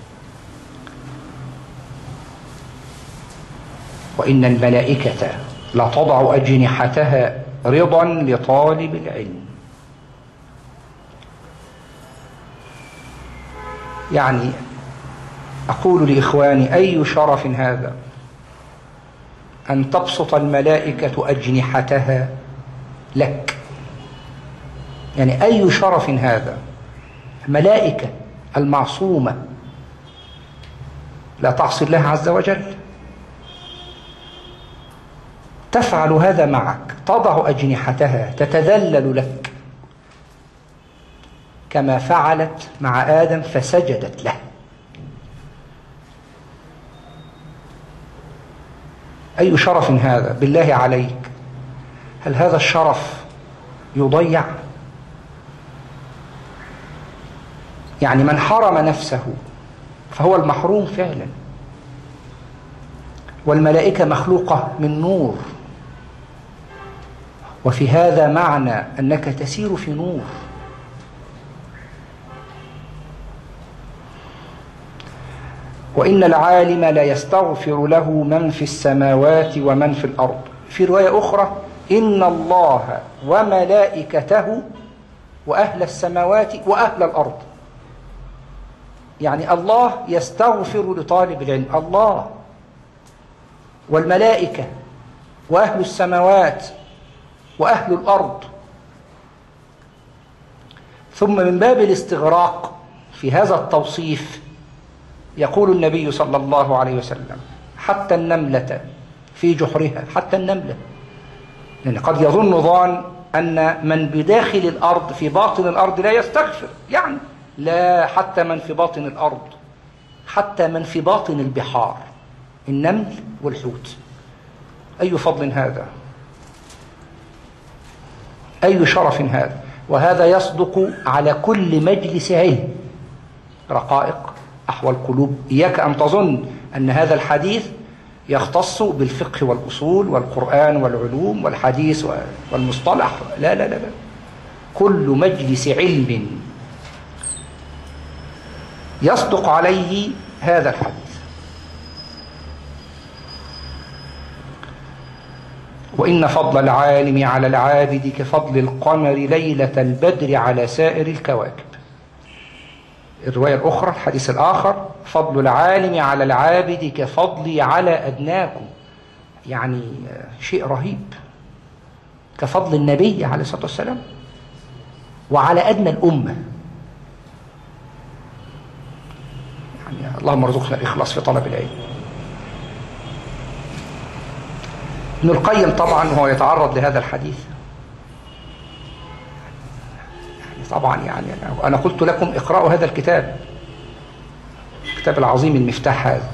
وإن الملائكة لتضع أجنحتها رضا لطالب العلم. يعني أقول لإخواني: أي شرف هذا أن تبسط الملائكة أجنحتها لك. يعني أي شرف هذا، ملائكة المعصومة لا تعصي الله عز وجل تفعل هذا معك، تضع أجنحتها تتذلل لك كما فعلت مع آدم فسجدت له. أي شرف هذا بالله عليك؟ هل هذا الشرف يضيع؟ يعني من حرم نفسه فهو المحروم فعلا. والملائكة مخلوقة من نور، وفي هذا معنى أنك تسير في نور. وإن العالم لا يستغفر له من في السماوات ومن في الأرض. في رواية أخرى إن الله وملائكته وأهل السماوات وأهل الأرض. يعني الله يستغفر لطالب العلم، الله والملائكة وأهل السماوات وأهل الأرض. ثم من باب الاستغراق في هذا التوصيف يقول النبي صلى الله عليه وسلم حتى النملة في جحرها، حتى النملة، لأن قد يظن ظان أن من بداخل الأرض في باطن الأرض لا يستغفر، يعني لا، حتى من في باطن الأرض، حتى من في باطن البحار، النمل والحوت. أي فضل هذا، أي شرف هذا. وهذا يصدق على كل مجلس علم، رقائق أحوال القلوب. إياك أن تظن أن هذا الحديث يختص بالفقه والأصول والقرآن والعلوم والحديث والمصطلح، لا لا لا لا، كل مجلس علم يصدق عليه هذا الحديث. وإن فضل العالم على العابد كفضل القمر ليلة البدر على سائر الكواكب. الرواية الأخرى، الحديث الآخر، فضل العالم على العابد كفضلي على أدناكم، يعني شيء رهيب، كفضل النبي عليه الصلاة والسلام وعلى أدنى الأمة. يعني اللهم ارزقنا الإخلاص في طلب العلم. ابن القيم طبعا وهو يتعرض لهذا الحديث، يعني طبعا يعني أنا قلت لكم اقرأوا هذا الكتاب، الكتاب العظيم المفتاح هذا.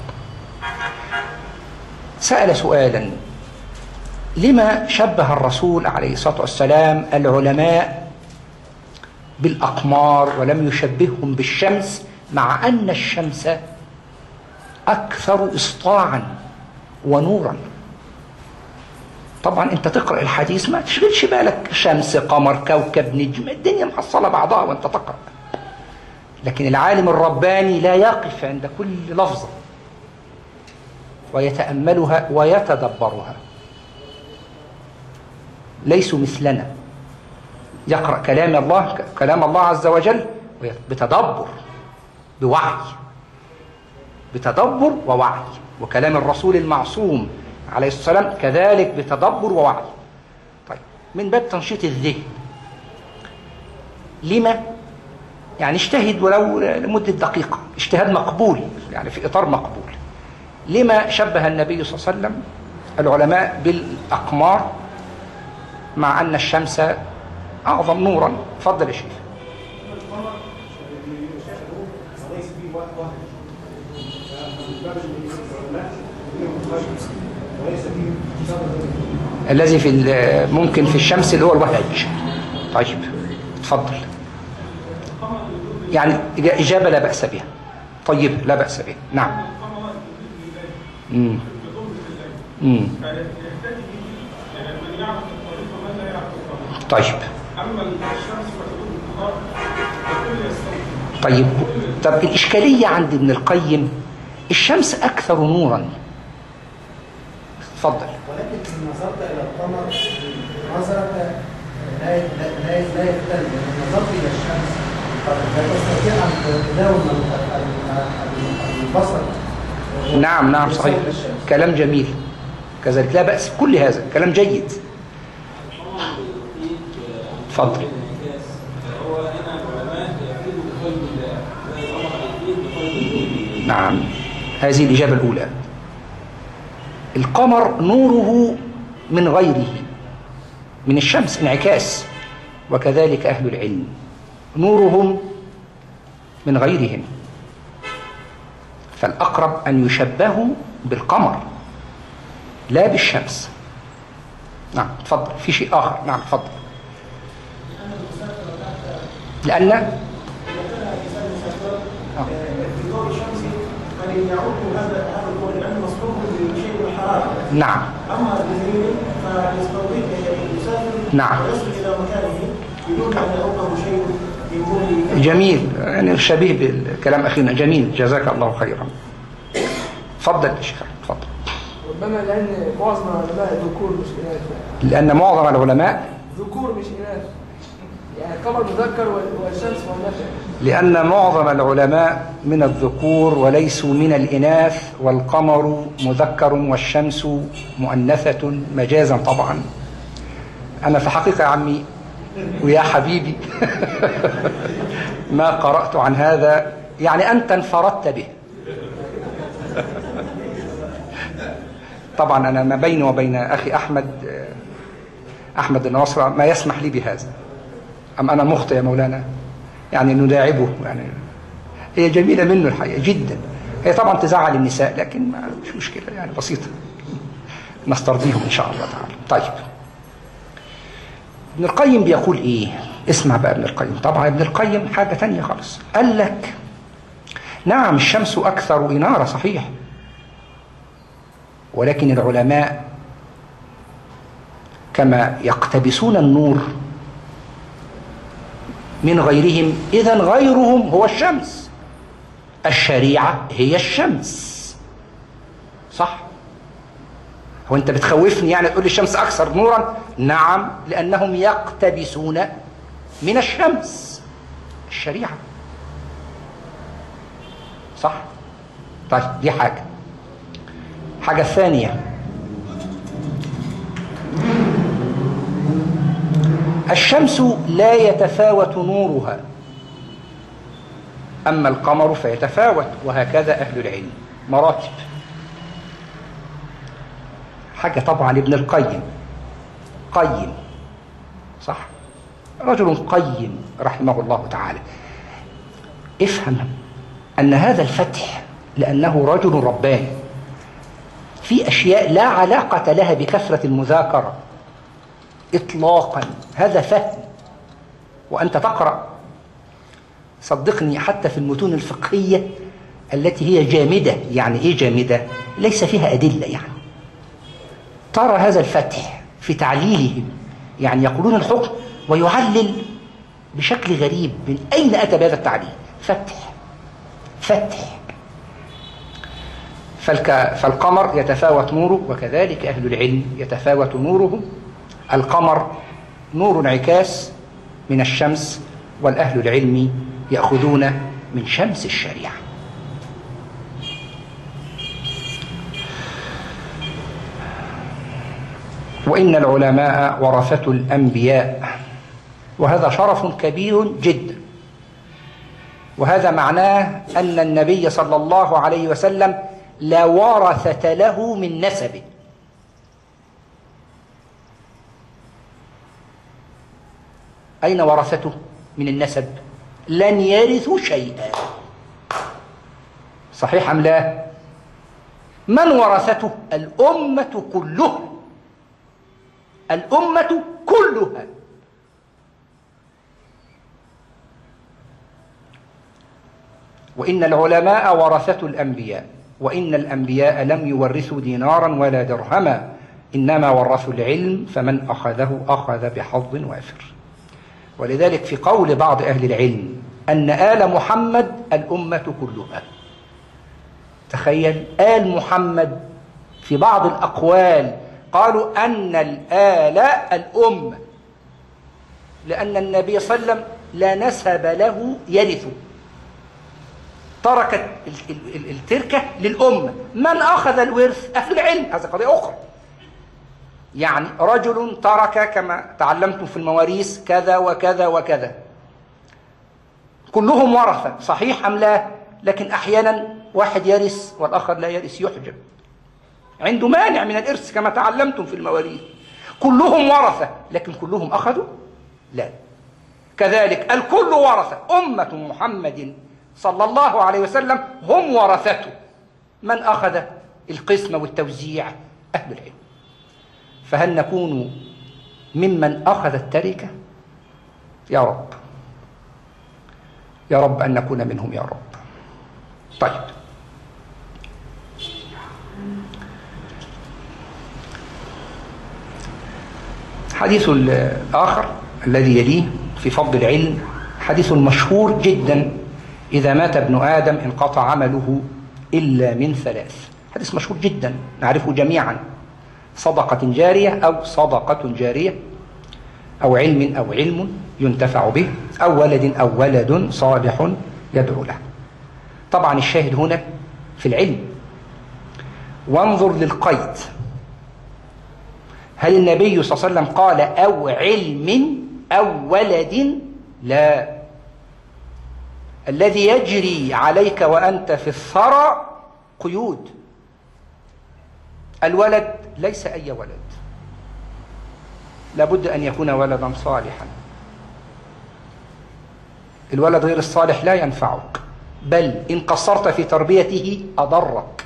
سأل سؤالا: لما شبه الرسول عليه الصلاة والسلام العلماء بالأقمار ولم يشبههم بالشمس، مع أن الشمس أكثر إسطاعا ونورا؟ طبعا أنت تقرأ الحديث ما تشغلش بالك شمس، قمر، كوكب، نجم، الدنيا محصلة بعضها وأنت تقرأ. لكن العالم الرباني لا يقف عند كل لفظة ويتأملها ويتدبرها. ليسوا مثلنا، يقرأ كلام الله كلام الله عز وجل بتدبر، بوعي، بتدبر ووعي. وكلام الرسول المعصوم عليه الصلاة والسلام كذلك بتدبر ووعي. طيب، من باب تنشيط الذهن، لما يعني اجتهد ولو لمدة دقيقة، اجتهاد مقبول يعني في إطار مقبول. لما شبه النبي صلى الله عليه وسلم العلماء بالأقمار مع أن الشمس أعظم نورا؟ تفضل يا شيخ. الذي في ممكن في الشمس اللي هو الوهج. طيب تفضل. يعني إجابة لا بأس بها. طيب لا بأس بها. نعم. امم امم طيب. طيب طب الإشكالية عند ابن القيم الشمس أكثر نورا. تفضل. ولكن إن نظرت إلى القمر نظرك لا لا لا يختلف. إن نظرت إلى الشمس لا تستطيع أن تداوم البصر. نعم نعم صحيح، كلام جميل كذلك، لا بأس، كل هذا كلام جيد. تفضل. نعم، هذه الإجابة الأولى. القمر نوره من غيره، من الشمس انعكاس، وكذلك أهل العلم نورهم من غيرهم، فالأقرب أن يشبهوا بالقمر لا بالشمس. نعم تفضل. في شيء آخر؟ نعم تفضل. لأن آه. نعم. أما الجزيري فيستطيع يسافر نعم ويصل إلى مكانه بدون أن يلقه شيء من دون. جميل، يعني شبيه بالكلام أخينا، جميل، جزاك الله خيرا. اتفضل يا شيخ، اتفضل. ربما لأن معظم العلماء ذكور مش إناث. لأن معظم العلماء ذكور مش إناث، يعني القمر مذكر والشمس مؤنثة. لأن معظم العلماء من الذكور وليسوا من الإناث، والقمر مذكر والشمس مؤنثة مجازا طبعا. أنا في حقيقة يا عمي ويا حبيبي ما قرأت عن هذا، يعني أنت انفردت به. طبعا أنا ما بيني وبين أخي أحمد أحمد الناصر ما يسمح لي بهذا. أم أنا مخطئ يا مولانا؟ يعني نداعبه، يعني هي جميلة منه الحقيقة جدا. هي طبعا تزعل النساء لكن ما مش مشكلة، يعني بسيطة نسترضيهم إن شاء الله تعالى. طيب ابن القيم بيقول إيه؟ اسمع بقى ابن القيم. طبعا ابن القيم حاجة تانية خالص. قال لك نعم الشمس أكثر إنارة صحيح، ولكن العلماء كما يقتبسون النور من غيرهم، إذن غيرهم هو الشمس. الشريعة هي الشمس، صح؟ هو أنت بتخوفني يعني تقول لي الشمس أكثر نورا؟ نعم، لأنهم يقتبسون من الشمس الشريعة، صح؟ طيب دي حاجة. حاجة ثانية، الشمس لا يتفاوت نورها، أما القمر فيتفاوت، وهكذا أهل العلم مراتب. حاجة طبعا ابن القيم قيم، صح؟ رجل قيم رحمه الله تعالى. افهم أن هذا الفتح لأنه رجل رباني، في أشياء لا علاقة لها بكثرة المذاكرة إطلاقا، هذا فهم. وأنت تقرأ صدقني حتى في المتون الفقهية التي هي جامدة. يعني إيه جامدة؟ ليس فيها أدلة، يعني ترى هذا الفتح في تعليلهم، يعني يقولون الحكم ويعلل بشكل غريب. من أين أتى بهذا التعليل؟ فتح فتح. فالك... فالقمر يتفاوت نوره، وكذلك أهل العلم يتفاوت نورهم. القمر نور انعكاس من الشمس، والأهل العلم يأخذون من شمس الشريعة. وإن العلماء ورثة الأنبياء، وهذا شرف كبير جدا. وهذا معناه أن النبي صلى الله عليه وسلم لا ورثة له من نسبه. أين ورثته من النسب؟ لن يرثوا شيئا، صحيح أم لا؟ من ورثته؟ الأمة كلها، الأمة كلها. وإن العلماء ورثة الأنبياء، وإن الأنبياء لم يورثوا دينارا ولا درهما، إنما ورثوا العلم، فمن أخذه أخذ بحظ وافر. ولذلك في قول بعض أهل العلم أن آل محمد الأمة كلها. تخيل، آل محمد في بعض الأقوال قالوا أن الآل الأمة، لأن النبي صلى الله عليه وسلم لا نسب له يرث، تركت التركة للأمة. من أخذ الورث؟ أهل العلم، هذا قضية أخرى. يعني رجل ترك كما تعلمتم في المواريث كذا وكذا وكذا، كلهم ورثة صحيح أم لا؟ لكن أحيانا واحد يرث والآخر لا يرث، يحجب، عنده مانع من الإرث كما تعلمتم في المواريث. كلهم ورثة لكن كلهم أخذوا؟ لا. كذلك الكل ورثة، أمة محمد صلى الله عليه وسلم هم ورثته. من أخذ القسم والتوزيع؟ أهل العلم. فهل نكون ممن أخذ التركة؟ يا رب، يا رب أن نكون منهم يا رب. طيب، حديث الآخر الذي يليه في فضل العلم حديث مشهور جدا: إذا مات ابن آدم انقطع عمله إلا من ثلاث. حديث مشهور جدا نعرفه جميعا: صدقة جارية أو صدقة جارية، أو علم أو علم ينتفع به، أو ولد أو ولد صالح يدعو له. طبعا الشاهد هنا في العلم. وانظر للقيد، هل النبي صلى الله عليه وسلم قال أو علم أو ولد؟ لا. الذي يجري عليك وأنت في الثرى قيود. الولد ليس أي ولد، لابد أن يكون ولدا صالحا. الولد غير الصالح لا ينفعك، بل إن قصرت في تربيته أضرك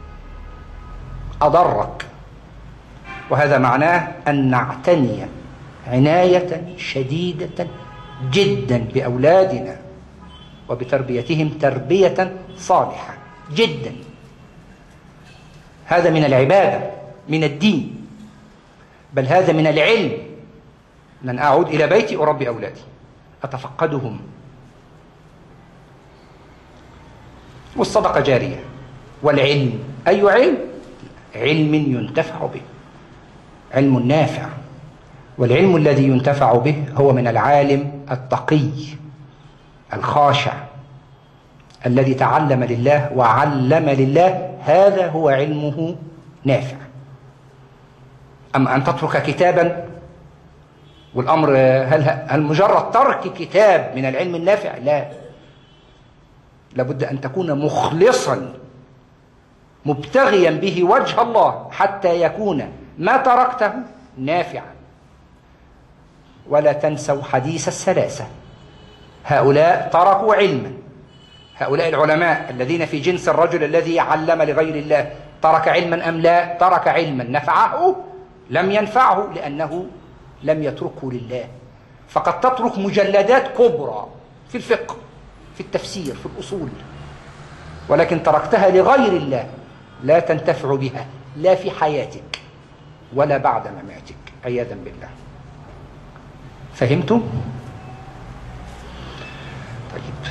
أضرك وهذا معناه أن نعتني عناية شديدة جدا بأولادنا وبتربيتهم تربية صالحة جدا. هذا من العبادة، من الدين، بل هذا من العلم. أن أعود إلى بيتي أربي أولادي، أتفقدهم. والصدقة جارية. والعلم، أي علم؟ علم ينتفع به، علم نافع. والعلم الذي ينتفع به هو من العالم التقي الخاشع الذي تعلم لله وعلم لله، هذا هو علمه نافع. أما أن تترك كتابا، والأمر هل, هل مجرد ترك كتاب من العلم النافع؟ لا، لابد أن تكون مخلصا مبتغيا به وجه الله حتى يكون ما تركته نافعا. ولا تنسوا حديث الثلاثة، هؤلاء تركوا علما. هؤلاء العلماء الذين في جنس الرجل الذي علم لغير الله، ترك علما أم لا؟ ترك علما نفعه؟ لم ينفعه، لأنه لم يتركه لله. فقد تترك مجلدات كبرى في الفقه، في التفسير، في الأصول، ولكن تركتها لغير الله، لا تنتفع بها لا في حياتك ولا بعد مماتك، عياذا بالله. فهمتم؟ طيب،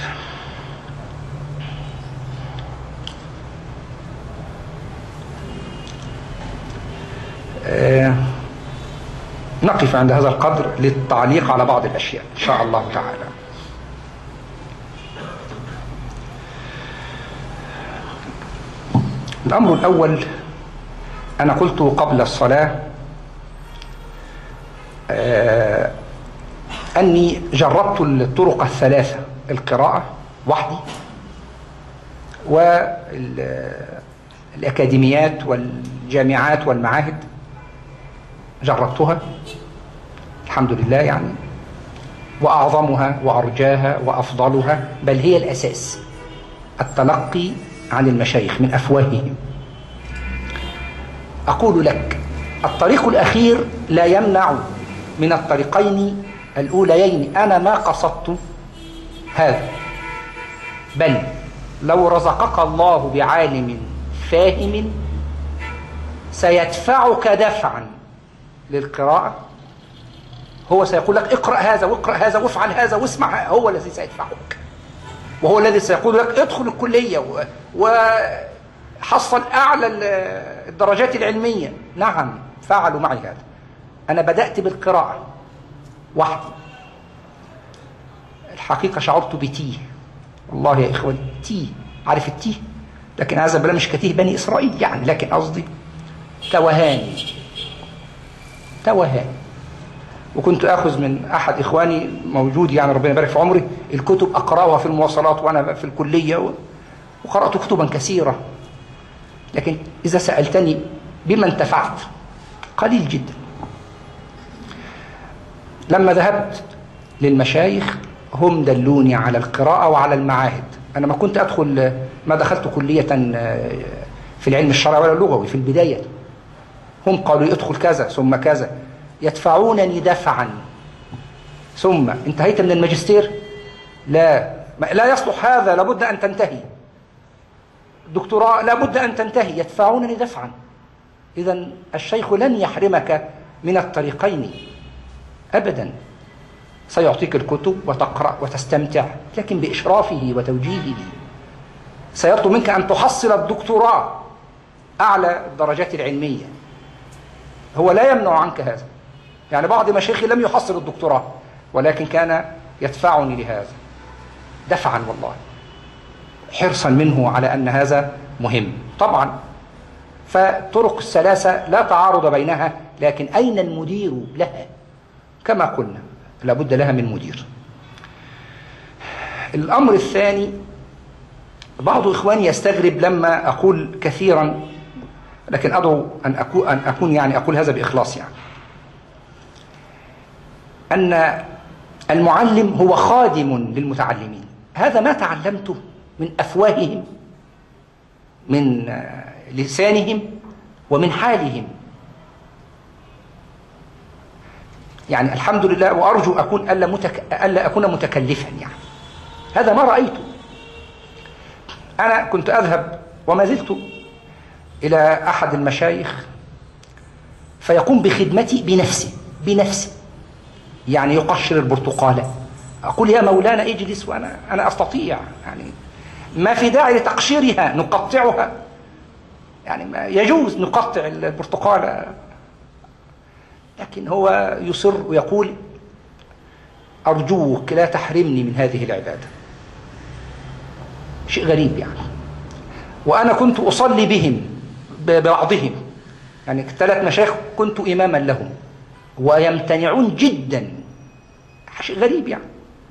آه نقف عند هذا القدر للتعليق على بعض الأشياء إن شاء الله تعالى. الأمر الأول، أنا قلت قبل الصلاة آه أني جربت الطرق الثلاثة: القراءة وحدي، والأكاديميات والجامعات والمعاهد جربتها الحمد لله يعني، وأعظمها وأرجاها وأفضلها، بل هي الأساس، التلقي عن المشايخ من أفواههم. أقول لك الطريق الأخير لا يمنع من الطريقين الأوليين. أنا ما قصدت هذا، بل لو رزقك الله بعالم فاهم سيدفعك دفعا للقراءة. هو سيقول لك اقرأ هذا واقرأ هذا وافعل هذا واسمع، هو الذي سيدفعك، وهو الذي سيقول لك ادخل الكلية وحصل أعلى الدرجات العلمية. نعم، فعلوا معي هذا. أنا بدأت بالقراءة وحدي، الحقيقة شعرت بتيه، والله يا إخواني تيه، عارف التيه؟ لكن هذا بلا مش كتيه بني إسرائيل يعني، لكن قصدي توهاني توهاني وكنت أخذ من أحد إخواني موجود يعني ربنا يبارك في عمري الكتب أقرأها في المواصلات وأنا في الكلية، وقرأت كتبا كثيرة، لكن إذا سألتني بما انتفعت قليل جدا. لما ذهبت للمشايخ هم دلوني على القراءة وعلى المعاهد. أنا ما كنت أدخل، ما دخلت كلية في العلم الشرعي ولا اللغوي في البداية. هم قالوا ادخل كذا ثم كذا، يدفعونني دفعا. ثم انتهيت من الماجستير، لا لا يصلح هذا، لابد أن تنتهي. دكتوراه لابد أن تنتهي، يدفعونني دفعا. إذن الشيخ لن يحرمك من الطريقين أبدا، سيعطيك الكتب وتقرأ وتستمتع، لكن بإشرافه وتوجيهه. سيطلب منك أن تحصل الدكتوراه أعلى الدرجات العلمية. هو لا يمنع عنك هذا، يعني بعض مشايخي لم يحصل الدكتوراه ولكن كان يدفعني لهذا دفعا والله، حرصا منه على أن هذا مهم. طبعا فطرق السلاسة لا تعارض بينها، لكن أين المدير لها؟ كما قلنا لابد لها من مدير. الأمر الثاني، بعض إخواني يستغرب لما أقول كثيرا، لكن أدعو أن أكون, أن أكون يعني أقول هذا بإخلاص، يعني أن المعلم هو خادم للمتعلمين. هذا ما تعلمته من أفواههم، من لسانهم، ومن حالهم. يعني الحمد لله، وأرجو أكون ألا, متك... ألا أكون متكلفا، يعني هذا ما رأيته. أنا كنت أذهب وما زلت إلى أحد المشايخ فيقوم بخدمتي بنفسه بنفسه يعني يقشر البرتقالة، أقول يا مولانا اجلس وأنا أنا أستطيع، يعني ما في داعي لتقشيرها، نقطعها، يعني ما يجوز نقطع البرتقالة. لكن هو يصر ويقول أرجوك لا تحرمني من هذه العبادة. شيء غريب يعني. وأنا كنت أصلي بهم ببعضهم، يعني ثلاث مشايخ كنت إماما لهم ويمتنعون جدا. شيء غريب يعني.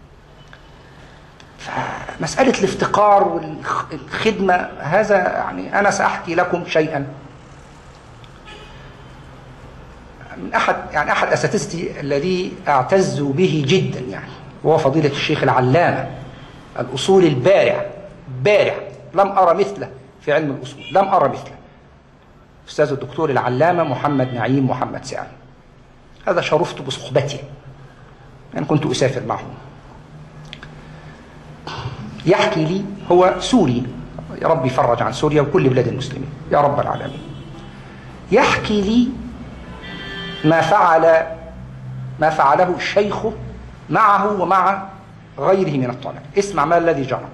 فمسألة الافتقار والخدمة هذا، يعني أنا سأحكي لكم شيئا من أحد يعني أحد أساتذتي الذي أعتز به جدا، يعني وهو فضيلة الشيخ العلامة الأصول البارع بارع، لم أرى مثله في علم الأصول، لم أرى مثله، أستاذ الدكتور العلامة محمد نعيم محمد سعد. هذا شرفت بصحبته، يعني كنت أسافر معه. يحكي لي، هو سوري، يا رب يفرج عن سوريا وكل بلاد المسلمين يا رب العالمين. يحكي لي ما فعل ما فعله الشيخ معه ومع غيره من الطلبة. اسمع ما الذي جرى.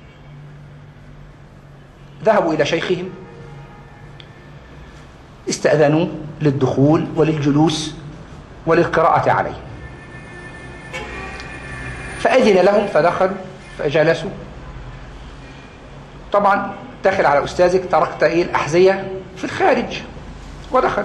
ذهبوا إلى شيخهم، استأذنوا للدخول وللجلوس وللقراءة عليه، فأذن لهم فدخلوا فجلسوا. طبعا دخل على أستاذك، تركت إيه الأحذية في الخارج، ودخل.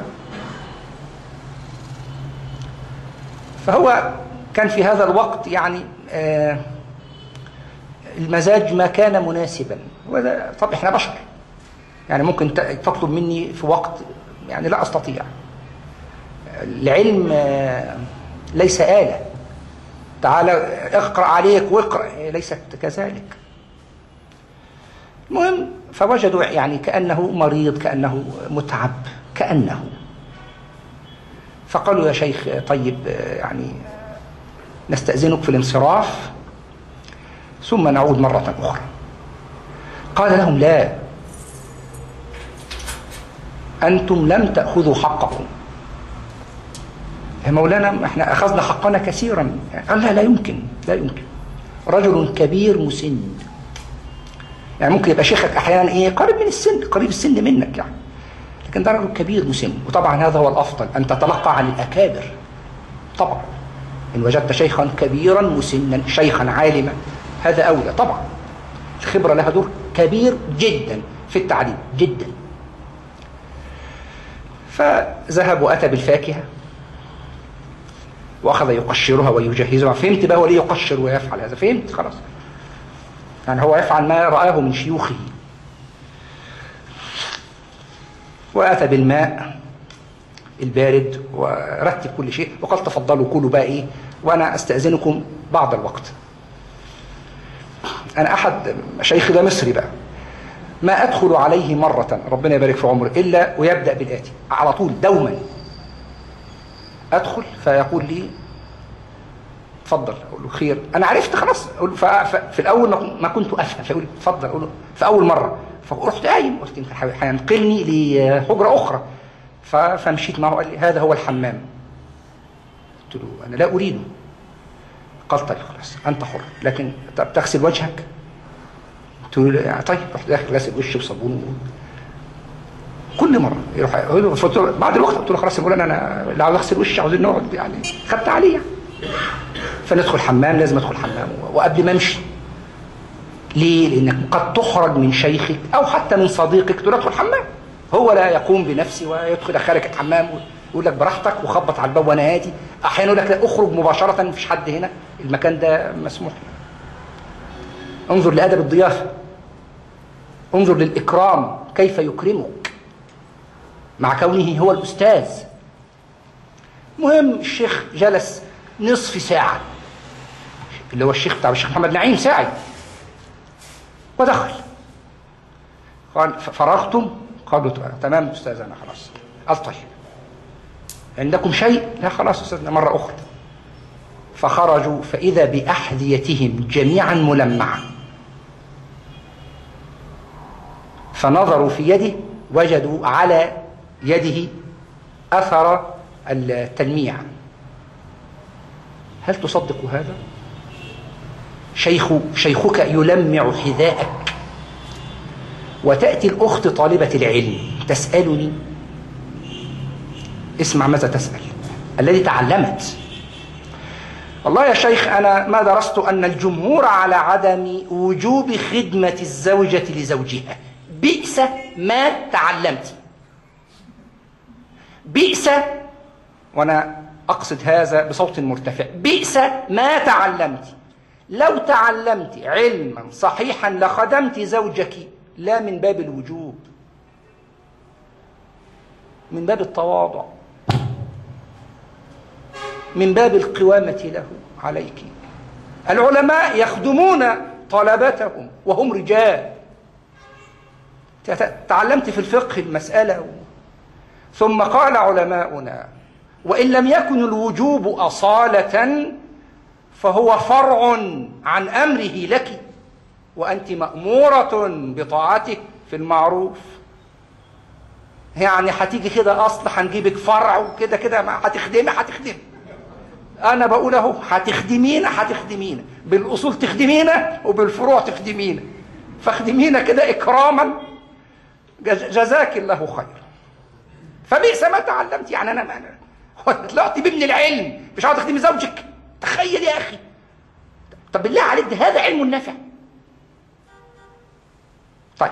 فهو كان في هذا الوقت يعني آه المزاج ما كان مناسبا. وهذا طب احنا بشر، يعني ممكن تطلب مني في وقت يعني لا أستطيع. العلم آه ليس آلة، تعالى اقرأ عليك واقرأ، ليست كذلك. المهم فوجدوا يعني كأنه مريض، كأنه متعب، كأنه. فقالوا يا شيخ طيب يعني نستأذنك في الانصراف ثم نعود مرة أخرى. قال لهم لا، أنتم لم تأخذوا حقكم يا مولانا، احنا أخذنا حقنا كثيرا. قال لا لا يمكن، لا يمكن، رجل كبير مسن، يعني ممكن يبقى شيخك أحيانا إيه قريب من السن، قريب السن منك يعني، لكن ده رجل كبير مسن. وطبعا هذا هو الأفضل، أن تتلقى عن الأكابر. طبعا إن وجدت شيخا كبيرا مسنا، شيخا عالما، هذا أولى. طبعا الخبرة لها دور كبير جدا في التعليم جدا. فذهب وأتى بالفاكهة وأخذ يقشرها ويجهزها. فهمت بقى هو ليه يقشر ويفعل هذا، فهمت خلاص، يعني هو يفعل ما رآه من شيوخه. وأتى بالماء البارد ورتب كل شيء وقال تفضلوا كلوا بقى إيه، وأنا أستأذنكم بعض الوقت. أنا أحد شيخي ده مصري بقى، ما أدخل عليه مرة ربنا يبارك في عمره إلا ويبدأ بالآتي على طول دوما. أدخل فيقول لي تفضل، أقول له خير، أنا عرفت خلاص. أقول له في الأول ما كنت أفهم، فيقول لي تفضل، أقول له في أول مرة. فرحت قايم، قلت يمكن هينقلني لحجرة أخرى، فمشيت معه. قال لي هذا هو الحمام. قلت له أنا لا أريده. قال طيب خلاص أنت حر، لكن طب تغسل وجهك؟ قلت له طيب. رحت داخل غاسل وشي بصابون. كل مره يروح بعد الوقت قلت له خلاص يا مولانا انا لا عاوز اغسل وشي، عاوزين نقعد يعني، خدت عليه يعني. فندخل حمام، لازم ادخل حمام وقبل ما امشي. ليه؟ لانك قد تخرج من شيخك او حتى من صديقك تقول ادخل حمام، هو لا يقوم بنفسه ويدخل خارج الحمام ويقول لك براحتك وخبط على الباب وانا هادي. احيانا يقول لك لا اخرج مباشره مفيش حد هنا، المكان ده مسموح. انظر لادب الضيافه، انظر للاكرام كيف يكرمك مع كونه هو الاستاذ. المهم الشيخ جلس نصف ساعه، اللي هو الشيخ بتاع الشيخ محمد نعيم ساعي، ودخل قال فرغتم؟ قالوا تمام استاذ انا خلاص. قال طيب عندكم شيء؟ لا خلاص استاذنا مره اخرى. فخرجوا فاذا باحذيتهم جميعا ملمعه، فنظروا في يده وجدوا على يده اثر التلميع. هل تصدق هذا؟ شيخ شيخك يلمع حذاءك وتأتي الأخت طالبة العلم تسألني. اسمع ماذا تسأل الذي تعلمت. والله يا شيخ أنا ما درست أن الجمهور على عدم وجوب خدمة الزوجة لزوجها. بئس ما تعلمت، بئس، وأنا أقصد هذا بصوت مرتفع، بئس ما تعلمت. لو تعلمت علما صحيحا لخدمت زوجك، لا من باب الوجوب، من باب التواضع، من باب القوامة له عليك. العلماء يخدمون طلبتهم وهم رجال. تعلمت في الفقه المسألة، ثم قال علماؤنا وإن لم يكن الوجوب أصالة فهو فرع عن أمره لك، وأنت مأمورة بطاعته في المعروف. يعني هتيجي كده أصل هنجيبك فرع وكده كده هتخدمي هتخدمي. أنا بقول أهو هتخدمينا هتخدمينا، بالأصول تخدمينا وبالفروع تخدمينا، فاخدمينا كده إكراما جزاك الله خير. فبئس ما تعلمت. يعني أنا ما طلعت بابن العلم مش عاوز تخدمي زوجك؟ تخيل يا أخي. طب بالله عليك ده هذا علم نافع. طيب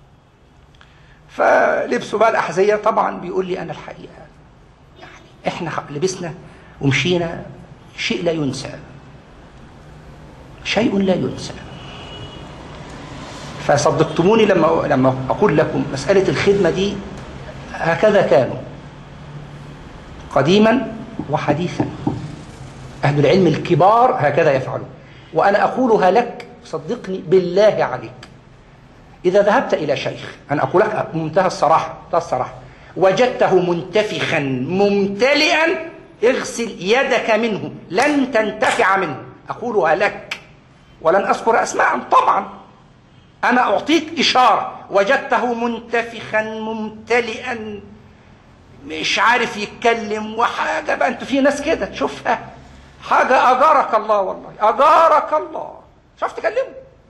فلبسوا بقى الأحذية. طبعا بيقول لي أنا الحقيقة يعني إحنا لبسنا ومشينا شيء لا ينسى، شيء لا ينسى. فصدقتموني لما لما أقول لكم مسألة الخدمة دي هكذا كانوا قديما وحديثا. أهل العلم الكبار هكذا يفعلون. وأنا أقولها لك صدقني بالله عليك، إذا ذهبت إلى شيخ، أنا أقول لك بمنتهى الصراحة، الصراحة وجدته منتفخا ممتلئا، اغسل يدك منه، لن تنتفع منه. أقولها لك ولن أذكر أسماء. طبعا أنا أعطيك إشارة، وجدته منتفخا ممتلئا مش عارف يتكلم وحاجة بقى. أنتوا في ناس كده تشوفها حاجة أجارك الله، والله أجارك الله، مش عارف تكلمه.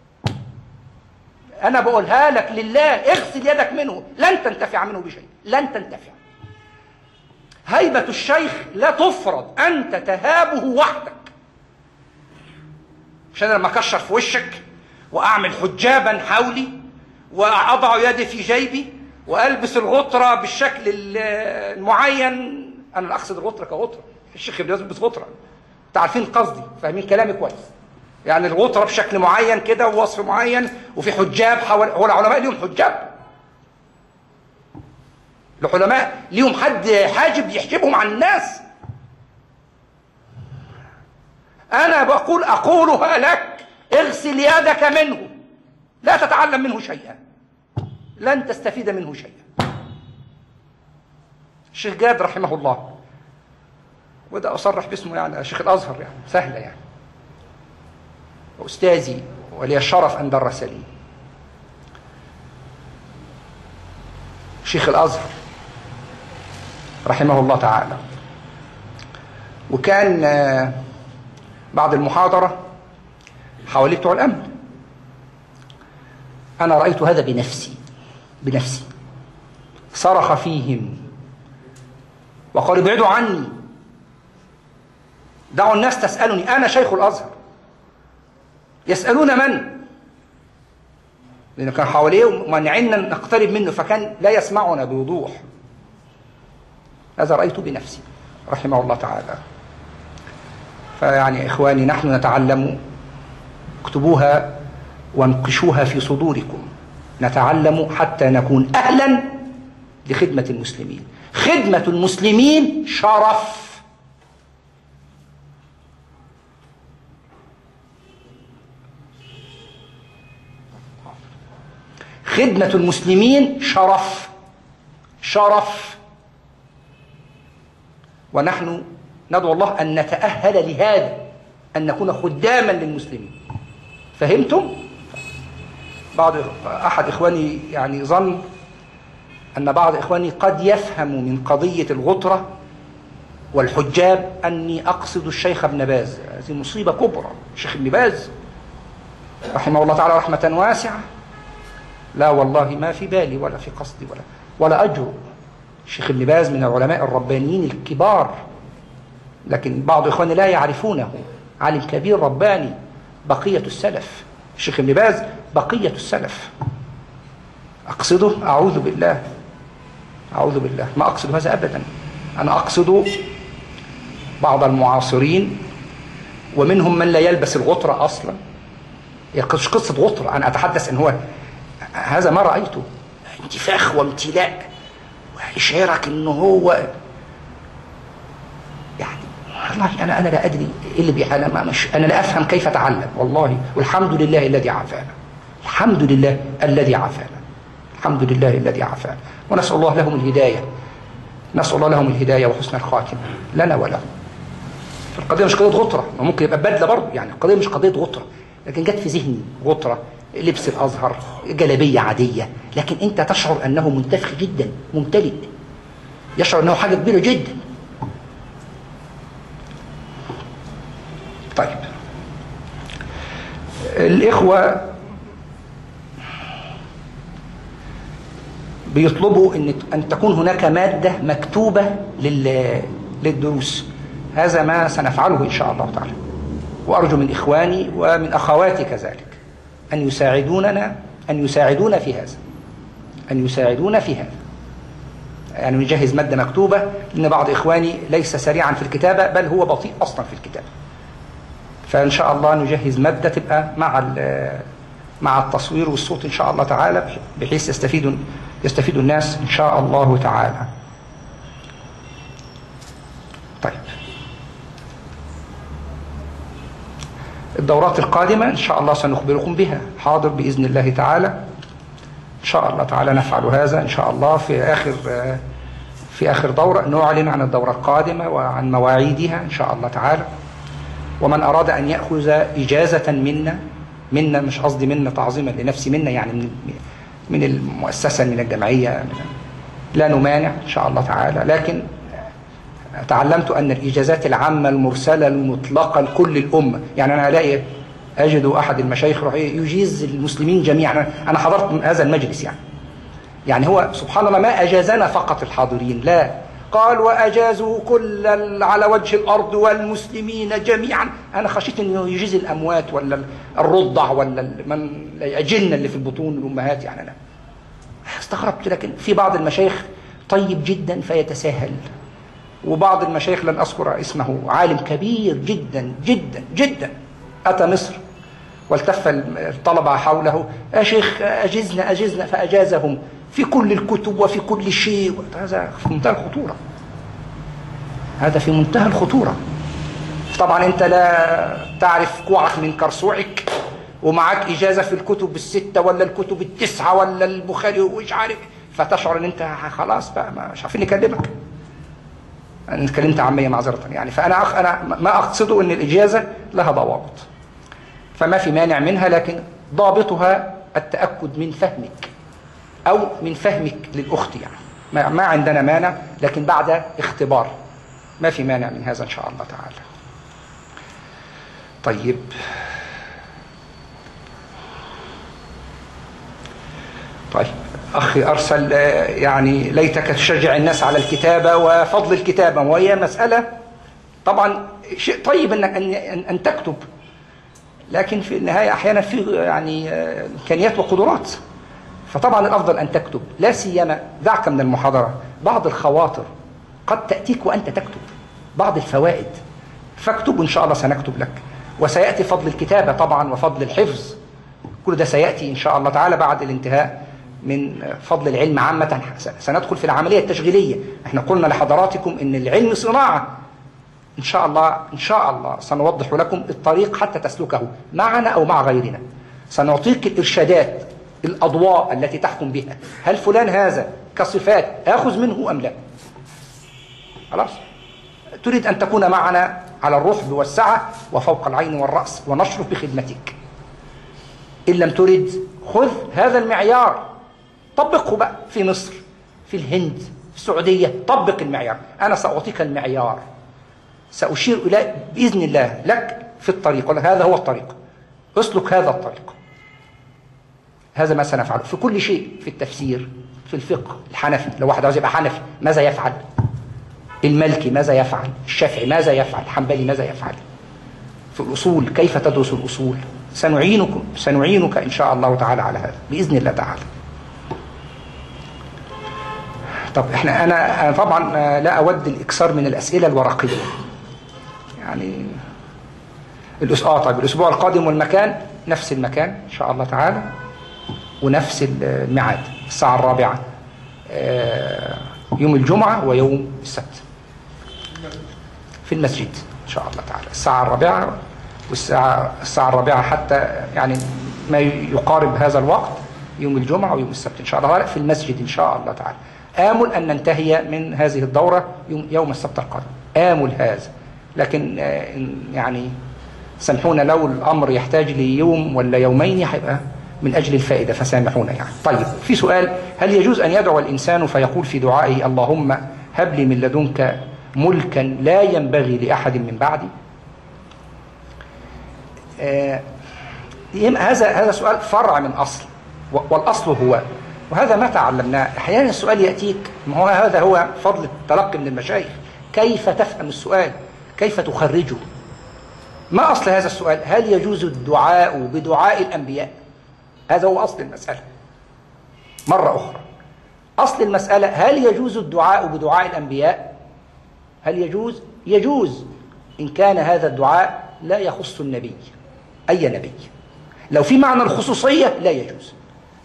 أنا بقولها لك لله، اغسل يدك منه، لن تنتفع منه بشيء، لن تنتفع. هيبة الشيخ لا تفرض، أنت تهابه وحدك. مش أنا لما أكشر في وشك وأعمل حجابا حولي وأضع يدي في جيبي وألبس الغطرة بالشكل المعين، أنا لا أقصد الغطرة كغطرة، الشيخ بيلبس غطرة، تعرفين قصدي، فاهمين كلامي كويس. يعني الغطرة بشكل معين كده ووصف معين وفي حجاب حول. هو العلماء ليهم حجاب، العلماء ليهم حد حاجب يحجبهم عن الناس. أنا بقول أقولها لك، اغسل يدك منه، لا تتعلم منه شيئا، لن تستفيد منه شيئا. الشيخ جاد رحمه الله، وده أصرح باسمه يعني، شيخ الأزهر يعني سهلة يعني، وأستاذي ولي الشرف أن درس لي، شيخ الأزهر رحمه الله تعالى. وكان بعد المحاضرة حوالي بتوع الأمن، أنا رأيت هذا بنفسي بنفسي صرخ فيهم وقال ابعدوا عني، دعوا الناس تسألني، أنا شيخ الأزهر. يسألون من؟ لأنه كان حواليه ومنعنا نقترب منه، فكان لا يسمعنا بوضوح. هذا رأيت بنفسي رحمه الله تعالى. فيعني إخواني، نحن نتعلم، اكتبوها وانقشوها في صدوركم، نتعلم حتى نكون أهلا لخدمة المسلمين. خدمة المسلمين شرف. خدمة المسلمين شرف، شرف. ونحن ندعو الله أن نتأهل لهذا، أن نكون خداما للمسلمين. فهمتم؟ بعض أحد إخواني يعني ظن أن بعض إخواني قد يفهم من قضية الغطرة والحجاب أني أقصد الشيخ ابن باز. هذه مصيبة كبرى. الشيخ ابن باز رحمه الله تعالى رحمة واسعة، لا والله ما في بالي ولا في قصدي ولا ولا أجر. الشيخ ابن باز من العلماء الربانيين الكبار، لكن بعض إخواني لا يعرفونه. عالم كبير رباني، بقية السلف. الشيخ ابن باز بقية السلف. أقصده؟ أعوذ بالله، أعوذ بالله، ما أقصد هذا أبدا. أنا أقصد بعض المعاصرين، ومنهم من لا يلبس الغطرة أصلا. هي مش قصة غطرة، أنا أتحدث أن هو هذا ما رأيته، انتفاخ وامتلاء وإشعارك أنه هو يعني والله أنا أنا لا أدري إيه اللي بيحال. ما مش أنا لا أفهم كيف أتعلم والله. والحمد لله الذي عافانا، الحمد لله الذي عافانا، الحمد لله الذي عافانا. ونسأل الله لهم الهداية، نسأل الله لهم الهداية وحسن الخاتمة لنا ولهم. القضية مش قضية غطرة، ممكن يبقى بدلة برضه، يعني القضية مش قضية غطرة، لكن جت في ذهني غطرة، لبس الأزهر، جلابية عادية، لكن أنت تشعر أنه منتفخ جدا، ممتلئ، يشعر أنه حاجة كبيرة جدا. طيب، الإخوة بيطلبوا أن أن تكون هناك مادة مكتوبة للدروس. هذا ما سنفعله إن شاء الله تعالى، وأرجو من إخواني ومن أخواتي كذلك أن يساعدوننا أن يساعدونا في هذا، أن يساعدونا في هذا، يعني نجهز مادة مكتوبة، لأن بعض إخواني ليس سريعا في الكتابة، بل هو بطيء أصلا في الكتابة. فإن شاء الله نجهز مادة تبقى مع مع التصوير والصوت إن شاء الله تعالى، بحيث يستفيد يستفيد الناس إن شاء الله تعالى. طيب، الدورات القادمة إن شاء الله سنخبركم بها، حاضر بإذن الله تعالى. إن شاء الله تعالى نفعل هذا إن شاء الله في آخر في آخر دورة، نعلن عن الدورة القادمة وعن مواعيدها إن شاء الله تعالى. ومن أراد أن يأخذ إجازة منا، منا مش قصدي منا تعظيما لنفسي، منا يعني من من المؤسسة، من الجمعية، من لا نمانع إن شاء الله تعالى. لكن تعلمت أن الإجازات العامة المرسلة المطلقة لكل الأمة، يعني أنا ألاقي أجد أحد المشايخ يجيز المسلمين جميعا. أنا حضرت من هذا المجلس، يعني يعني هو سبحان الله ما أجازنا فقط الحاضرين، لا، قال وأجازوا كل على وجه الأرض والمسلمين جميعا. أنا خشيت أنه يجيز الأموات ولا الرضع ولا من الأجنة اللي في البطون الأمهات، يعني أنا استغربت. لكن في بعض المشايخ طيب جدا فيتساهل، وبعض المشايخ لن أذكر اسمه، عالم كبير جدا جدا جدا، أتى مصر والتف الطلبة حوله، يا شيخ أجزنا أجزنا، فأجازهم في كل الكتب وفي كل شيء. هذا في منتهى الخطورة، هذا في منتهى الخطورة. طبعا أنت لا تعرف كوعك من كرسوعك، ومعك إجازة في الكتب الستة ولا الكتب التسعة ولا البخاري وإيش عارف، فتشعر أن أنت خلاص بقى مش عارفين نكلمك. أنا اتكلمت عامية معذرة يعني. فأنا أخ أنا ما أقصده أن الإجازة لها ضوابط، فما في مانع منها، لكن ضابطها التأكد من فهمك أو من فهمك للأخت، يعني ما, ما عندنا مانع، لكن بعد اختبار، ما في مانع من هذا إن شاء الله تعالى. طيب، طيب أخي أرسل يعني ليتك تشجع الناس على الكتابة وفضل الكتابة، وهي مسألة طبعا شيء طيب أنك أن تكتب، لكن في النهاية أحيانا في يعني إمكانيات وقدرات، فطبعا الأفضل أن تكتب، لا سيما دعك من المحاضرة بعض الخواطر قد تأتيك وأنت تكتب، بعض الفوائد، فاكتب إن شاء الله سنكتب لك. وسيأتي فضل الكتابة طبعا وفضل الحفظ، كل ده سيأتي إن شاء الله تعالى بعد الانتهاء من فضل العلم عامة. سندخل في العملية التشغيلية. احنا قلنا لحضراتكم إن العلم صناعة، إن شاء الله إن شاء الله سنوضح لكم الطريق حتى تسلكه معنا أو مع غيرنا. سنعطيك الإرشادات، الأضواء التي تحكم بها، هل فلان هذا كصفات آخذ منه أم لا؟ خلاص. تريد أن تكون معنا على الرحب والسعة وفوق العين والرأس، ونشرف بخدمتك. إن لم ترد خذ هذا المعيار، طبقه بقى في مصر، في الهند، في السعودية، طبق المعيار. أنا سأعطيك المعيار، سأشير إلى بإذن الله لك في الطريق، ولا هذا هو الطريق، اسلك هذا الطريق. هذا ما سنفعله في كل شيء، في التفسير، في الفقه الحنفي، لو واحد عاوز يبقى حنفي ماذا يفعل؟ المالكي ماذا يفعل؟ الشافعي ماذا يفعل؟ الحنبلي ماذا يفعل؟ في الأصول كيف تدرس الأصول؟ سنعينكم سنعينك إن شاء الله تعالى على هذا بإذن الله تعالى. طب احنا أنا طبعا لا أود الإكثار من الأسئلة الورقية، يعني الأسبوع طيب الأسبوع القادم والمكان نفس المكان إن شاء الله تعالى، ونفس الميعاد الساعة الرابعة يوم الجمعة ويوم السبت في المسجد إن شاء الله تعالى، الساعة الرابعة والساعة الساعة الرابعة حتى يعني ما يقارب هذا الوقت يوم الجمعة ويوم السبت إن شاء الله تعالى في المسجد إن شاء الله تعالى. آمل أن ننتهي من هذه الدورة يوم, يوم السبت القادم، آمل هذا، لكن يعني سامحونا لو الأمر يحتاج ليوم ولا يومين هيبقى من أجل الفائدة، فسامحونا يعني. طيب في سؤال، هل يجوز أن يدعو الإنسان فيقول في دعائه اللهم هب لي من لدنك ملكا لا ينبغي لأحد من بعدي؟ آه هذا هذا سؤال فرع من أصل، والأصل هو، وهذا ما تعلمناه. أحيانا السؤال يأتيك، ما هو هذا هو فضل التلقي من المشايخ، كيف تفهم السؤال، كيف تخرجه. ما أصل هذا السؤال؟ هل يجوز الدعاء بدعاء الأنبياء؟ هذا هو أصل المسألة. مرة أخرى، أصل المسألة هل يجوز الدعاء بدعاء الأنبياء؟ هل يجوز؟ يجوز إن كان هذا الدعاء لا يخص النبي، أي نبي. لو في معنى الخصوصية لا يجوز.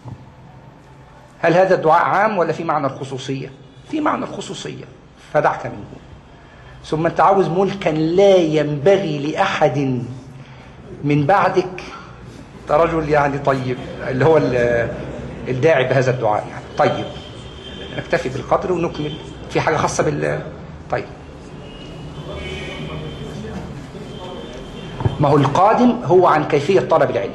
هل هذا الدعاء عام ولا في معنى الخصوصية؟ في معنى الخصوصية، فدعك منه. ثم أنت عاوز ملكا لا ينبغي لأحد من بعدك، ده رجل يعني طيب، اللي هو الداعي بهذا الدعاء يعني. طيب نكتفي بالقدر ونكمل. في حاجة خاصة بال طيب ما هو القادم هو عن كيفية طلب العلم.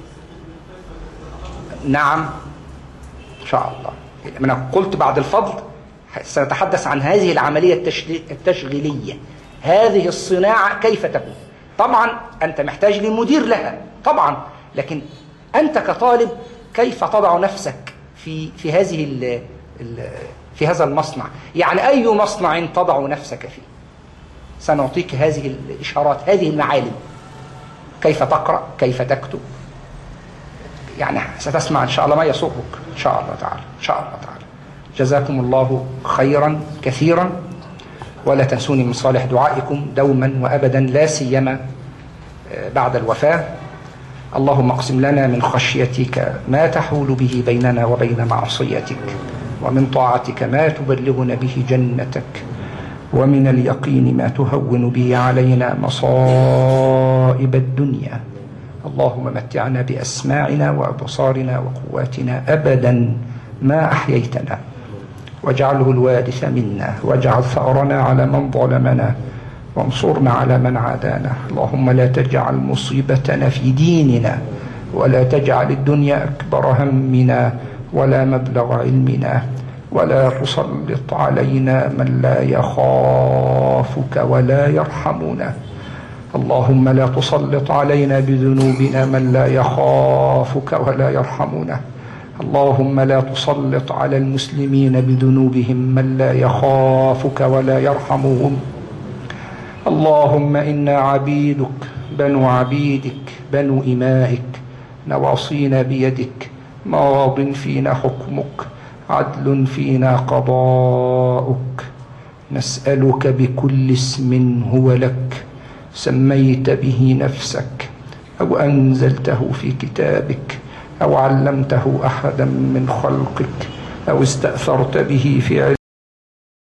نعم إن شاء الله. أنا قلت بعد الفضل سنتحدث عن هذه العملية التشغيلية، هذه الصناعة كيف تكون. طبعا أنت محتاج لمدير لها طبعا، لكن أنت كطالب كيف تضع نفسك في في هذه ال ال في هذا المصنع، يعني أي مصنع تضع نفسك فيه. سنعطيك هذه الإشارات، هذه المعالم، كيف تقرأ، كيف تكتب، يعني ستسمع إن شاء الله ما يسرك إن شاء الله تعالى إن شاء الله تعالى. جزاكم الله خيرا كثيرا، ولا تنسوني من صالح دعائكم دوما وأبدا، لا سيما بعد الوفاة. اللهم اقسم لنا من خشيتك ما تحول به بيننا وبين معصيتك، ومن طاعتك ما تبلغنا به جنتك، ومن اليقين ما تهون به علينا مصائب الدنيا. اللهم متعنا بأسماعنا وأبصارنا وقواتنا أبدا ما أحييتنا، واجعله الوارث منا، واجعل ثأرنا على من ظلمنا، وانصرنا على من عادانا. اللهم لا تجعل مصيبتنا في ديننا، ولا تجعل الدنيا أكبر همنا ولا مبلغ علمنا، ولا تسلط علينا من لا يخافك ولا يرحمنا. اللهم لا تسلط علينا بذنوبنا من لا يخافك ولا يرحمنا. اللهم لا تسلط على المسلمين بذنوبهم من لا يخافك ولا يرحمهم. اللهم إنا عبيدك بنو عبيدك بنو إمائك نواصينا بيدك، ماض فينا حكمك، عدل فينا قضاؤك. نسألك بكل اسم هو لك سميت به نفسك أو أنزلته في كتابك أو علمته أحدا من خلقك أو استأثرت به في علم